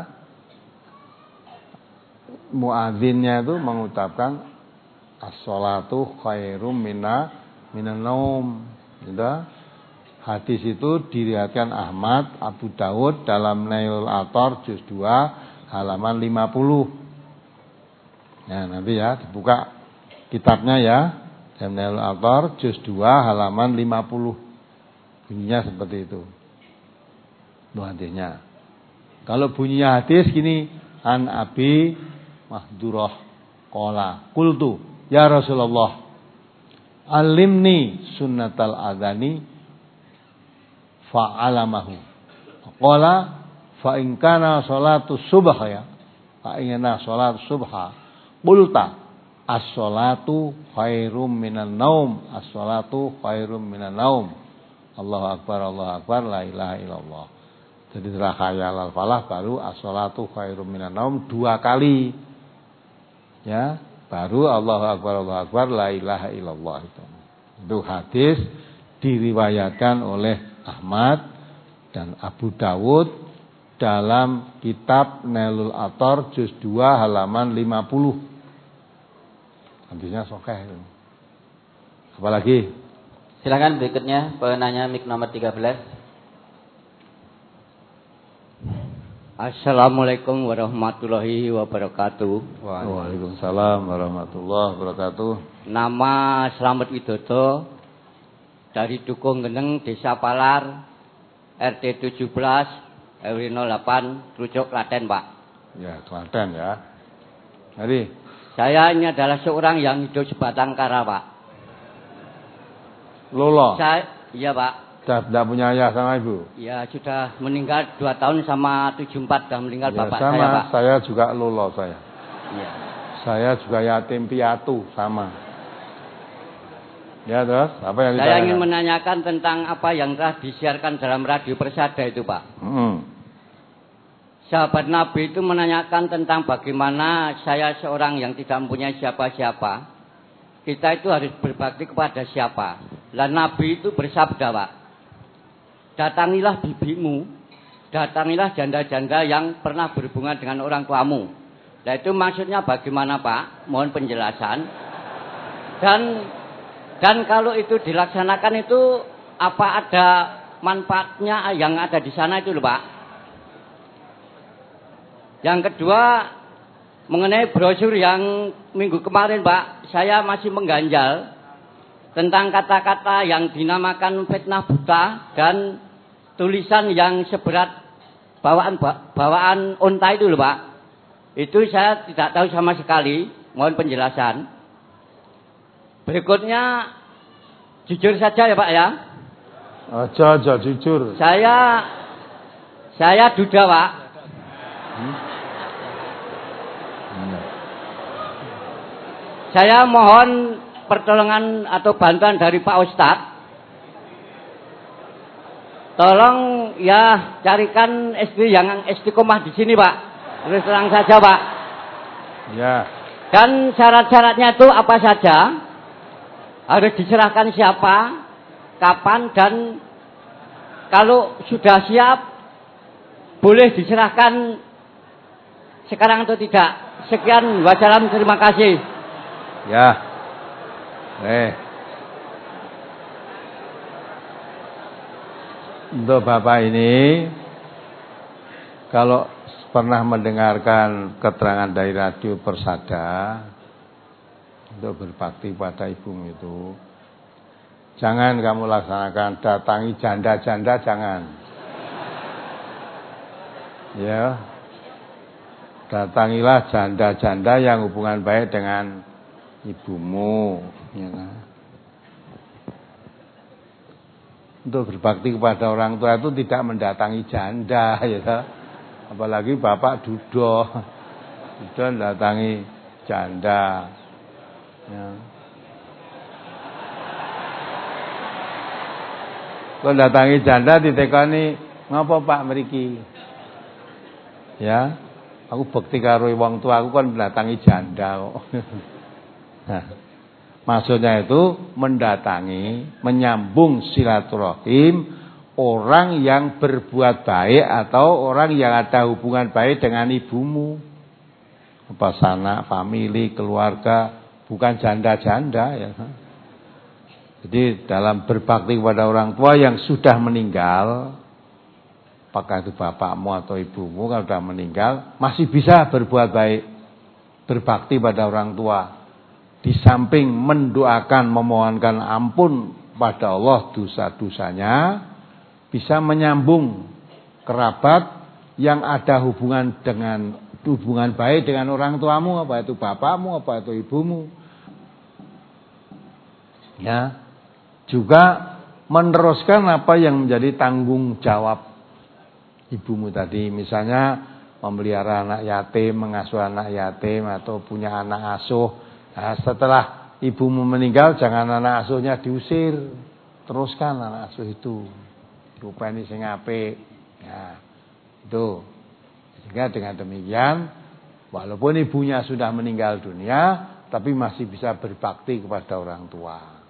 A: muadzinnya itu mengucapkan as-sholatu khairum mina minan naum. Gitu. Hadis itu diriwayatkan Ahmad, Abu Dawud dalam Nailul Autar juz dua halaman lima puluh. Nah, nanti ya dibuka kitabnya ya. Dalam Nailul Autar juz dua halaman lima puluh. Bunyinya seperti itu. Itu hadisnya. Kalau bunyinya hadis gini, an Abi Mahdurah qala qultu ya Rasulullah alimni sunnatal adani fa'alamahu. Qala fa in kana salatu subh ya. Fa inna salatu subha. Qulta as-salatu khairum minan naum. As-salatu khairum minan naum. Allahu akbar, Allahu akbar, la ilaha illallah. Jadi setelah hayya 'alal falah baru as-salatu khairum minan naum dua kali. Ya, baru Allahu akbar, Allahu akbar, la ilaha illallah itu. Itu hadis diriwayatkan oleh Ahmad dan Abu Dawud dalam kitab Nailul Autar juz dua halaman lima puluh. Hadisnya sahih. Apalagi?
C: Silakan berikutnya penanya mik nomor tiga belas.
E: Assalamualaikum warahmatullahi wabarakatuh.
A: Waalaikumsalam warahmatullahi wabarakatuh.
E: Nama Slamet Widodo dari Dukung Geneng, Desa Palar, R T tujuh belas, R W nol delapan, Trucuk, Klaten, Pak.
A: Ya, Klaten ya. Jadi,
E: saya ini adalah seorang yang hidup sebatang kara, Pak.
A: Lolo.
E: Saya, iya, Pak.
A: Sudah tidak punya ayah sama ibu?
E: Ya, sudah meninggal dua tahun sama tujuh empat sudah meninggal
A: ya,
E: bapak
A: sama,
E: saya, Pak.
A: Saya juga lolo saya.
E: Iya.
A: Saya juga yatim piatu sama. Ya terus, apa yang
E: Saya
A: ditanyakan?
E: ingin menanyakan tentang apa yang telah disiarkan dalam radio Persada itu, Pak.
A: Hmm.
E: Sahabat Nabi itu menanyakan tentang bagaimana saya seorang yang tidak mempunyai siapa-siapa. Kita itu harus berbakti kepada siapa. Dan Nabi itu bersabda, Pak. Datangilah bibimu, datangilah janda-janda yang pernah berhubungan dengan orang tuamu. Nah itu maksudnya bagaimana, Pak? Mohon penjelasan. Dan dan kalau itu dilaksanakan itu apa ada manfaatnya yang ada di sana itu loh, Pak? Yang kedua, mengenai brosur yang minggu kemarin, Pak, saya masih mengganjal tentang kata-kata yang dinamakan fitnah buta dan tulisan yang seberat bawaan bawaan unta itu loh, Pak. Itu saya tidak tahu sama sekali. Mohon penjelasan. Berikutnya, jujur saja ya, Pak ya.
A: Aja aja jujur.
E: Saya saya duda, Pak.
A: Hmm? Hmm.
E: Saya mohon pertolongan atau bantuan dari Pak Ustadz. Tolong ya carikan S D yang istiqomah di sini, Pak. Terus terang saja, Pak.
A: Ya.
E: Dan syarat-syaratnya itu apa saja? Harus diserahkan siapa, kapan, dan kalau sudah siap boleh diserahkan sekarang atau tidak. Sekian, wassalam, terima kasih.
A: Ya. Eh. Untuk Bapak ini, kalau pernah mendengarkan keterangan dari radio Persada untuk berbakti pada ibumu itu, jangan kamu laksanakan datangi janda-janda, jangan. Ya. Datangilah janda-janda yang hubungan baik dengan ibumu, ya kan? Untuk berbakti kepada orang tua itu tidak mendatangi janda, ya. Apalagi bapak duda. Duda datangi janda. Ya. Kalau datangi janda ditekani, ngapa Pak mriki? Ya, aku bekti karo wong tua aku kan mendatangi janda kok. Nah, maksudnya itu mendatangi, menyambung silaturahim orang yang berbuat baik atau orang yang ada hubungan baik dengan ibumu. Apa sanak, famili, keluarga, bukan janda-janda ya. Jadi dalam berbakti kepada orang tua yang sudah meninggal, apakah itu bapakmu atau ibumu kalau sudah meninggal, masih bisa berbuat baik, berbakti pada orang tua. Di samping mendoakan, memohonkan ampun pada Allah dosa-dosanya, bisa menyambung kerabat yang ada hubungan dengan hubungan baik dengan orang tuamu, apa itu bapakmu, apa itu ibumu. Ya. Juga meneruskan apa yang menjadi tanggung jawab ibumu tadi. Misalnya memelihara anak yatim, mengasuh anak yatim, atau punya anak asuh. Nah, setelah ibumu meninggal, jangan anak asuhnya diusir. Teruskan anak asuh itu. Rupani sing apik. Ya, itu. Sehingga dengan demikian, walaupun ibunya sudah meninggal dunia, tapi masih bisa berbakti kepada orang tua.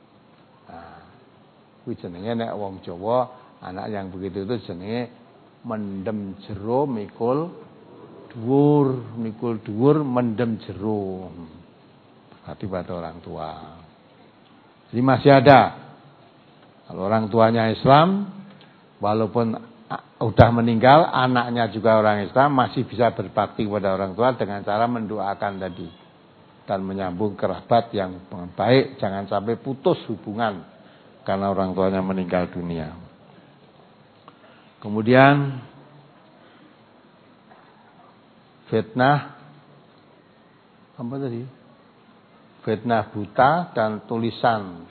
A: Kuwi jenenge nek wong Jawa, anak yang begitu itu jenenge mendem jero mikul dhuwur, mikul dhuwur mendem jero. Berarti pada orang tua. Jadi masih ada. Kalau orang tuanya Islam, walaupun udah meninggal, anaknya juga orang Islam, masih bisa berbakti kepada orang tua dengan cara mendoakan tadi dan menyambung kerabat yang baik, jangan sampai putus hubungan karena orang tuanya meninggal dunia. Kemudian fitnah apa tadi? Fitnah buta dan tulisan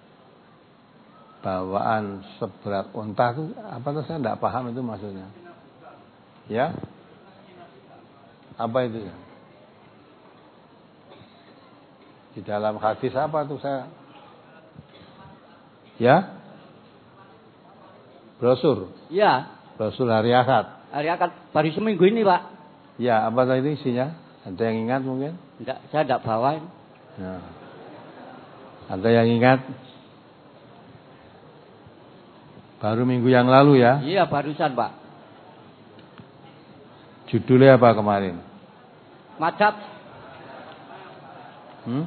A: bawaan seberat unta itu apa tuh, saya tidak paham itu maksudnya. Ya? Apa itu ya? Di dalam hadis apa tuh saya? Ya? Brosur.
E: Ya.
A: Brosur hari Ahad.
E: Hari Ahad baru seminggu ini, Pak.
A: Ya, apa tadi isinya? Ada yang ingat mungkin?
E: Enggak, saya tidak bawa.
A: Ya. Ada yang ingat? Baru minggu yang lalu ya?
E: Iya, barusan, Pak.
A: Judulnya apa kemarin?
E: Madhab.
A: Hmm?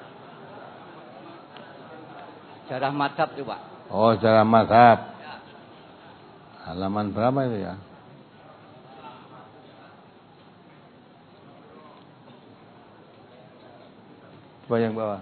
E: Jarah madhab tuh, Pak.
A: Oh, jarah madhab. Ya. Halaman berapa itu ya? Coba yang bawah.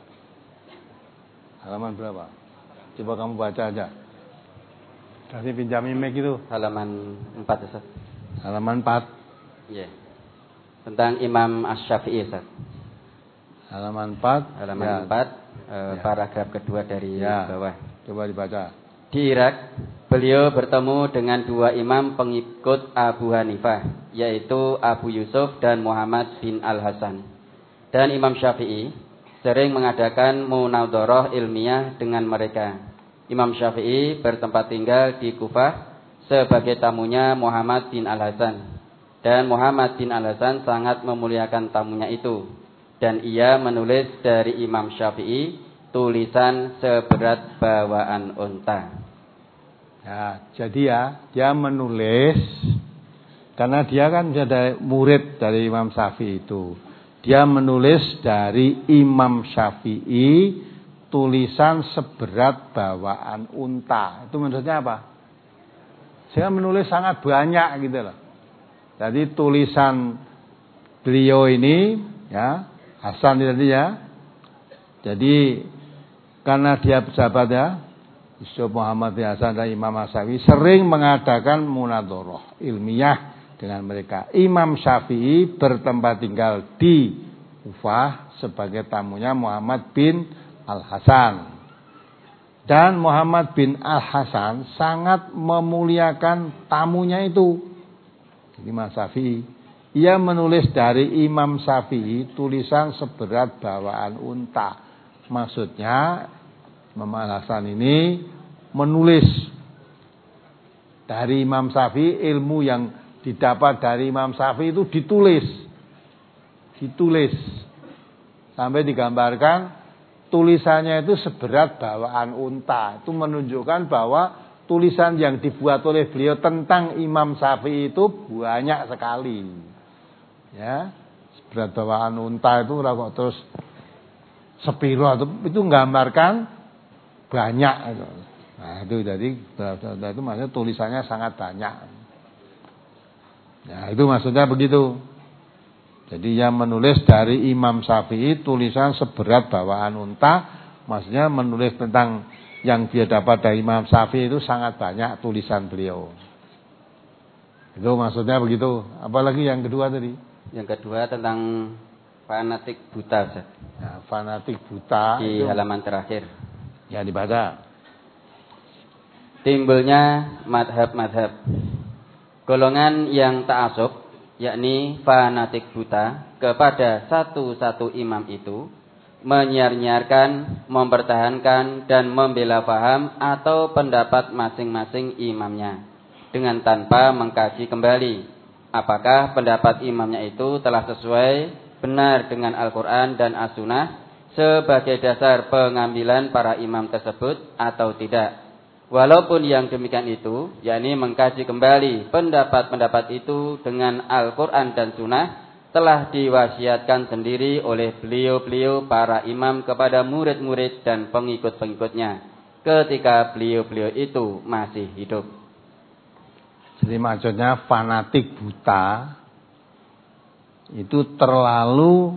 A: Halaman berapa? Coba kamu baca aja. Kasih pinjamin mic itu.
C: Halaman empat, Ustaz.
A: Halaman empat.
C: Iya. Yeah. Tentang Imam Asy-Syafi'i, Ustaz.
A: Halaman empat.
C: Halaman
A: ya.
C: empat. E,
A: ya.
C: Paragraf kedua dari
A: ya.
C: bawah.
A: Coba dibaca.
C: Di Irak, beliau bertemu dengan dua imam pengikut Abu Hanifah, yaitu Abu Yusuf dan Muhammad bin Al-Hasan. Dan Imam Syafi'i sering mengadakan munadharah ilmiah dengan mereka. Imam Syafi'i bertempat tinggal di Kufah sebagai tamunya Muhammad bin Al-Hasan. Dan Muhammad bin Al-Hasan sangat memuliakan tamunya itu. Dan ia menulis dari Imam Syafi'i tulisan seberat bawaan unta.
A: Ya, jadi ya, dia menulis karena dia kan ada murid dari Imam Syafi'i itu. Dia menulis dari Imam Syafi'i tulisan seberat bawaan unta. Itu maksudnya apa? Saya menulis sangat banyak gitu loh. Jadi tulisan beliau ini ya, Hasan tadi ya. Jadi karena dia pejabat ya, Yusuf Muhammad bin Hasan dan Imam Syafi'i sering mengadakan munadharah ilmiah dengan mereka. Imam Syafi'i bertempat tinggal di Kufah sebagai tamunya Muhammad bin Al-Hasan. Dan Muhammad bin Al-Hasan sangat memuliakan tamunya itu. Imam Syafi'i. Ia menulis dari Imam Syafi'i tulisan seberat bawaan unta. Maksudnya Imam Al-Hasan ini menulis dari Imam Syafi'i, ilmu yang didapat dari Imam Syafi'i itu ditulis. Ditulis. Sampai digambarkan tulisannya itu seberat bawaan unta. Itu menunjukkan bahwa tulisan yang dibuat oleh beliau tentang Imam Syafi'i itu banyak sekali. Ya, seberat bawaan unta itu kok terus sepiro itu, itu menggambarkan banyak. Nah, itu jadi itu maksudnya tulisannya sangat banyak. Ya, itu maksudnya begitu. Jadi yang menulis dari Imam Syafi'i tulisan seberat bawaan unta, maksudnya menulis tentang yang dia dapat dari Imam Syafi'i itu sangat banyak tulisan beliau. Itu maksudnya begitu. Apalagi yang kedua tadi?
C: Yang kedua tentang fanatik buta, Ustaz.
A: Nah, fanatik buta
C: di
A: itu,
C: halaman terakhir.
A: Ya, dibaca.
C: Timbulnya madhab-madhab. Golongan yang ta'assub, yakni fanatik buta kepada satu-satu imam itu, menyiar-nyiarkan, mempertahankan dan membela paham atau pendapat masing-masing imamnya dengan tanpa mengkaji kembali apakah pendapat imamnya itu telah sesuai benar dengan Al-Quran dan As-Sunnah sebagai dasar pengambilan para imam tersebut atau tidak. Walaupun yang demikian itu, yakni mengkaji kembali pendapat-pendapat itu dengan Al-Quran dan Sunnah, telah diwasiatkan sendiri oleh beliau-beliau para imam kepada murid-murid dan pengikut-pengikutnya ketika beliau-beliau itu masih hidup.
A: Jadi maksudnya fanatik buta itu terlalu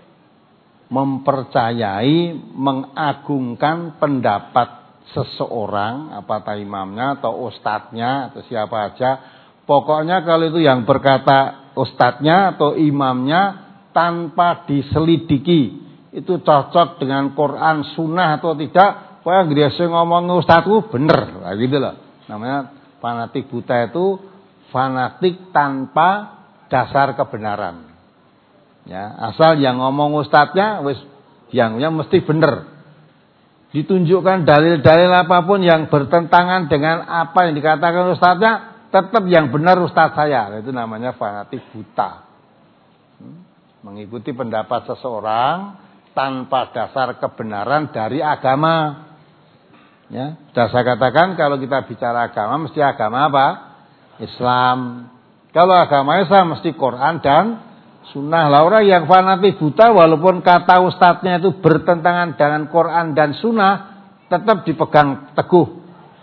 A: mempercayai, mengagungkan pendapat seseorang, apakah imamnya atau ustadznya atau siapa aja. Pokoknya kalau itu yang berkata ustadznya atau imamnya tanpa diselidiki itu cocok dengan Quran Sunnah atau tidak, pokoknya dia ngomong ustadzku bener, nah, gitu loh. Namanya fanatik buta itu fanatik tanpa dasar kebenaran. Ya, asal yang ngomong ustadznya wis yangnya mesti bener. Ditunjukkan dalil-dalil apapun yang bertentangan dengan apa yang dikatakan ustadznya, tetap yang benar ustadz saya. Itu namanya fanatik buta. Mengikuti pendapat seseorang tanpa dasar kebenaran dari agama. Ya, sudah saya katakan kalau kita bicara agama mesti agama apa? Islam. Kalau agama Islam mesti Quran dan Sunnah. Lah orang yang fanatik buta walaupun kata ustadznya itu bertentangan dengan Quran dan Sunnah, tetap dipegang teguh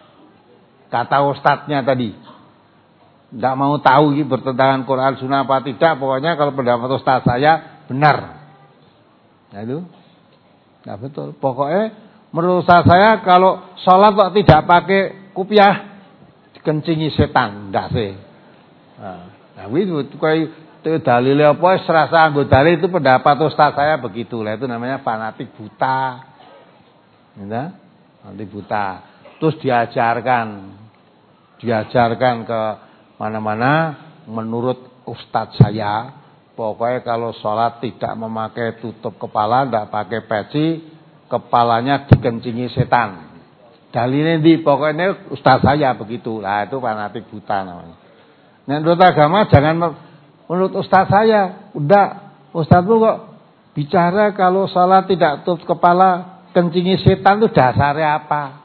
A: kata ustadznya tadi. Tidak mau tahu ini bertentangan Quran Sunnah apa tidak, pokoknya kalau pendapat ustadz saya benar. Nah itu, nah betul. Pokoknya menurut saya kalau sholat kok tidak pakai kupiah dikencingi setan, ndak sih. Nah, itu kayak itu dalilnya apa? Serasa anggo dalil itu pendapat ustaz saya begitu lah, itu namanya fanatik buta. Ya, fanatik buta. Terus diajarkan, diajarkan ke mana-mana menurut ustaz saya. Pokoknya kalau sholat tidak memakai tutup kepala, tidak pakai peci, kepalanya dikencingi setan. Dalilnya di pokoknya ustaz saya begitu. Lah itu fanatik buta namanya. Nah, menurut agama jangan menurut ustaz saya. Udah, ustaz lu kok bicara kalau sholat tidak tutup kepala, kencingi setan itu dasarnya apa?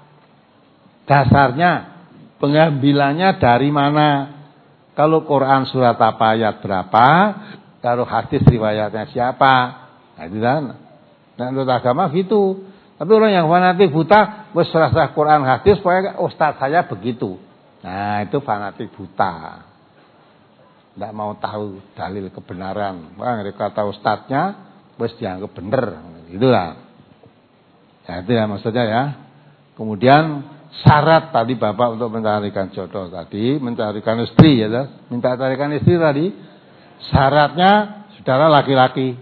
A: Dasarnya pengambilannya dari mana? Kalau Quran surat apa ayat berapa? Kalau hadis riwayatnya siapa? Nah, itu kan. Nah, menurut agama gitu. Tapi orang yang fanatik buta, wes serasa Quran hadis, pokoknya ustaz saya begitu. Nah, itu fanatik buta. Tidak mau tahu dalil kebenaran. Wah, kata ustadznya, wes dianggap benar. Itulah. Ya, itu ya maksudnya ya. Kemudian syarat tadi Bapak untuk mencarikan jodoh tadi, mencarikan istri ya, minta carikan istri tadi. Syaratnya saudara laki-laki.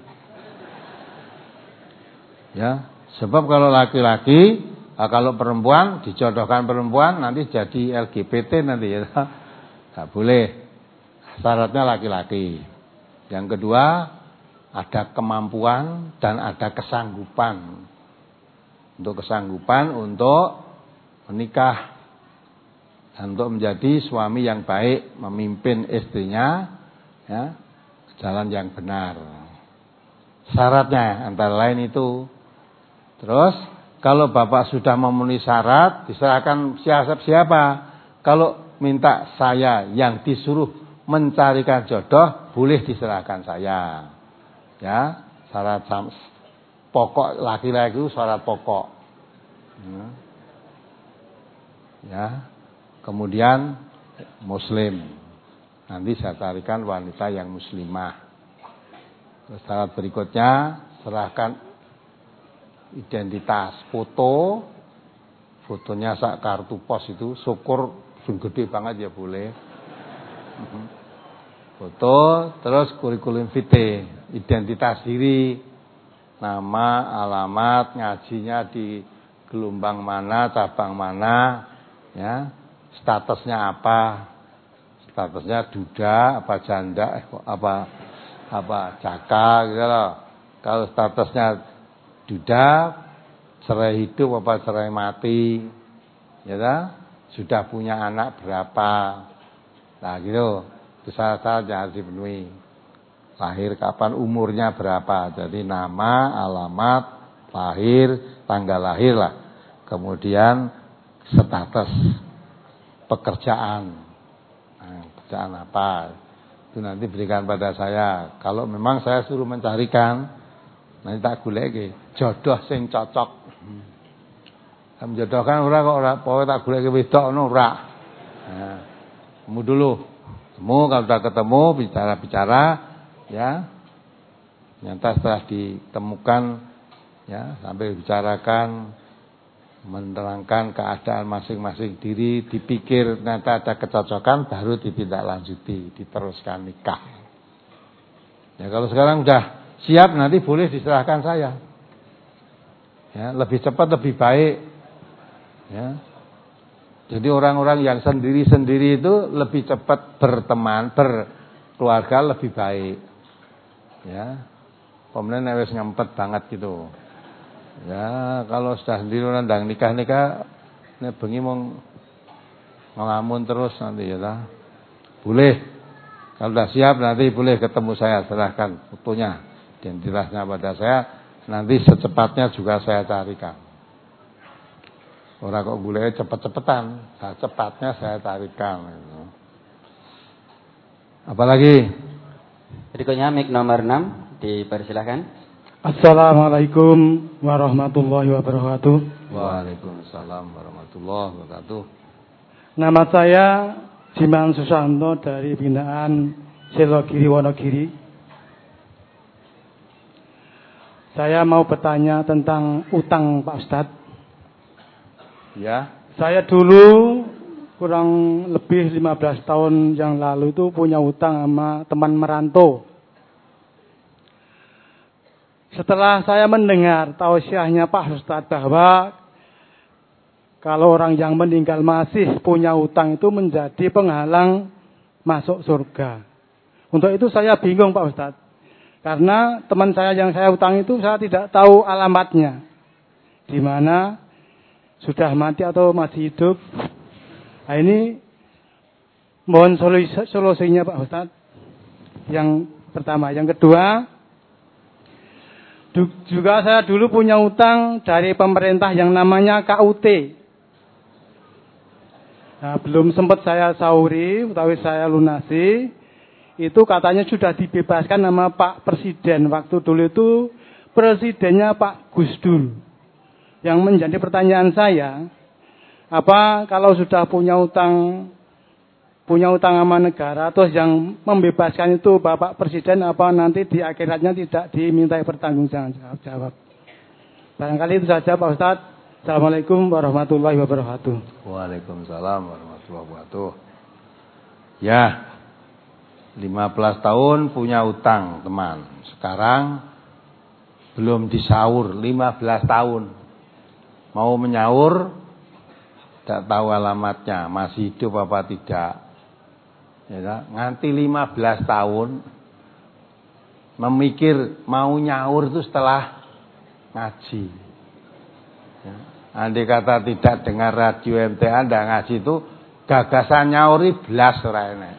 A: Ya, sebab kalau laki-laki, nah kalau perempuan dijodohkan perempuan nanti jadi L G B T nanti ya. Enggak boleh. syaratnya laki-laki. Yang kedua, ada kemampuan dan ada kesanggupan. Untuk kesanggupan untuk menikah dan untuk menjadi suami yang baik, memimpin istrinya ya, jalan yang benar. Syaratnya antara lain itu. Terus kalau bapak sudah memenuhi syarat, diserahkan siapa siapa. Kalau minta saya yang disuruh mencarikan jodoh, boleh diserahkan saya. Ya, syarat pokok laki-laki itu syarat pokok. Ya, kemudian muslim. Nanti saya carikan wanita yang muslimah. Terus syarat berikutnya, serahkan identitas, foto, fotonya sak kartu pos itu, syukur sing gede banget ya boleh. Foto, terus kurikulum vitae, identitas diri, nama, alamat, ngajinya di gelombang mana, cabang mana, ya, statusnya apa, statusnya duda, apa janda, eh, apa apa jaka, gitu loh. Kalau statusnya duda, cerai hidup apa cerai mati, ya kan? Sudah punya anak berapa, nah gitu. Itu syarat-syarat yang harus dipenuhi. Lahir kapan, umurnya berapa. Jadi nama, alamat, lahir, tanggal lahir lah. Kemudian status pekerjaan. Nah, pekerjaan apa? Itu nanti berikan pada saya. Kalau memang saya suruh mencarikan, nanti tak goleki jodoh sing cocok. Menjodohkan ora kok ora pokoke tak goleki wedok ngono ora. Nah, kamu dulu. Ketemu, kalau sudah ketemu, bicara-bicara, ya, nyata setelah ditemukan, ya, sampai bicarakan, menerangkan keadaan masing-masing diri, dipikir, nyata ada kecocokan, baru ditindaklanjuti, diteruskan nikah. Ya, kalau sekarang sudah siap, nanti boleh diserahkan saya. Ya, lebih cepat, lebih baik. Ya. Jadi orang-orang yang sendiri-sendiri itu lebih cepat berteman, berkeluarga lebih baik. Ya. Kemudian wis ngempet banget gitu. Ya, kalau sudah sendiri nandang nikah-nikah, nek bengi mau ngelamun terus nanti ya ta. Boleh. Kalau sudah siap nanti boleh ketemu saya, serahkan fotonya, identitasnya pada saya, nanti secepatnya juga saya carikan. Orang kok gulanya cepet-cepetan, nah, cepatnya saya tarikan. Apalagi?
C: Berikutnya mik nomor enam, dipersilahkan.
F: Assalamualaikum warahmatullahi wabarakatuh.
A: Waalaikumsalam warahmatullahi wabarakatuh.
F: Nama saya Jiman Susanto dari binaan Selogiri Wonogiri. Saya mau bertanya tentang utang Pak Ustadz.
A: Ya.
F: Saya dulu kurang lebih lima belas tahun yang lalu itu punya utang sama teman merantau. Setelah saya mendengar tausiahnya Pak Ustadz bahwa kalau orang yang meninggal masih punya utang itu menjadi penghalang masuk surga. Untuk itu saya bingung Pak Ustadz. Karena teman saya yang saya utang itu saya tidak tahu alamatnya. Di mana sudah mati atau masih hidup. Nah ini mohon solusinya Pak Ustadz. Yang pertama. Yang kedua, juga saya dulu punya utang dari pemerintah yang namanya K U T. Nah, belum sempat saya sahuri, utawi saya lunasi. Itu katanya sudah dibebaskan sama Pak Presiden. Waktu dulu itu presidennya Pak Gus Dur. Yang menjadi pertanyaan saya, apa kalau sudah punya utang punya utang sama negara, terus yang membebaskan itu Bapak Presiden, apa nanti di akhiratnya tidak dimintai pertanggungjawab? Barangkali itu saja Pak Ustadz. Assalamualaikum warahmatullahi wabarakatuh.
A: Waalaikumsalam warahmatullahi wabarakatuh. Ya, lima belas tahun punya utang teman. Sekarang belum disaur, lima belas tahun. Mau menyaur, tidak tahu alamatnya, masih hidup apa tidak. Ya, nganti lima belas tahun memikir mau nyaur itu setelah ngaji. Ya. Andai kata tidak dengar radio M T A ndak ngaji itu gagasan nyauri blas ora enak.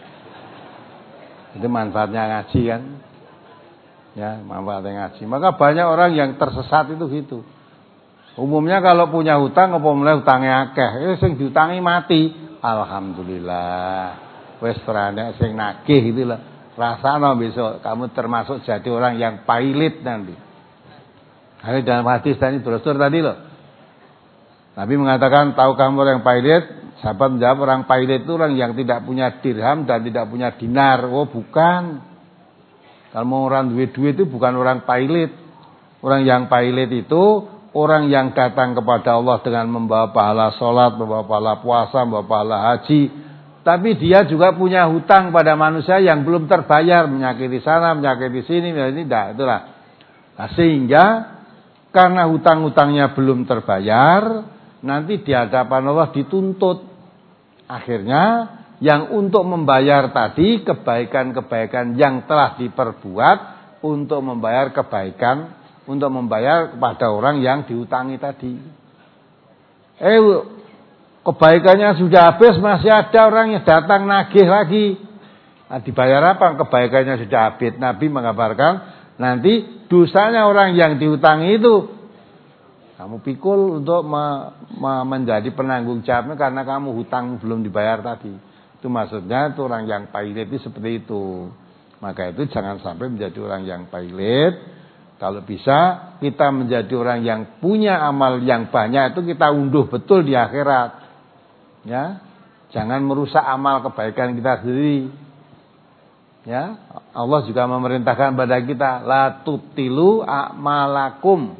A: Itu manfaatnya ngaji kan. Ya, manfaatnya ngaji. Maka banyak orang yang tersesat itu gitu. Umumnya kalau punya hutang apa mulai hutangnya akeh, eh sing diutangi mati. Alhamdulillah. Wis ora enek sing nagih gitu lah. Rasana besok kamu termasuk jadi orang yang pailit nanti. Hari dalam hadis tadi brosur tadi loh. Nabi mengatakan, tahu kamu orang yang pailit? Sahabat menjawab, orang pailit itu orang yang tidak punya dirham dan tidak punya dinar. Oh bukan. Kalau mau orang duit-duit itu bukan orang pailit. Orang yang pailit itu orang yang datang kepada Allah dengan membawa pahala sholat, membawa pahala puasa, membawa pahala haji. Tapi dia juga punya hutang pada manusia yang belum terbayar. Menyakiti sana, menyakiti sini, ini tidak. Itulah. Nah, sehingga karena hutang-hutangnya belum terbayar, nanti di hadapan Allah dituntut. Akhirnya yang untuk membayar tadi kebaikan-kebaikan yang telah diperbuat untuk membayar kebaikan, untuk membayar kepada orang yang dihutangi tadi. Eh, kebaikannya sudah habis, masih ada orang yang datang nagih lagi. Nah, dibayar apa? Kebaikannya sudah habis. Nabi mengabarkan nanti dosanya orang yang dihutangi itu kamu pikul untuk me, me, menjadi penanggung jawabnya karena kamu hutang belum dibayar tadi. Itu maksudnya itu orang yang pailit itu seperti itu. Maka itu jangan sampai menjadi orang yang pailit. Kalau bisa kita menjadi orang yang punya amal yang banyak itu kita unduh betul di akhirat. Ya, jangan merusak amal kebaikan kita sendiri. Ya, Allah juga memerintahkan pada kita la tubtilu a'malakum.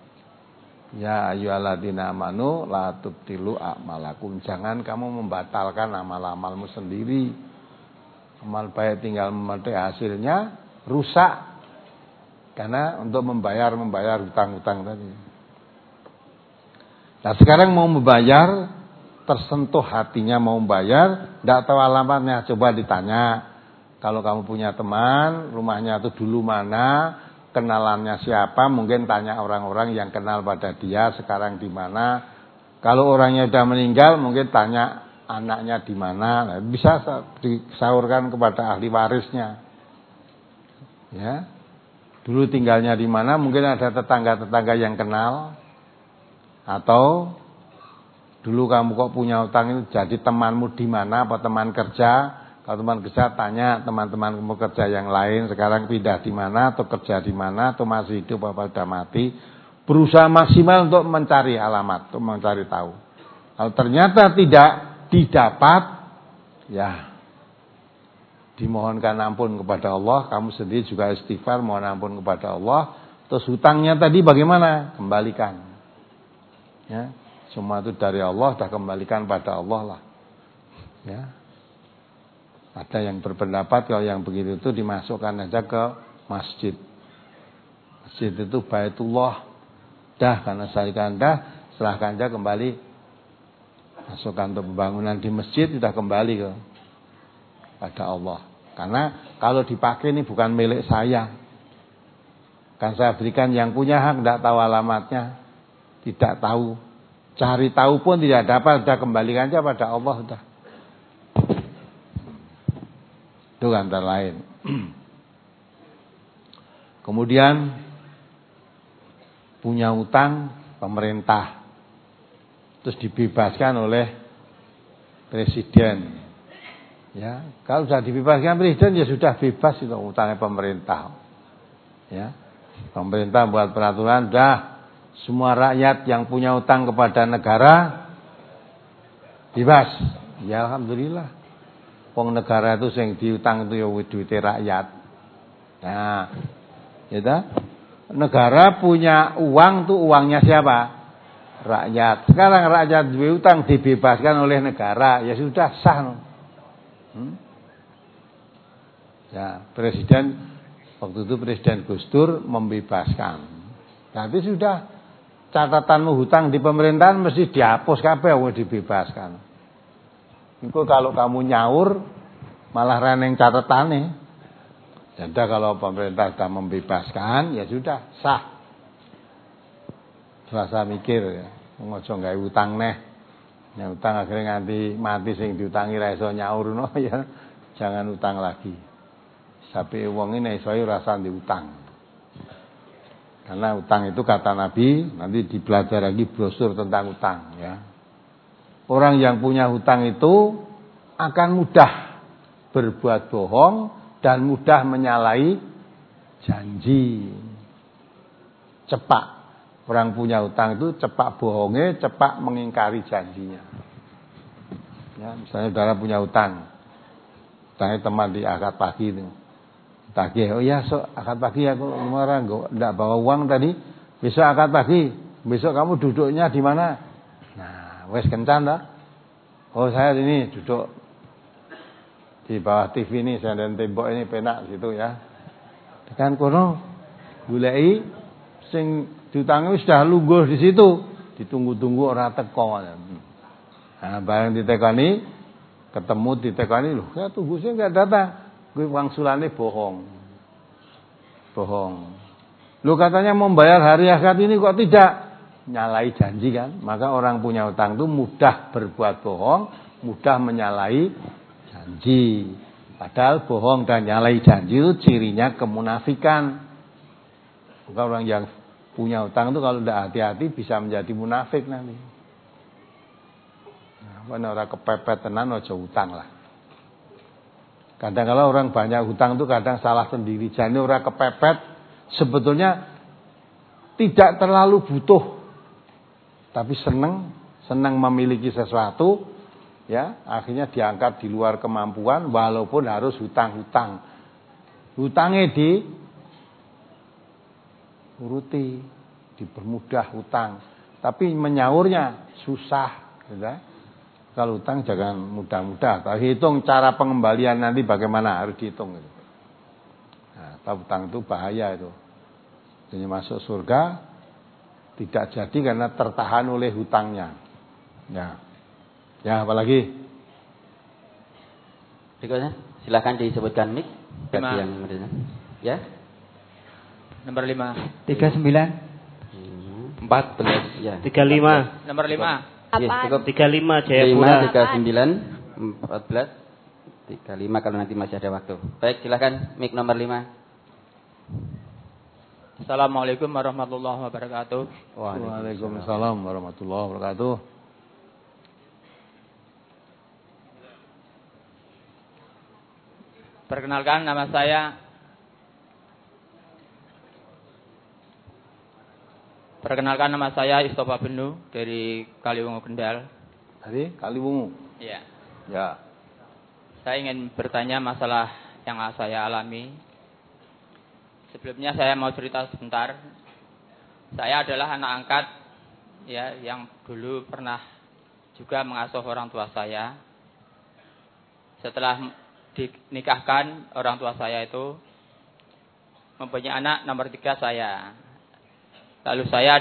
A: Ya ayyuhalladzina amanu la tubtilu a'malakum. Jangan kamu membatalkan amal-amalmu sendiri. Amal baik tinggal memetik hasilnya rusak. Karena untuk membayar-membayar hutang-hutang tadi. Nah, sekarang mau membayar, tersentuh hatinya mau membayar, tidak tahu alamatnya, coba ditanya. Kalau kamu punya teman, rumahnya itu dulu mana, kenalannya siapa, mungkin tanya orang-orang yang kenal pada dia sekarang di mana. Kalau orangnya sudah meninggal, mungkin tanya anaknya di mana. Nah, bisa disaurkan kepada ahli warisnya. Ya. Dulu tinggalnya di mana, mungkin ada tetangga-tetangga yang kenal. Atau dulu kamu kok punya utang itu jadi temanmu di mana, apa teman kerja? Kalau teman kerja tanya teman-teman kamu kerja yang lain sekarang pindah di mana atau kerja di mana atau masih hidup apa sudah mati. Berusaha maksimal untuk mencari alamat, untuk mencari tahu. Kalau ternyata tidak didapat, ya dimohonkan ampun kepada Allah. Kamu sendiri juga istighfar mohon ampun kepada Allah. Terus hutangnya tadi bagaimana? Kembalikan. Ya, semua itu dari Allah, dah kembalikan pada Allah lah. Ya. Ada yang berpendapat kalau yang begitu itu dimasukkan aja ke masjid. Masjid itu Baitullah. Dah karena syarikan dah, serahkan aja kembali. Masukkan untuk pembangunan di masjid sudah kembali ke pada Allah. Karena kalau dipakai ini bukan milik saya. Kan saya berikan yang punya hak tidak tahu alamatnya. Tidak tahu. Cari tahu pun tidak dapat, sudah kembalikan aja pada Allah sudah. Itu antara lain. Kemudian punya utang pemerintah. Terus dibebaskan oleh presiden. Ya, kalau sudah dibebaskan presiden ya sudah bebas itu utangnya pemerintah. Ya. Pemerintah buat peraturan dah semua rakyat yang punya utang kepada negara bebas. Ya alhamdulillah. Wong negara itu yang diutang itu ya duitnya rakyat. Nah, gitu. Negara punya uang tuh uangnya siapa? Rakyat. Sekarang rakyat duit utang dibebaskan oleh negara, ya sudah sah. Hmm? Ya, presiden waktu itu Presiden Gus Dur membebaskan. Tapi sudah catatanmu hutang di pemerintahan mesti dihapus kabeh wis dibebaskan. Itu kalau kamu nyaur malah reneng catatane. Jadi kalau pemerintah sudah membebaskan, ya sudah sah. Rasa mikir ya, ngojo gawe utang neh. Yang utang akhirnya nganti mati sing diutangi ra iso nyaur no ya. Jangan utang lagi. Sampai wong ini iso rasa diutang. Karena utang itu kata Nabi, nanti dipelajari lagi brosur tentang utang ya. Orang yang punya hutang itu akan mudah berbuat bohong dan mudah menyalahi janji. Cepat. Orang punya hutang itu cepat bohongnya, cepat mengingkari janjinya. Ya, misalnya saudara punya hutang. Hutangnya teman di akad pagi itu. Tagih, oh ya, so, akad pagi aku kemarin enggak bawa uang tadi. Besok akad pagi. Besok kamu duduknya di mana? Nah, wes kencan dah. Oh, saya ini duduk di bawah T V ini, saya dan tembok ini penak situ ya. Tekan kono goleki sing diutangi sudah lungguh di situ, ditunggu-tunggu ora teko. Nah, bareng ditekani, ketemu ditekani, loh, saya tunggu sih enggak datang. Kuwi wangsulane bohong. Bohong. Lu katanya mau bayar hari akad ini kok tidak? Nyalai janji kan? Maka orang punya utang itu mudah berbuat bohong, mudah menyalahi janji. Padahal bohong dan nyalai janji itu cirinya kemunafikan. Bukan orang yang punya utang itu kalau tidak hati-hati bisa menjadi munafik nanti. Nah, orang kepepet tenan aja utang lah. Kadang kalau orang banyak hutang itu kadang salah sendiri. Jadi orang kepepet sebetulnya tidak terlalu butuh, tapi senang, senang memiliki sesuatu, ya akhirnya diangkat di luar kemampuan, walaupun harus hutang-hutang. Hutangnya di uruti, dipermudah hutang, tapi menyaurnya susah, gitu. Kalau hutang jangan mudah-mudah. Tapi hitung cara pengembalian nanti bagaimana harus dihitung. Gitu. Nah, hutang itu bahaya itu. Jadi masuk surga tidak jadi karena tertahan oleh hutangnya. Ya, ya apalagi.
C: Berikutnya, silakan disebutkan mik. Bagi yang ya.
G: Nomor lima.
H: Tiga sembilan.
C: Empat belas. Ya.
H: Tiga lima.
G: Nomor lima.
C: Yes, cukup.
H: Tiga lima Jayapura.
C: Lima, tiga sembilan, empat belas, tiga lima kalau nanti masih ada waktu. Baik, silakan mik nomor lima.
G: Assalamualaikum warahmatullahi wabarakatuh.
A: Waalaikumsalam warahmatullahi wabarakatuh.
G: Perkenalkan, nama saya Perkenalkan nama saya Istofa Benu dari Kaliwungu Kendal.
A: Dari Kaliwungu?
G: Iya.
A: Ya.
G: Saya ingin bertanya masalah yang saya alami. Sebelumnya saya mau cerita sebentar. Saya adalah anak angkat ya yang dulu pernah juga mengasuh orang tua saya. Setelah dinikahkan, orang tua saya itu mempunyai anak nomor tiga saya. Lalu saya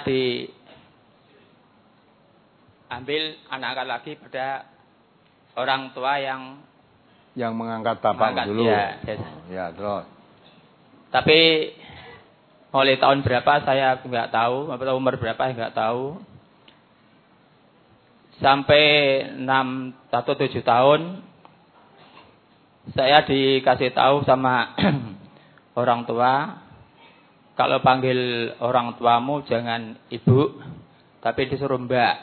G: diambil anak angkat lagi pada orang tua yang
A: yang mengangkat bapak mengangkat, dulu.
G: Ya, yes.
A: Ya, terus.
G: Tapi mulai tahun berapa saya nggak tahu, atau umur berapa nggak tahu. Sampai enam atau tujuh tahun saya dikasih tahu sama orang tua, kalau panggil orang tuamu jangan ibu, tapi disuruh mbak.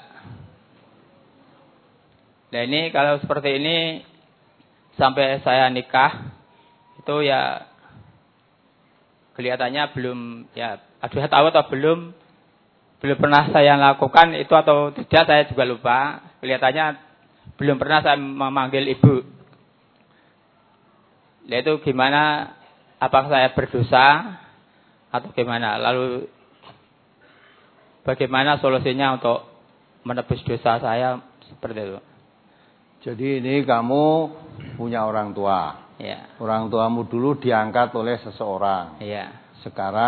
G: Nah ini kalau seperti ini sampai saya nikah itu ya kelihatannya belum ya, aduh tahu atau belum belum pernah saya lakukan itu atau tidak saya juga lupa. Kelihatannya belum pernah saya memanggil ibu. Nah itu gimana? Apakah saya berdosa? Atau gimana? Lalu bagaimana solusinya untuk menebus dosa saya seperti itu?
A: Jadi ini kamu punya orang tua.
G: Ya.
A: Orang tuamu dulu diangkat oleh seseorang.
G: Ya.
A: Sekarang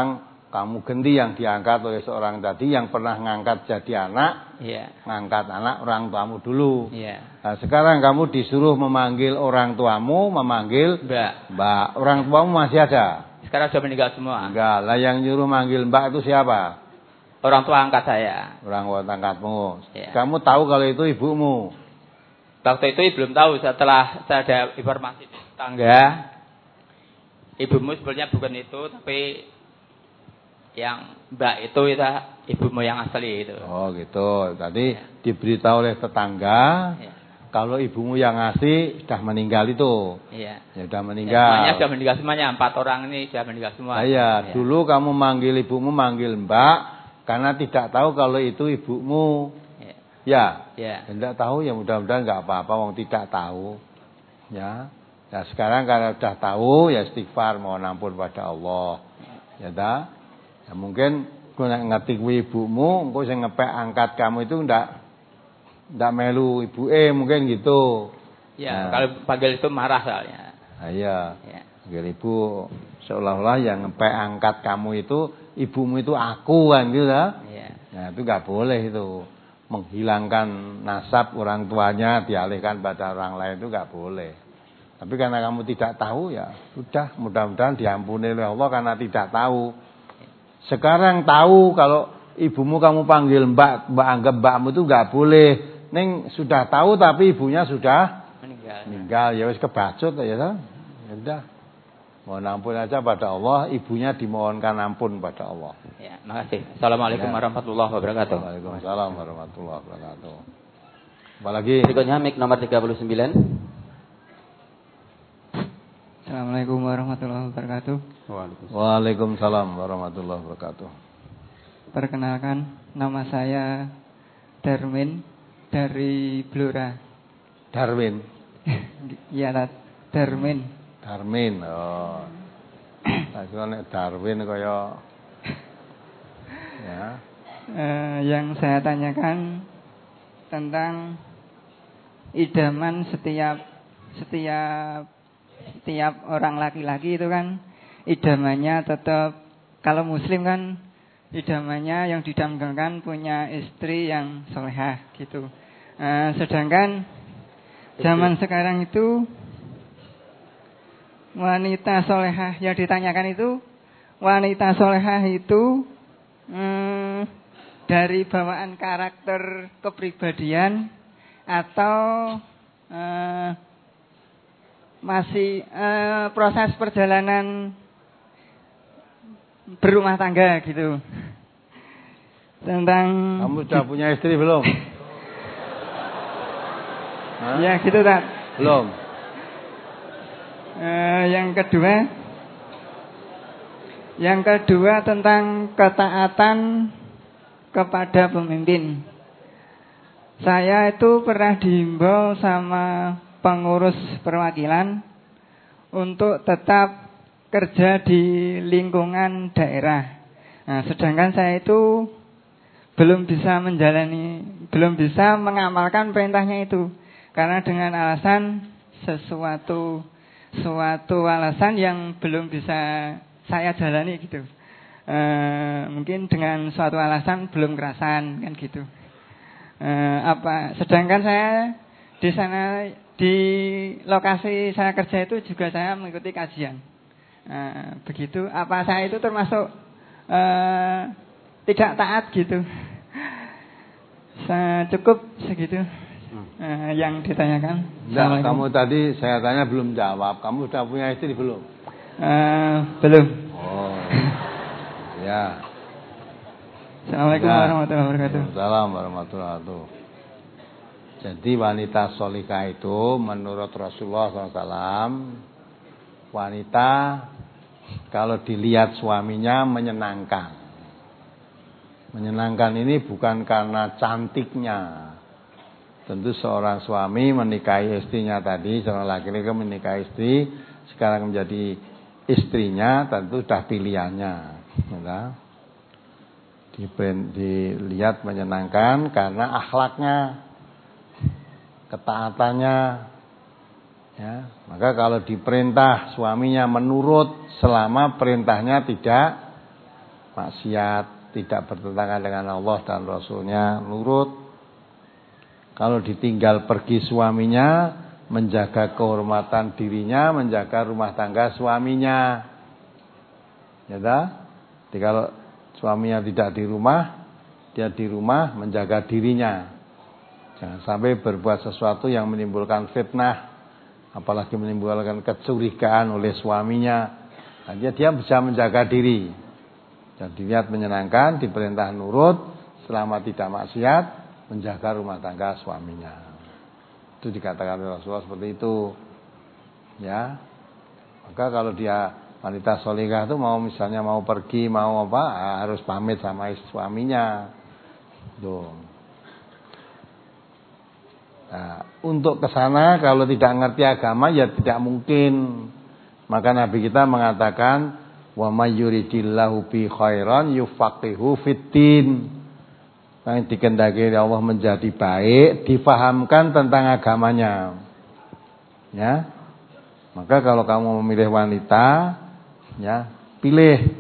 A: kamu ganti yang diangkat oleh seorang tadi yang pernah ngangkat jadi anak,
G: Iya.
A: ngangkat anak orang tuamu dulu.
G: Iya.
A: Nah, sekarang kamu disuruh memanggil orang tuamu, memanggil
G: Mbak.
A: Mbak. Orang tuamu masih ada?
G: Sekarang sudah meninggal semua.
A: Enggak, lah yang nyuruh manggil Mbak itu siapa?
G: Orang tua angkat saya.
A: Orang tua angkatmu.
G: Iya.
A: Kamu tahu kalau itu ibumu?
G: Waktu itu belum tahu, setelah saya ada informasi di tetangga, ibumu sebenarnya bukan itu, tapi yang Mbak itu itu ibumu yang asli itu.
A: Oh gitu. Tadi ya. Diberitahu oleh tetangga ya. Kalau ibumu yang asli sudah meninggal itu.
G: Iya.
A: Ya sudah meninggal.
G: Ya, semuanya sudah meninggal semuanya, empat orang ini sudah meninggal semua.
A: Nah, ya, ya. Dulu kamu manggil ibumu manggil Mbak karena tidak tahu kalau itu ibumu. Ya,
G: ya.
A: Tidak tahu ya mudah-mudahan nggak apa-apa, wong tidak tahu. Ya, ya sekarang karena sudah tahu ya istighfar mohon ampun pada Allah. Ya dah. Ya mungkin kau nak ngerti kuwi ibumu, engko sing ngepek angkat kamu itu ndak ndak melu ibu eh mungkin gitu.
G: Ya, nah. Kalau panggil itu marah soalnya.
A: Nah, iya. Ya. Panggil ibu seolah-olah yang ngepek angkat kamu itu ibumu itu aku kan gitu lah. Iya. Nah, itu enggak boleh itu. Menghilangkan nasab orang tuanya dialihkan pada orang lain itu enggak boleh. Tapi karena kamu tidak tahu ya sudah, mudah-mudahan diampuni oleh Allah karena tidak tahu. Sekarang tahu kalau ibumu kamu panggil Mbak, Mbak anggap Mbakmu itu enggak boleh. Neng sudah tahu tapi ibunya sudah
G: meninggal.
A: Meninggal ya wis kebacut ya toh. Ya sudah. Mohon ampun aja pada Allah, ibunya dimohonkan ampun pada Allah.
G: Ya, makasih. Assalamualaikum ya. warahmatullahi wabarakatuh.
A: Waalaikumsalam warahmatullahi wabarakatuh. Apalagi
C: berikutnya mic nomor tiga puluh sembilan.
I: Assalamualaikum warahmatullahi wabarakatuh.
A: Waalaikumsalam warahmatullahi wabarakatuh.
I: Perkenalkan, nama saya Darwin dari Blora.
A: Darwin.
I: Iya, Darwin.
A: Darwin. Oh. Nek Darwin kaya ya.
I: Uh, yang saya tanyakan tentang idaman setiap setiap setiap orang laki-laki itu kan idamannya tetap, kalau muslim kan idamannya yang didambakan punya istri yang solehah gitu. Uh, sedangkan zaman sekarang itu wanita solehah yang ditanyakan itu wanita solehah itu hmm, dari bawaan karakter kepribadian atau eh, masih eh, proses perjalanan berumah tangga gitu. Tentang
A: kamu sudah punya istri belum?
I: Ya gitu tak?
A: Belum.
I: Uh, yang kedua, yang kedua tentang ketaatan kepada pemimpin. Saya itu pernah dihimbau sama pengurus perwakilan untuk tetap kerja di lingkungan daerah. Nah, sedangkan saya itu belum bisa menjalani, belum bisa mengamalkan perintahnya itu karena dengan alasan sesuatu suatu alasan yang belum bisa saya jalani gitu. E, mungkin dengan suatu alasan belum kerasan kan gitu. E, apa? Sedangkan saya di sana di lokasi saya kerja itu juga saya mengikuti kajian. E, begitu. Apa saya itu termasuk e, tidak taat gitu? Saya cukup segitu. Uh, yang ditanyakan.
A: Enggak, kamu tadi saya tanya belum jawab. Kamu sudah punya istri belum?
I: Uh, belum.
A: Oh. Ya.
I: Assalamualaikum ya. warahmatullahi wabarakatuh.
A: Assalamualaikum warahmatullahi wabarakatuh. Jadi wanita solikah itu menurut Rasulullah shallallahu alaihi wasallam wanita kalau dilihat suaminya menyenangkan. Menyenangkan ini bukan karena cantiknya. Tentu seorang suami menikahi istrinya tadi, seorang laki-laki menikahi istri, sekarang menjadi istrinya, tentu sudah pilihannya. Ya. Dilihat menyenangkan karena akhlaknya, ketaatannya. Ya. Maka kalau diperintah suaminya menurut selama perintahnya tidak maksiat, tidak bertentangan dengan Allah dan Rasulnya, nurut. Kalau ditinggal pergi suaminya, menjaga kehormatan dirinya, menjaga rumah tangga suaminya. Ya dah? Jadi kalau suaminya tidak di rumah, dia di rumah menjaga dirinya. Jangan sampai berbuat sesuatu yang menimbulkan fitnah, apalagi menimbulkan kecurigaan oleh suaminya. Dia dia bisa menjaga diri. Dan dilihat menyenangkan, diperintah nurut, selama tidak maksiat, menjaga rumah tangga suaminya. Itu dikatakan oleh Rasulullah seperti itu. Ya. Maka kalau dia wanita sholihah itu mau misalnya mau pergi, mau apa, harus pamit sama suaminya. Tuh. Nah, untuk kesana kalau tidak ngerti agama ya tidak mungkin. Maka Nabi kita mengatakan, wa may yuridillahu bi khairan yufaqihu fiddin. Yang dikehendaki Allah menjadi baik, difahamkan tentang agamanya. Ya. Maka kalau kamu memilih wanita, ya, pilih.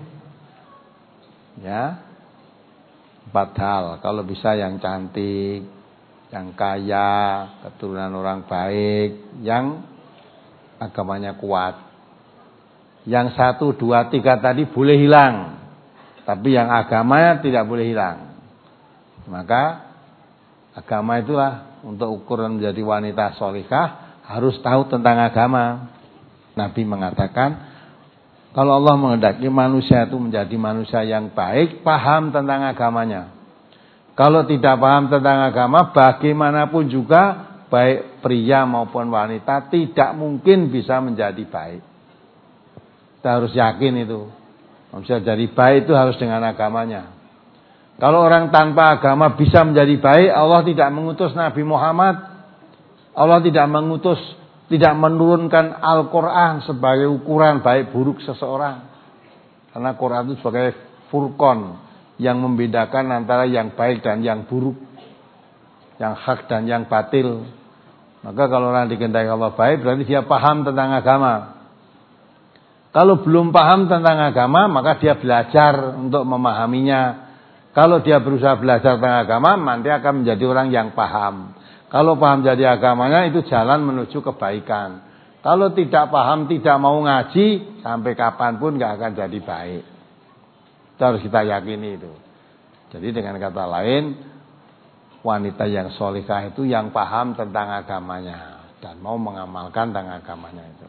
A: Ya. Empat hal, kalau bisa yang cantik, yang kaya, keturunan orang baik, yang agamanya kuat. Yang satu, dua, tiga tadi boleh hilang, tapi yang agamanya tidak boleh hilang. Maka agama itulah untuk ukuran menjadi wanita sholihah, harus tahu tentang agama. Nabi mengatakan, kalau Allah menghendaki manusia itu menjadi manusia yang baik, paham tentang agamanya. Kalau tidak paham tentang agama, bagaimanapun juga, baik pria maupun wanita, tidak mungkin bisa menjadi baik. Kita harus yakin itu. Manusia jadi baik itu harus dengan agamanya. Kalau orang tanpa agama bisa menjadi baik, Allah tidak mengutus Nabi Muhammad. Allah tidak mengutus, tidak menurunkan Al-Quran sebagai ukuran baik buruk seseorang. Karena Quran itu sebagai furqan yang membedakan antara yang baik dan yang buruk, yang hak dan yang batil. Maka kalau orang dikehendaki Allah baik, berarti dia paham tentang agama. Kalau belum paham tentang agama, maka dia belajar untuk memahaminya. Kalau dia berusaha belajar tentang agama, nanti akan menjadi orang yang paham. Kalau paham jadi agamanya, itu jalan menuju kebaikan. Kalau tidak paham, tidak mau ngaji, sampai kapanpun gak akan jadi baik. Itu harus kita yakini itu. Jadi dengan kata lain, wanita yang sholihah itu yang paham tentang agamanya dan mau mengamalkan tentang agamanya itu.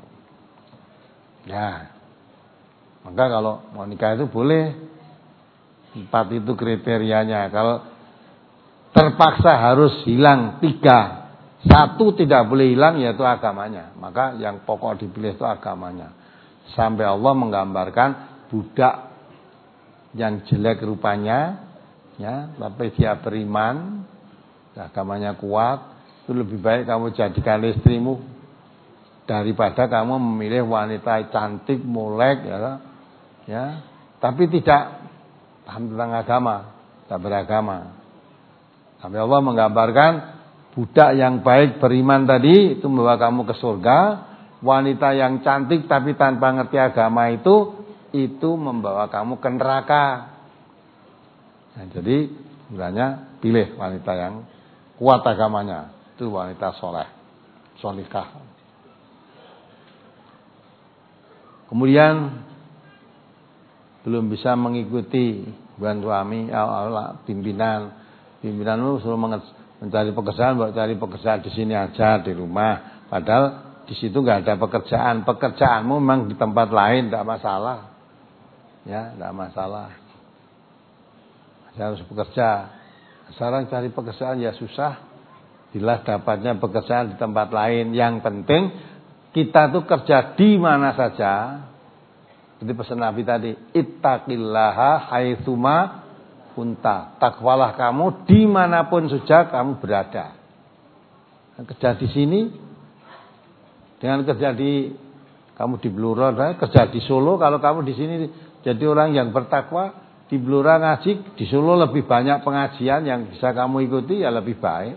A: Ya, maka kalau mau nikah itu boleh. Empat itu kriterianya. Kalau terpaksa harus hilang tiga, satu tidak boleh hilang, yaitu agamanya. Maka yang pokok dipilih itu agamanya. Sampai Allah menggambarkan budak yang jelek rupanya, ya, tapi dia beriman, agamanya kuat, itu lebih baik kamu jadikan istrimu daripada kamu memilih wanita cantik, molek, ya, ya, tapi tidak paham tentang agama, tak beragama. Sampai Allah menggambarkan budak yang baik beriman tadi itu membawa kamu ke surga, wanita yang cantik tapi tanpa ngerti agama itu itu membawa kamu ke neraka. Nah, jadi sebenarnya pilih wanita yang kuat agamanya, itu wanita soleh, sholihah. Kemudian belum bisa mengikuti bukan suami, pimpinan, pimpinan lu suruh mencari pekerjaan, buat cari pekerjaan di sini aja di rumah. Padahal di situ nggak ada pekerjaan. Pekerjaanmu memang di tempat lain, tidak masalah, ya, tidak masalah. Saya harus bekerja. Sekarang cari pekerjaan ya susah. Bila dapatnya pekerjaan di tempat lain, yang penting kita tuh kerja di mana saja. Jadi pesan Nabi tadi, ittaqillaha haitsuma kunta. Takwalah kamu dimanapun saja kamu berada. Kerja di sini, dengan kerja di kamu di Blora, kerja di Solo. Kalau kamu di sini jadi orang yang bertakwa, di Blora ngaji, di Solo lebih banyak pengajian yang bisa kamu ikuti, ya lebih baik.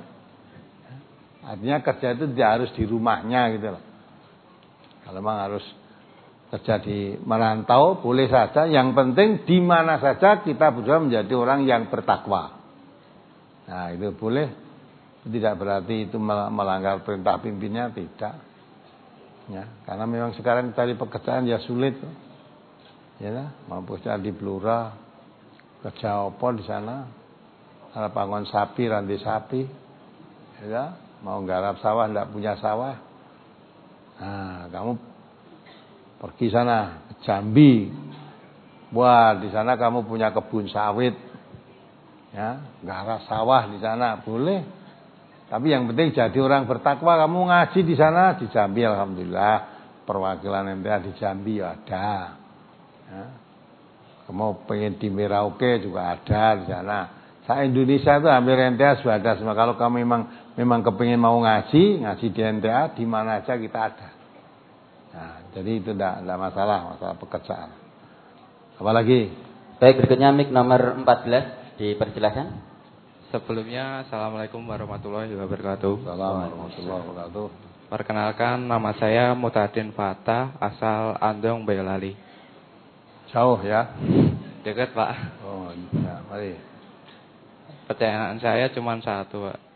A: Artinya kerja itu tidak harus di rumahnya gitu loh. Kalau memang harus kerja di merantau boleh saja, yang penting di mana saja kita berusaha menjadi orang yang bertakwa. Nah, itu boleh, tidak berarti itu melanggar perintah pimpinnya, tidak. Ya, karena memang sekarang cari pekerjaan ya sulit. Ya, mau kerja di Blora, kerja apa di sana? Kalau bangun sapi, rantai sapi, ya, mau garap sawah, tidak punya sawah. Nah, kamu pergi sana ke Jambi, wah di sana kamu punya kebun sawit, ya, garap sawah di sana boleh. Tapi yang penting jadi orang bertakwa. Kamu ngaji di sana di Jambi, alhamdulillah perwakilan M T A di Jambi ada. Ya. Kamu pengen di Merauke juga ada di sana. Sa Indonesia itu hampir M T A sudah ada semua. Kalau kamu memang memang kepingin mau ngaji, ngaji di M T A, di mana aja kita ada. Nah, jadi itu tidak tidak masalah, masalah pekerjaan. Apalagi?
C: Baik, berikutnya mik nomor empat belas dipersilakan.
J: Sebelumnya, Assalamualaikum warahmatullahi wabarakatuh.
A: Assalamualaikum warahmatullahi wabarakatuh.
J: Perkenalkan, nama saya Mutadin Fatah, asal Andong, Boyolali.
A: Jauh ya?
J: Dekat, Pak.
A: Oh, ya, mari.
J: Pertanyaan saya cuma satu, Pak.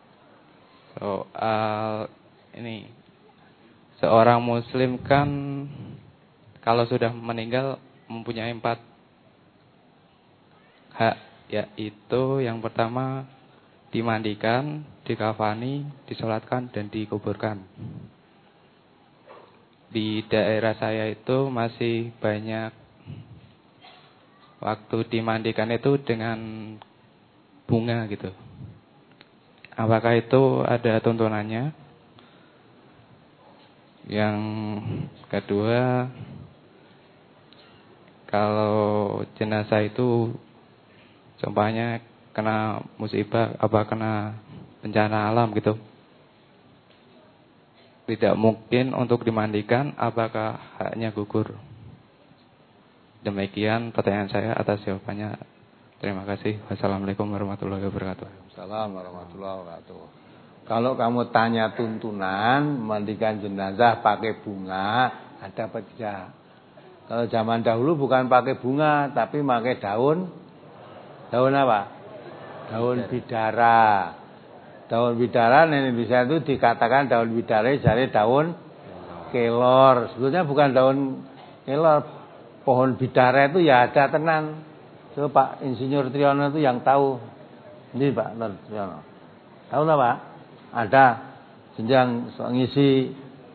J: Soal ini, seorang Muslim kan kalau sudah meninggal mempunyai empat hak, yaitu yang pertama dimandikan, dikafani, disolatkan, dan dikuburkan. Di daerah saya itu masih banyak waktu dimandikan itu dengan bunga gitu. Apakah itu ada tuntunannya? Yang kedua, kalau jenazah itu contohnya kena musibah, apa kena bencana alam gitu, tidak mungkin untuk dimandikan, apakah haknya gugur? Demikian pertanyaan saya, atas jawabannya terima kasih. Wassalamualaikum warahmatullahi wabarakatuh.
A: Waalaikumsalam warahmatullahi wabarakatuh. Kalau kamu tanya tuntunan memandikan jenazah pakai bunga, ada apa tidak? Kalau zaman dahulu bukan pakai bunga, tapi pakai daun. Daun apa? Daun bidara. Daun bidara di Indonesia itu dikatakan daun bidara, jadi daun kelor. Sebetulnya bukan daun kelor. Pohon bidara itu ya ada tenan. So, Pak Insinyur Triyono itu yang tahu. Ini Pak Triyono. Tahu lah Pak? Ada jenjang ngisi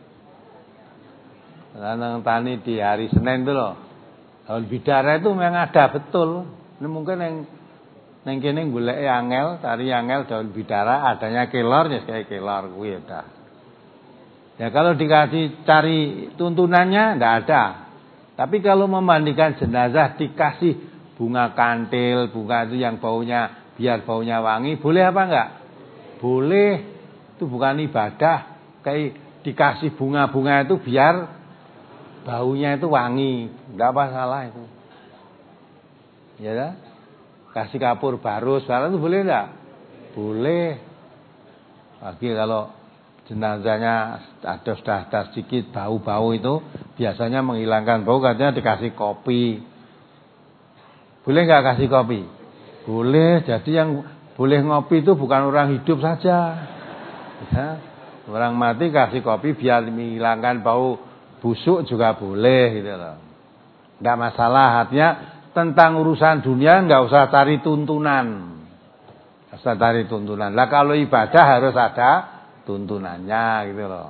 A: lanang tani di hari Senin itu loh. Daun bidara itu memang ada betul. Ini mungkin yang neng kene golek angel, tari angel daun bidara, adanya kelor ya kayak kelor kuwi ya. Ya kalau dikasih cari tuntunannya ndak ada. Tapi kalau memandikan jenazah dikasih bunga kantil, bunga itu yang baunya biar baunya wangi, boleh apa enggak? Boleh. Itu bukan ibadah. Kayak dikasih bunga-bunga itu biar baunya itu wangi, enggak apa salah itu. Ya dah? Kasih kapur barus, barus itu boleh enggak? Boleh. Lagi kalau jenazahnya ada sudah ada sedikit bau-bau itu biasanya menghilangkan bau, katanya dikasih kopi. Boleh enggak kasih kopi? Boleh. Jadi yang boleh ngopi itu bukan orang hidup saja. Ya. Orang mati kasih kopi biar menghilangkan bau busuk juga boleh gitu loh. Enggak masalah, artinya tentang urusan dunia enggak usah cari tuntunan. Enggak usah cari tuntunan. Lah kalau ibadah harus ada tuntunannya gitu loh.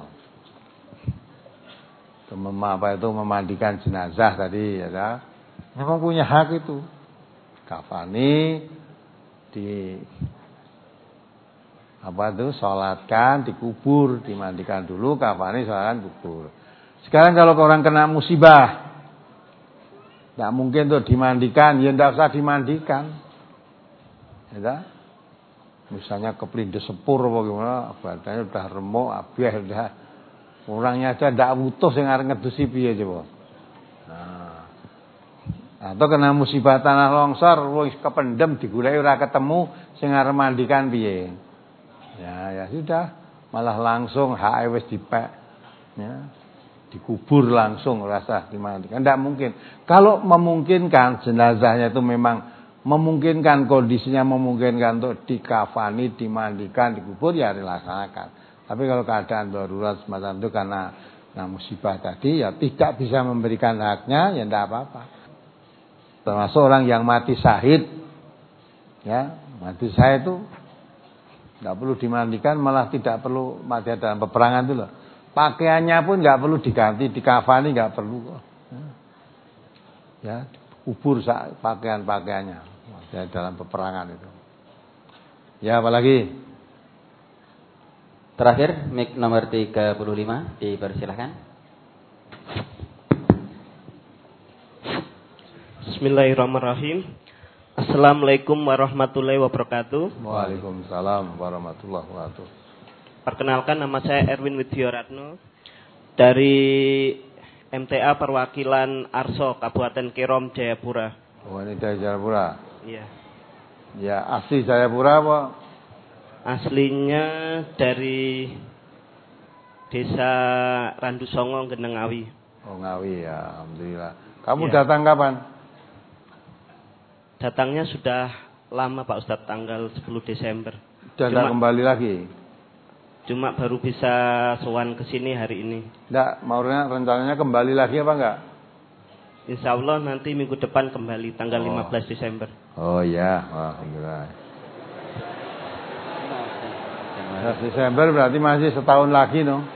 A: Mem apa itu memandikan jenazah tadi ya. Memang punya hak itu. Kafani di apa itu salatkan, dikubur, dimandikan dulu, kafani, salatkan, kubur. Sekarang kalau orang kena musibah, tidak mungkin tuh dimandikan, ya tidak usah dimandikan. Ya, misalnya keplindes sepur bagaimana, badannya udah remuk, abih, udah orangnya aja tidak utuh sing arep ngedusi piye coba. Nah, atau kena musibah tanah longsor, wis kependem digulai ora ketemu, sing arep mandikan piye? Ya, ya sudah, malah langsung hak wis dipek. Ya. dikubur langsung rasa dimandikan. Tidak mungkin. Kalau memungkinkan jenazahnya itu memang memungkinkan, kondisinya memungkinkan untuk dikafani, dimandikan, dikubur, ya dilaksanakan. Tapi kalau keadaan darurat semacam itu karena nah, musibah tadi, ya tidak bisa memberikan haknya, ya tidak apa-apa. Termasuk orang yang mati syahid, ya mati syahid itu tidak perlu dimandikan, malah tidak perlu mati dalam peperangan itu loh. Pakaiannya pun nggak perlu diganti, dikafani nggak perlu kok. Ya, kubur pakaian-pakaiannya dalam peperangan itu. Ya, apalagi?
C: Terakhir, mic nomor tiga puluh lima, dipersilahkan.
H: Bismillahirrahmanirrahim. Assalamualaikum warahmatullahi wabarakatuh.
A: Waalaikumsalam warahmatullahi wabarakatuh.
H: Perkenalkan, nama saya Erwin Widyoratno dari M T A Perwakilan Arso Kabupaten Kerom, Jayapura.
A: Oh, ini dari Jayapura.
H: Iya.
A: Ya, asli Jayapura apa?
H: Aslinya dari Desa Randu Songo, Geneng Ngawi.
A: Oh, Ngawi ya, alhamdulillah. Kamu
H: Ya.
A: datang kapan?
H: Datangnya sudah lama Pak Ustadz, tanggal sepuluh Desember.
A: Dan
H: Cuma,
A: kembali lagi?
H: Cuma baru bisa sowan ke sini hari ini.
A: Enggak, mau rencananya kembali lagi apa enggak?
H: Insya Allah nanti minggu depan kembali tanggal
A: Oh.
H: lima belas Desember.
A: Oh ya, alhamdulillah. Desember berarti masih setahun lagi, no?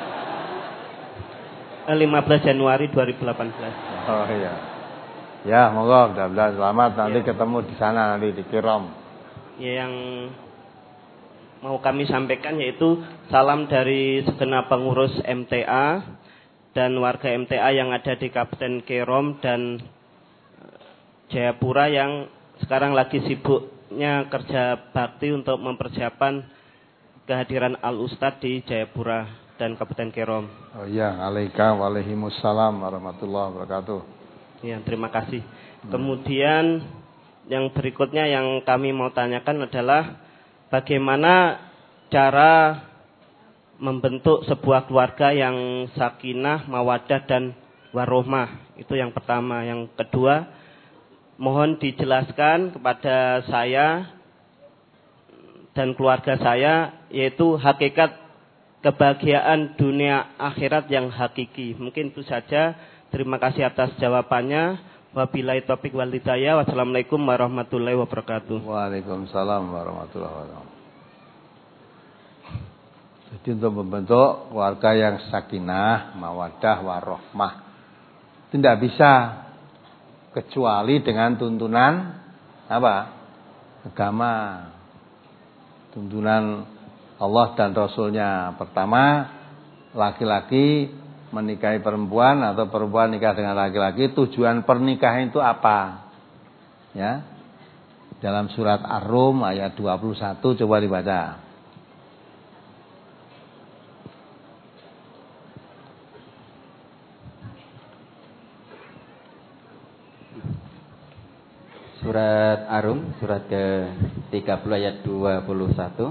H: lima belas Januari dua ribu delapan belas.
A: Oh iya. Ya, moga mudah-mudahan selamat nanti
H: Ya.
A: ketemu di sana nanti di Kerom.
H: Ya, yang mau kami sampaikan yaitu salam dari segenap pengurus M T A dan warga M T A yang ada di Kabupaten Kerom dan Jayapura yang sekarang lagi sibuknya kerja bakti untuk mempersiapkan kehadiran Al Ustadz di Jayapura dan Kabupaten Kerom.
A: Oh iya, alaika waalaikumsalam warahmatullahi wabarakatuh.
H: Ya, terima kasih. Kemudian yang berikutnya yang kami mau tanyakan adalah bagaimana cara membentuk sebuah keluarga yang sakinah, mawaddah dan warohmah. Itu yang pertama. Yang kedua, mohon dijelaskan kepada saya dan keluarga saya yaitu hakikat kebahagiaan dunia akhirat yang hakiki. Mungkin itu saja. Terima kasih atas jawabannya. Wabillahi taufiq wal hidayah. Wassalamualaikum warahmatullahi wabarakatuh.
A: Waalaikumsalam warahmatullahi wabarakatuh. Jadi untuk membentuk keluarga yang sakinah, mawaddah, warohmah, tidak bisa kecuali dengan tuntunan apa? Agama. Tuntunan Allah dan Rasulnya. Pertama, laki-laki menikahi perempuan atau perempuan nikah dengan laki-laki. Tujuan pernikahan itu apa? Ya. Dalam surat Ar-Rum ayat dua puluh satu coba dibaca.
C: Surat Ar-Rum, surat ke tiga puluh ayat dua puluh satu.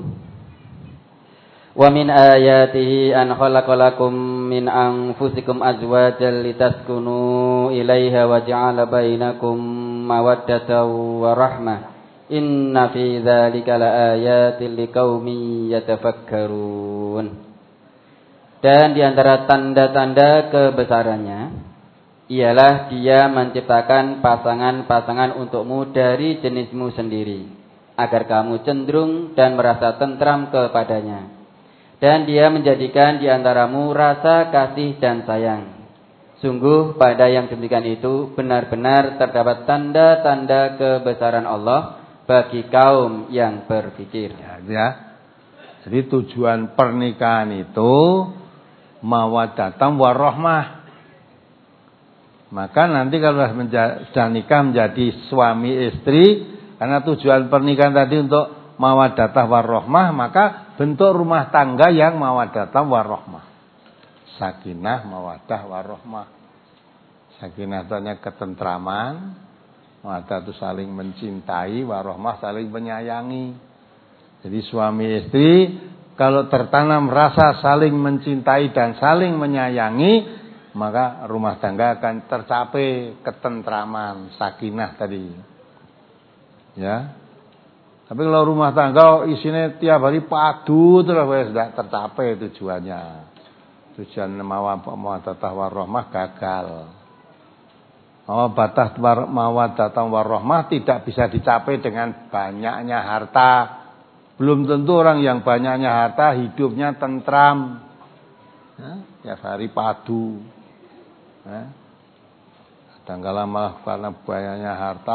C: Wa min ayatihi an khalaqalakum min anfusikum azwajan litaskunu ilaiha wa ja'ala bainakum mawaddatan wa rahmah. Inna fi dzalika laayatin liqaumin yatafakkarun. Dan di antara tanda-tanda kebesarannya ialah Dia menciptakan pasangan-pasangan untukmu dari jenismu sendiri, agar kamu cenderung dan merasa tentram kepadanya. Dan Dia menjadikan di antaramu rasa kasih dan sayang. Sungguh pada yang demikian itu benar-benar terdapat tanda-tanda kebesaran Allah bagi kaum yang berpikir.
A: Ya, ya. Jadi tujuan pernikahan itu mawaddatan warahmah. Maka nanti kalau sudah nikah menjadi suami istri, karena tujuan pernikahan tadi untuk mawaddatah warahmah, maka bentuk rumah tangga yang mawaddatah warahmah. Sakinah, mawaddah, warahmah. Sakinah itu hanya ketentraman, mawaddah itu saling mencintai, warahmah saling menyayangi. Jadi suami istri kalau tertanam rasa saling mencintai dan saling menyayangi, maka rumah tangga akan tercapai ketentraman, sakinah tadi. Ya. Tapi kalau rumah tangga isinya tiap hari padu terus wis tidak tercapai tujuannya. Tujuan mawaddah warahmah gagal. Mawaddah mawaddah warahmah tidak bisa dicapai dengan banyaknya harta. Belum tentu orang yang banyaknya harta hidupnya tentram. Ya, tiap hari padu. Ya. Kadang-kala malah karena banyaknya harta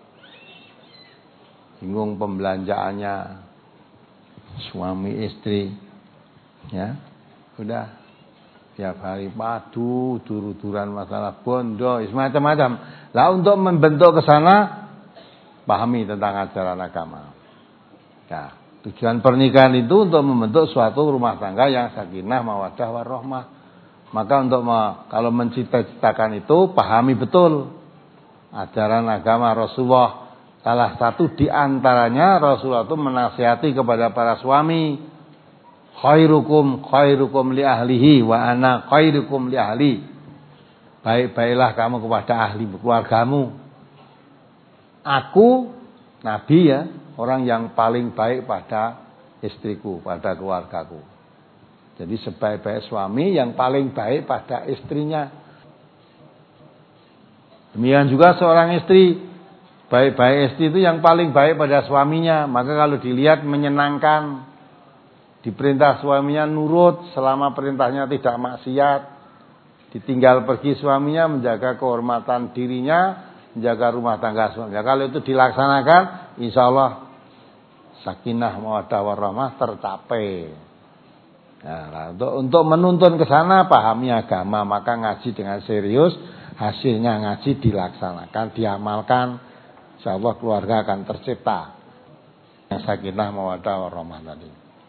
A: bingung pembelanjaannya, suami istri, ya, udah tiap hari padu, dur-duran masalah bondo, macam-macam. Lah untuk membentuk ke sana, pahami tentang ajaran agama. Nah, tujuan pernikahan itu untuk membentuk suatu rumah tangga yang sakinah, mawaddah, warahmah. Maka untuk kalau mencita-citakan itu, pahami betul ajaran agama Rasulullah. Salah satu di antaranya Rasulullah itu menasihati kepada para suami, khairukum khairukum li ahlihi wa ana khairukum li ahli. Baik-baiklah kamu kepada ahli keluargamu. Aku Nabi ya, orang yang paling baik pada istriku, pada keluargaku. Jadi sebaik-baik suami yang paling baik pada istrinya. Demikian juga seorang istri, baik-baik istri itu yang paling baik pada suaminya. Maka kalau dilihat menyenangkan, diperintah suaminya nurut selama perintahnya tidak maksiat, ditinggal pergi suaminya menjaga kehormatan dirinya, menjaga rumah tangga suaminya. Kalau itu dilaksanakan, insya Allah sakinah mawaddah warahmah tercapai. Nah, untuk, untuk menuntun ke sana pahami agama, maka ngaji dengan serius, hasilnya ngaji dilaksanakan, diamalkan. InsyaAllah keluarga akan tercipta yang sakinah mawaddah warahmah tadi.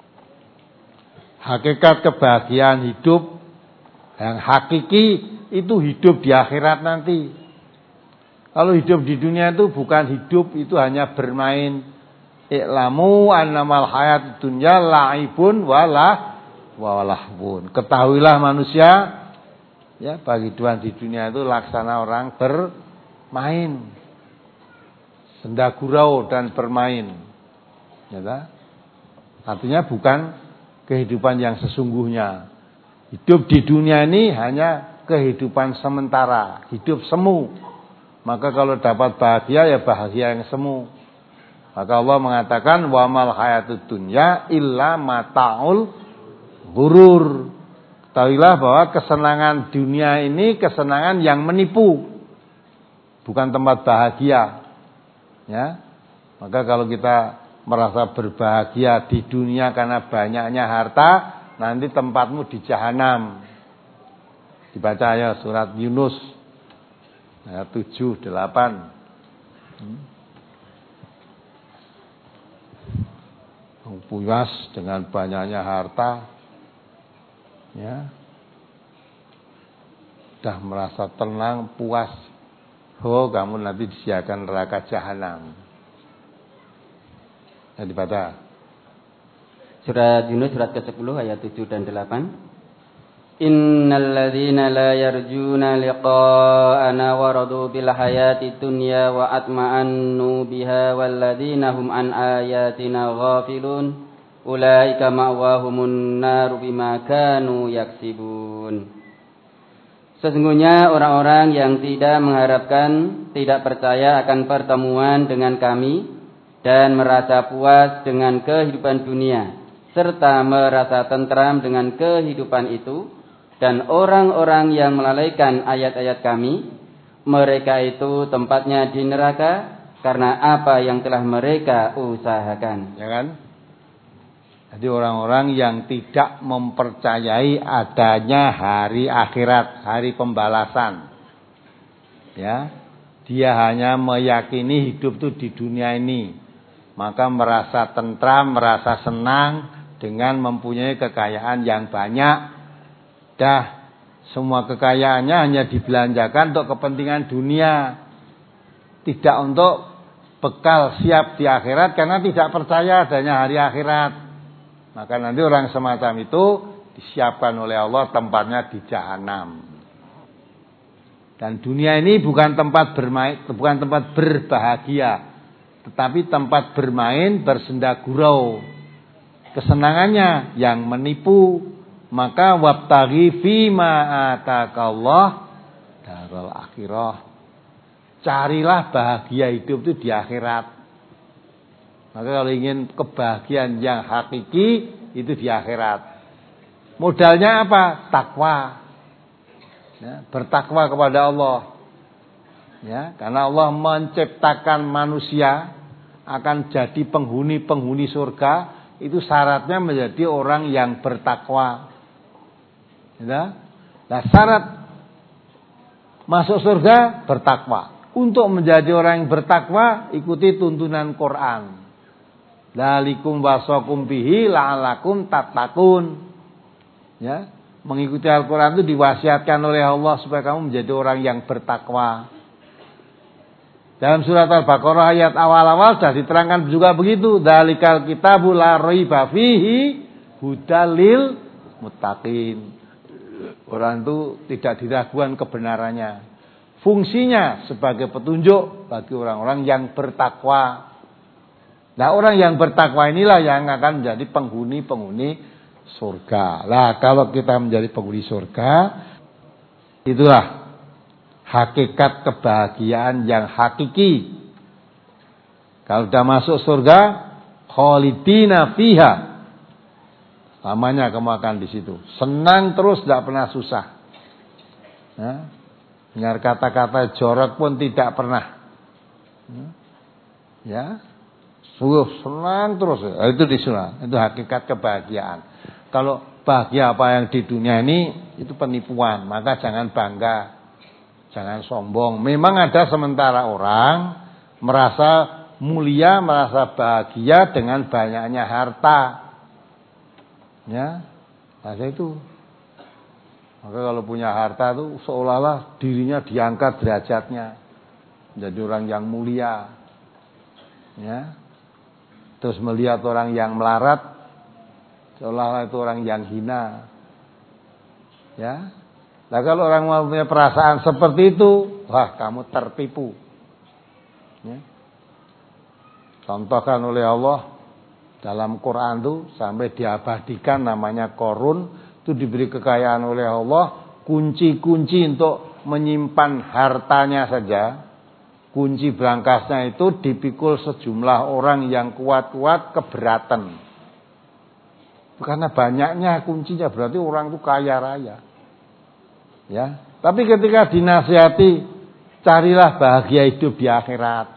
A: Hakikat kebahagiaan hidup yang hakiki itu hidup di akhirat nanti. Kalau hidup di dunia itu bukan hidup, itu hanya bermain. I'lamu annamal hayat dunya la'ibun walah walahbun. Ketahuilah manusia, ya, bagi Tuhan di dunia itu laksana orang bermain. Senda gurau dan bermain, ya, artinya bukan kehidupan yang sesungguhnya. Hidup di dunia ini hanya kehidupan sementara, hidup semu. Maka kalau dapat bahagia ya bahagia yang semu. Maka Allah mengatakan wa mal hayatud dunya illa mataul ghurur. Ketahuilah bahwa kesenangan dunia ini kesenangan yang menipu, bukan tempat bahagia. Ya, maka kalau kita merasa berbahagia di dunia karena banyaknya harta, nanti tempatmu di jahanam. Dibaca ya surat Yunus ayat tujuh, delapan. Hmm. Puas dengan banyaknya harta, ya, sudah merasa tenang, puas. Oh, kamu nanti disediakan neraka jahanam. Yang dibaca
C: Surat Yunus surat ke sepuluh ayat tujuh dan delapan. Innal ladzina la yarjuna liqa'ana waradu bil hayati dunya wa atma'annu biha wal ladzina hum an ayatina ghafilun ulaika ma'wahumun nar bima kanu yaksibun. Sesungguhnya orang-orang yang tidak mengharapkan, tidak percaya akan pertemuan dengan kami dan merasa puas dengan kehidupan dunia serta merasa tentram dengan kehidupan itu, dan orang-orang yang melalaikan ayat-ayat kami, mereka itu tempatnya di neraka karena apa yang telah mereka usahakan.
A: Ya kan? Jadi orang-orang yang tidak mempercayai adanya hari akhirat, hari pembalasan. Ya, dia hanya meyakini hidup itu di dunia ini. Maka merasa tentram, merasa senang dengan mempunyai kekayaan yang banyak. Dah, semua kekayaannya hanya dibelanjakan untuk kepentingan dunia. Tidak untuk bekal siap di akhirat karena tidak percaya adanya hari akhirat. Maka nanti orang semacam itu disiapkan oleh Allah tempatnya di jahanam. Dan dunia ini bukan tempat bermain, bukan tempat berbahagia, tetapi tempat bermain, bersenda gurau. Kesenangannya yang menipu. Maka wabtaghi fima atakallah darul akhirah. Carilah bahagia hidup itu di akhirat. Maka kalau ingin kebahagiaan yang hakiki itu di akhirat. Modalnya apa? Takwa. Ya, bertakwa kepada Allah. Ya, karena Allah menciptakan manusia akan jadi penghuni-penghuni surga, itu syaratnya menjadi orang yang bertakwa. Ya. Nah, syarat masuk surga bertakwa. Untuk menjadi orang yang bertakwa, ikuti tuntunan Quran. Dzalikum wasakum bihi la'alakum tattaqun. Ya. Mengikuti Al-Quran itu diwasiatkan oleh Allah supaya kamu menjadi orang yang bertakwa. Dalam surat Al-Baqarah ayat awal-awal sudah diterangkan juga begitu. Dzalikal kitabu la raiba fihi hudalil muttaqin. Quran itu tidak diragukan kebenarannya. Fungsinya sebagai petunjuk bagi orang-orang yang bertakwa. Nah, orang yang bertakwa inilah yang akan menjadi penghuni-penghuni surga. Lah, kalau kita menjadi penghuni surga, itulah hakikat kebahagiaan yang hakiki. Kalau sudah masuk surga, khalidina fiha. Lamanya kamu akan di situ. Senang terus, tidak pernah susah. Ya. Dengar kata-kata jorok pun tidak pernah. Ya. Sungguh senang terus. Itu di surga. Itu hakikat kebahagiaan. Kalau bahagia apa yang di dunia ini itu penipuan, maka jangan bangga, jangan sombong. Memang ada sementara orang merasa mulia, merasa bahagia dengan banyaknya harta. Ya, ada itu. Maka kalau punya harta itu seolah-olah dirinya diangkat derajatnya, menjadi orang yang mulia. Ya, terus melihat orang yang melarat, seolah-olah itu orang yang hina. Ya. Nah, kalau orang punya perasaan seperti itu, wah, kamu tertipu. Ya. Contohkan oleh Allah dalam Quran itu sampai diabadikan namanya Korun, itu diberi kekayaan oleh Allah, kunci-kunci untuk menyimpan hartanya saja. Kunci berangkasnya itu dipikul sejumlah orang yang kuat-kuat keberatan. Karena banyaknya kuncinya, berarti orang itu kaya raya. Ya, tapi ketika dinasihati, carilah bahagia hidup di akhirat.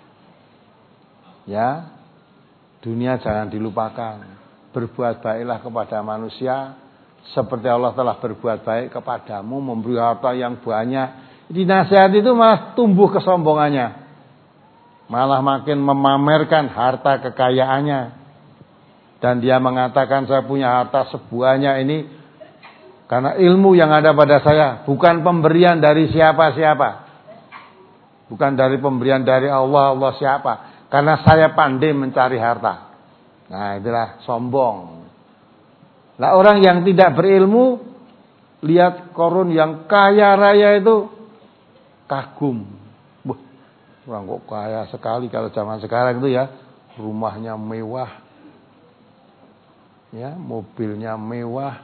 A: Ya, dunia jangan dilupakan. Berbuat baiklah kepada manusia, seperti Allah telah berbuat baik kepadamu, memberi harta yang banyak. Dinasihati itu malah tumbuh kesombongannya, malah makin memamerkan harta kekayaannya. Dan dia mengatakan saya punya harta sebuahnya ini karena ilmu yang ada pada saya. Bukan pemberian dari siapa-siapa. Bukan dari pemberian dari Allah, Allah siapa. Karena saya pandai mencari harta. Nah, itulah sombong. Nah, orang yang tidak berilmu, lihat Korun yang kaya raya itu kagum. Wah, orang kok kaya sekali kalau zaman sekarang itu ya. Rumahnya mewah. Ya, mobilnya mewah,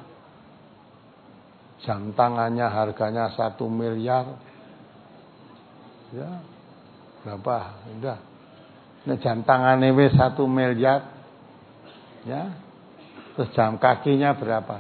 A: jam tangannya harganya satu miliar, ya, berapa? Udah, nah, jam tangannya wes satu miliar, ya, terus jam kakinya berapa?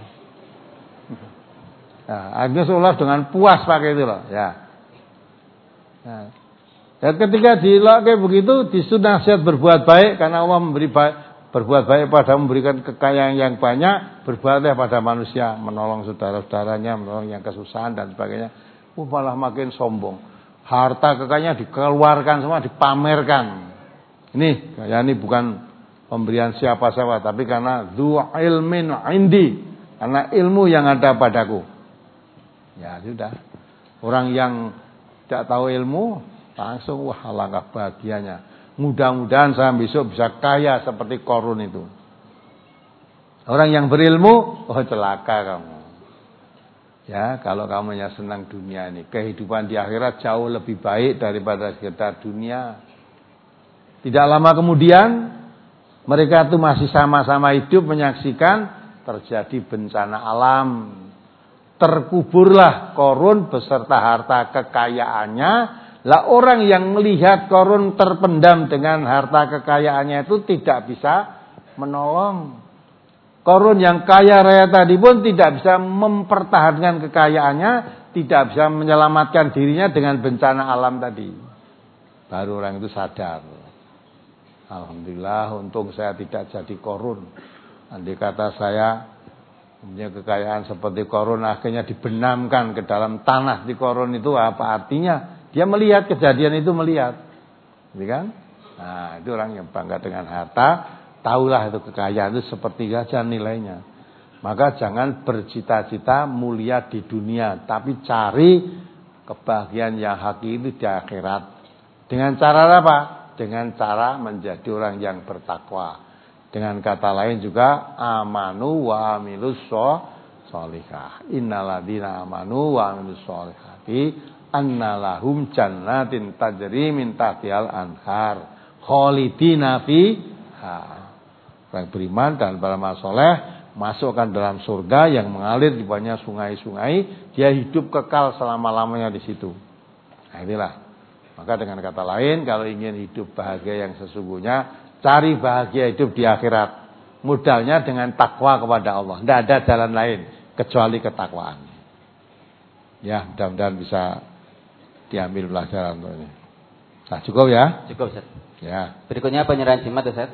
A: Nah, akhirnya seolah dengan puas pakai itu loh, ya. Nah, dan ketika dilak kayak begitu, disuruh nasihat berbuat baik karena Allah memberi baik. Berbuat baik pada memberikan kekayaan yang banyak, berbuatlah pada manusia, menolong saudara-saudaranya, menolong yang kesusahan dan sebagainya. Uh, malah makin sombong. Harta kekayaan dikeluarkan semua, dipamerkan. Ini, ya ini bukan pemberian siapa-siapa, tapi karena dzu ilmin indi, karena ilmu yang ada padaku. Ya sudah. Orang yang tidak tahu ilmu, langsung wah alangkah bahagianya. Mudah-mudahan saya besok bisa kaya seperti Korun itu. Orang yang berilmu, oh celaka kamu. Ya, kalau kamu hanya senang dunia ini, kehidupan di akhirat jauh lebih baik daripada sekitar dunia. Tidak lama kemudian mereka itu masih sama-sama hidup menyaksikan terjadi bencana alam. Terkuburlah Qarun beserta harta kekayaannya. Lah orang yang melihat Qarun terpendam dengan harta kekayaannya itu tidak bisa menolong. Qarun yang kaya raya tadi pun tidak bisa mempertahankan kekayaannya, tidak bisa menyelamatkan dirinya dengan bencana alam tadi. Baru orang itu sadar. Alhamdulillah, untung saya tidak jadi Qarun. Andai kata saya punya kekayaan seperti Qarun, akhirnya dibenamkan ke dalam tanah di Qarun itu, apa artinya? Dia melihat kejadian itu, melihat, gitu kan? Nah, itu orang yang bangga dengan harta, tahulah itu kekayaan itu seperti saja nilainya. Maka jangan bercita-cita mulia di dunia, tapi cari kebahagiaan yang hakiki di akhirat. Dengan cara apa? Dengan cara menjadi orang yang bertakwa. Dengan kata lain juga amanu wa amilus sholihah. Innalladzina amanu wa amilus sholihati annalahum jannatin tajri min tahtihal anhar khalidina fiha. Orang beriman dan beramal soleh masukkan dalam surga yang mengalir di bawahnya sungai-sungai, dia hidup kekal selama-lamanya di situ. Nah, inilah. Maka dengan kata lain, kalau ingin hidup bahagia yang sesungguhnya, cari bahagia hidup di akhirat. Modalnya dengan takwa kepada Allah. Tidak ada jalan lain kecuali ketakwaan. Ya, mudah-mudahan bisa diambil pelajaran untuk ini. Nah, cukup ya?
C: Cukup, Ustaz.
A: Ya.
C: Berikutnya penyerahan jimat, Ustaz.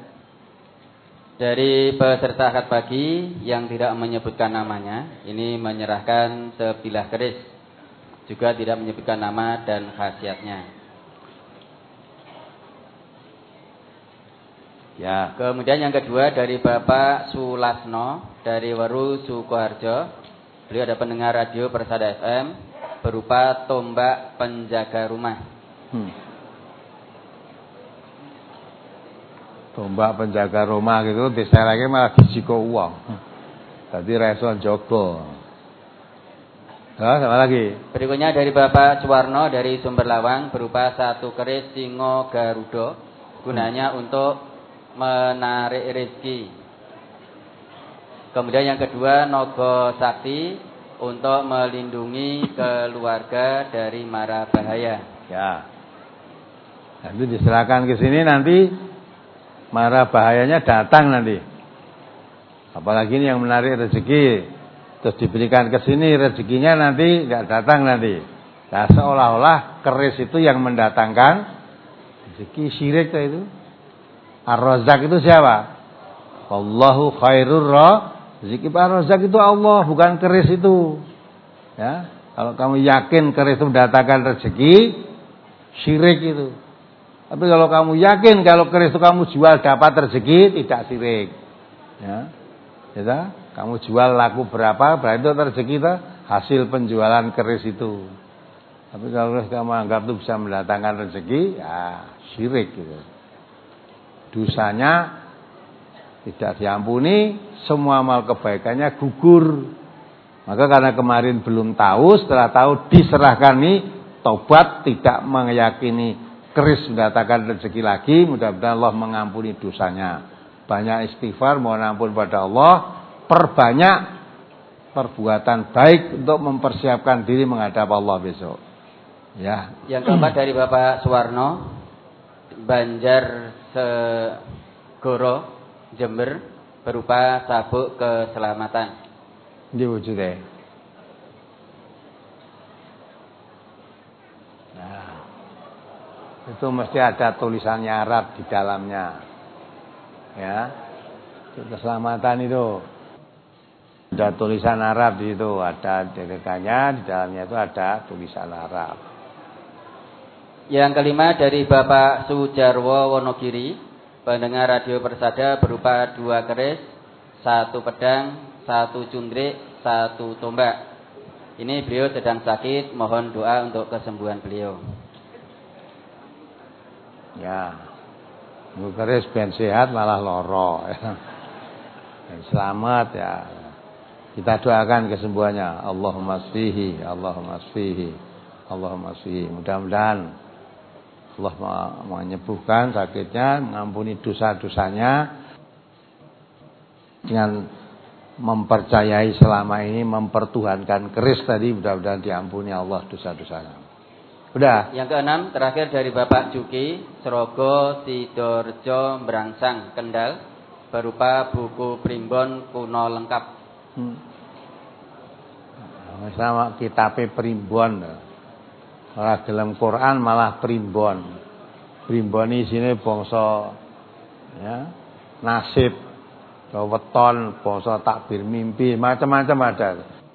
C: Dari peserta akad pagi yang tidak menyebutkan namanya, ini menyerahkan sebilah keris. Juga tidak menyebutkan nama dan khasiatnya. Ya, kemudian yang kedua dari Bapak Sulasno dari Weru Sukoharjo. Beliau ada pendengar radio Persada F M berupa tombak penjaga rumah. Hmm.
A: Tombak penjaga rumah gitu, diserahke malah disiko uang. Tadi reson jogo. Nah, sama lagi.
C: Berikutnya dari Bapak Suwarno dari Sumberlawang berupa satu keris singo garuda, gunanya hmm. untuk menarik rezeki. Kemudian yang kedua Nogo Sakti untuk melindungi keluarga dari mara bahaya.
A: Ya. Nanti diserahkan ke sini, nanti mara bahayanya datang nanti. Apalagi ini yang menarik rezeki, terus diberikan ke sini rezekinya nanti tidak datang nanti. Nah, seolah-olah keris itu yang mendatangkan rezeki. Syirik itu. Ar-Razzaq itu siapa? Allahu khairur raziki. Ar-Razzaq itu Allah, bukan keris itu. Ya, kalau kamu yakin keris itu mendatangkan rezeki, syirik itu. Tapi kalau kamu yakin kalau keris itu kamu jual dapat rezeki, tidak syirik. Ya. Ya, kamu jual laku berapa, berarti itu rezeki itu hasil penjualan keris itu. Tapi kalau kamu anggap itu bisa mendatangkan rezeki, ya syirik gitu. Dosanya tidak diampuni, semua amal kebaikannya gugur. Maka karena kemarin belum tahu, setelah tahu diserahkan nih, tobat, tidak meyakini keris mendatangkan rezeki lagi, mudah-mudahan Allah mengampuni dosanya. Banyak istighfar, mohon ampun pada Allah, perbanyak perbuatan baik untuk mempersiapkan diri menghadap Allah besok. Ya.
C: Yang keempat dari Bapak Suwarno, Banjar Segoro, Jember, berupa sabuk keselamatan.
A: Ini wujudnya. Nah, itu mesti ada tulisannya Arab di dalamnya. Ya, keselamatan itu ada tulisan Arab di situ, ada derekannya, di dalamnya itu ada tulisan Arab.
C: Yang kelima dari Bapak Sujarwo Wonogiri, pendengar radio Persada, berupa dua keris, satu pedang, satu cundrik, satu tombak. Ini beliau sedang sakit, mohon doa untuk kesembuhan beliau.
A: Ya, keris ben sehat malah loro. Selamat ya. Kita doakan kesembuhannya. Allahumma shfihi, Allahumma shfihi, Allahumma shfihi. Mudah-mudahan Allah menyembuhkan sakitnya, mengampuni dosa-dosanya dengan mempercayai selama ini mempertuhankan keris tadi, mudah-mudahan diampuni Allah dosa-dosanya. Udah.
C: Yang keenam terakhir dari Bapak Juki, Serogo Sidorejo Merangsang Kendal, berupa buku primbon kuno lengkap. Hmm.
A: Sama kitabe primbon. Ora gelem Quran malah primbon. Primbon isine bangsa ya, nasib, weton, bangsa takbir mimpi, macam-macam ada.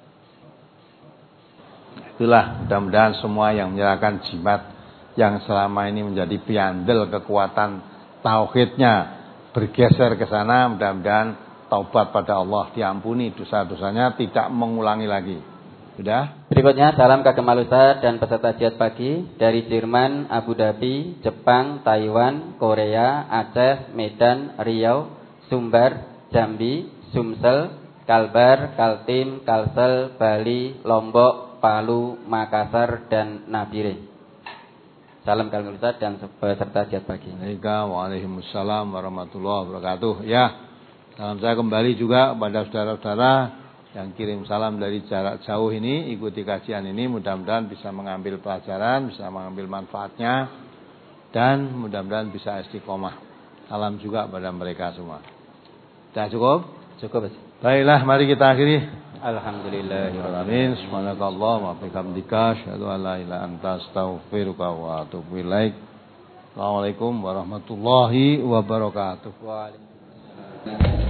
A: Itulah mudah-mudahan semua yang menyerahkan jimat yang selama ini menjadi piandel kekuatan tauhidnya bergeser ke sana, mudah-mudahan taubat pada Allah, diampuni dosa-dosanya, tidak mengulangi lagi. Sudah?
C: Berikutnya salam kagem Ustaz dan peserta jihad pagi dari Jerman, Abu Dhabi, Jepang, Taiwan, Korea, Aceh, Medan, Riau, Sumbar, Jambi, Sumsel, Kalbar, Kaltim, Kalsel, Bali, Lombok, Palu, Makassar, dan Nabire. Salam kagem Ustaz dan peserta jihad pagi.
A: Waalaikumsalam warahmatullahi wabarakatuh. Ya, salam saya kembali juga kepada saudara-saudara yang kirim salam dari jarak jauh ini, ikuti kajian ini, mudah-mudahan bisa mengambil pelajaran, bisa mengambil manfaatnya, dan mudah-mudahan bisa istiqomah. Salam juga pada mereka semua. Sudah cukup?
C: Cukup.
A: Baiklah, mari kita akhiri.
C: Alhamdulillahirrahmanirrahim.
A: Subhanakallahumma wa bihamdika asyhadu an la ilaha illa anta astaghfiruka wa atubu ilaik. Assalamualaikum warahmatullahi wabarakatuh.
C: Waalaikumsalam.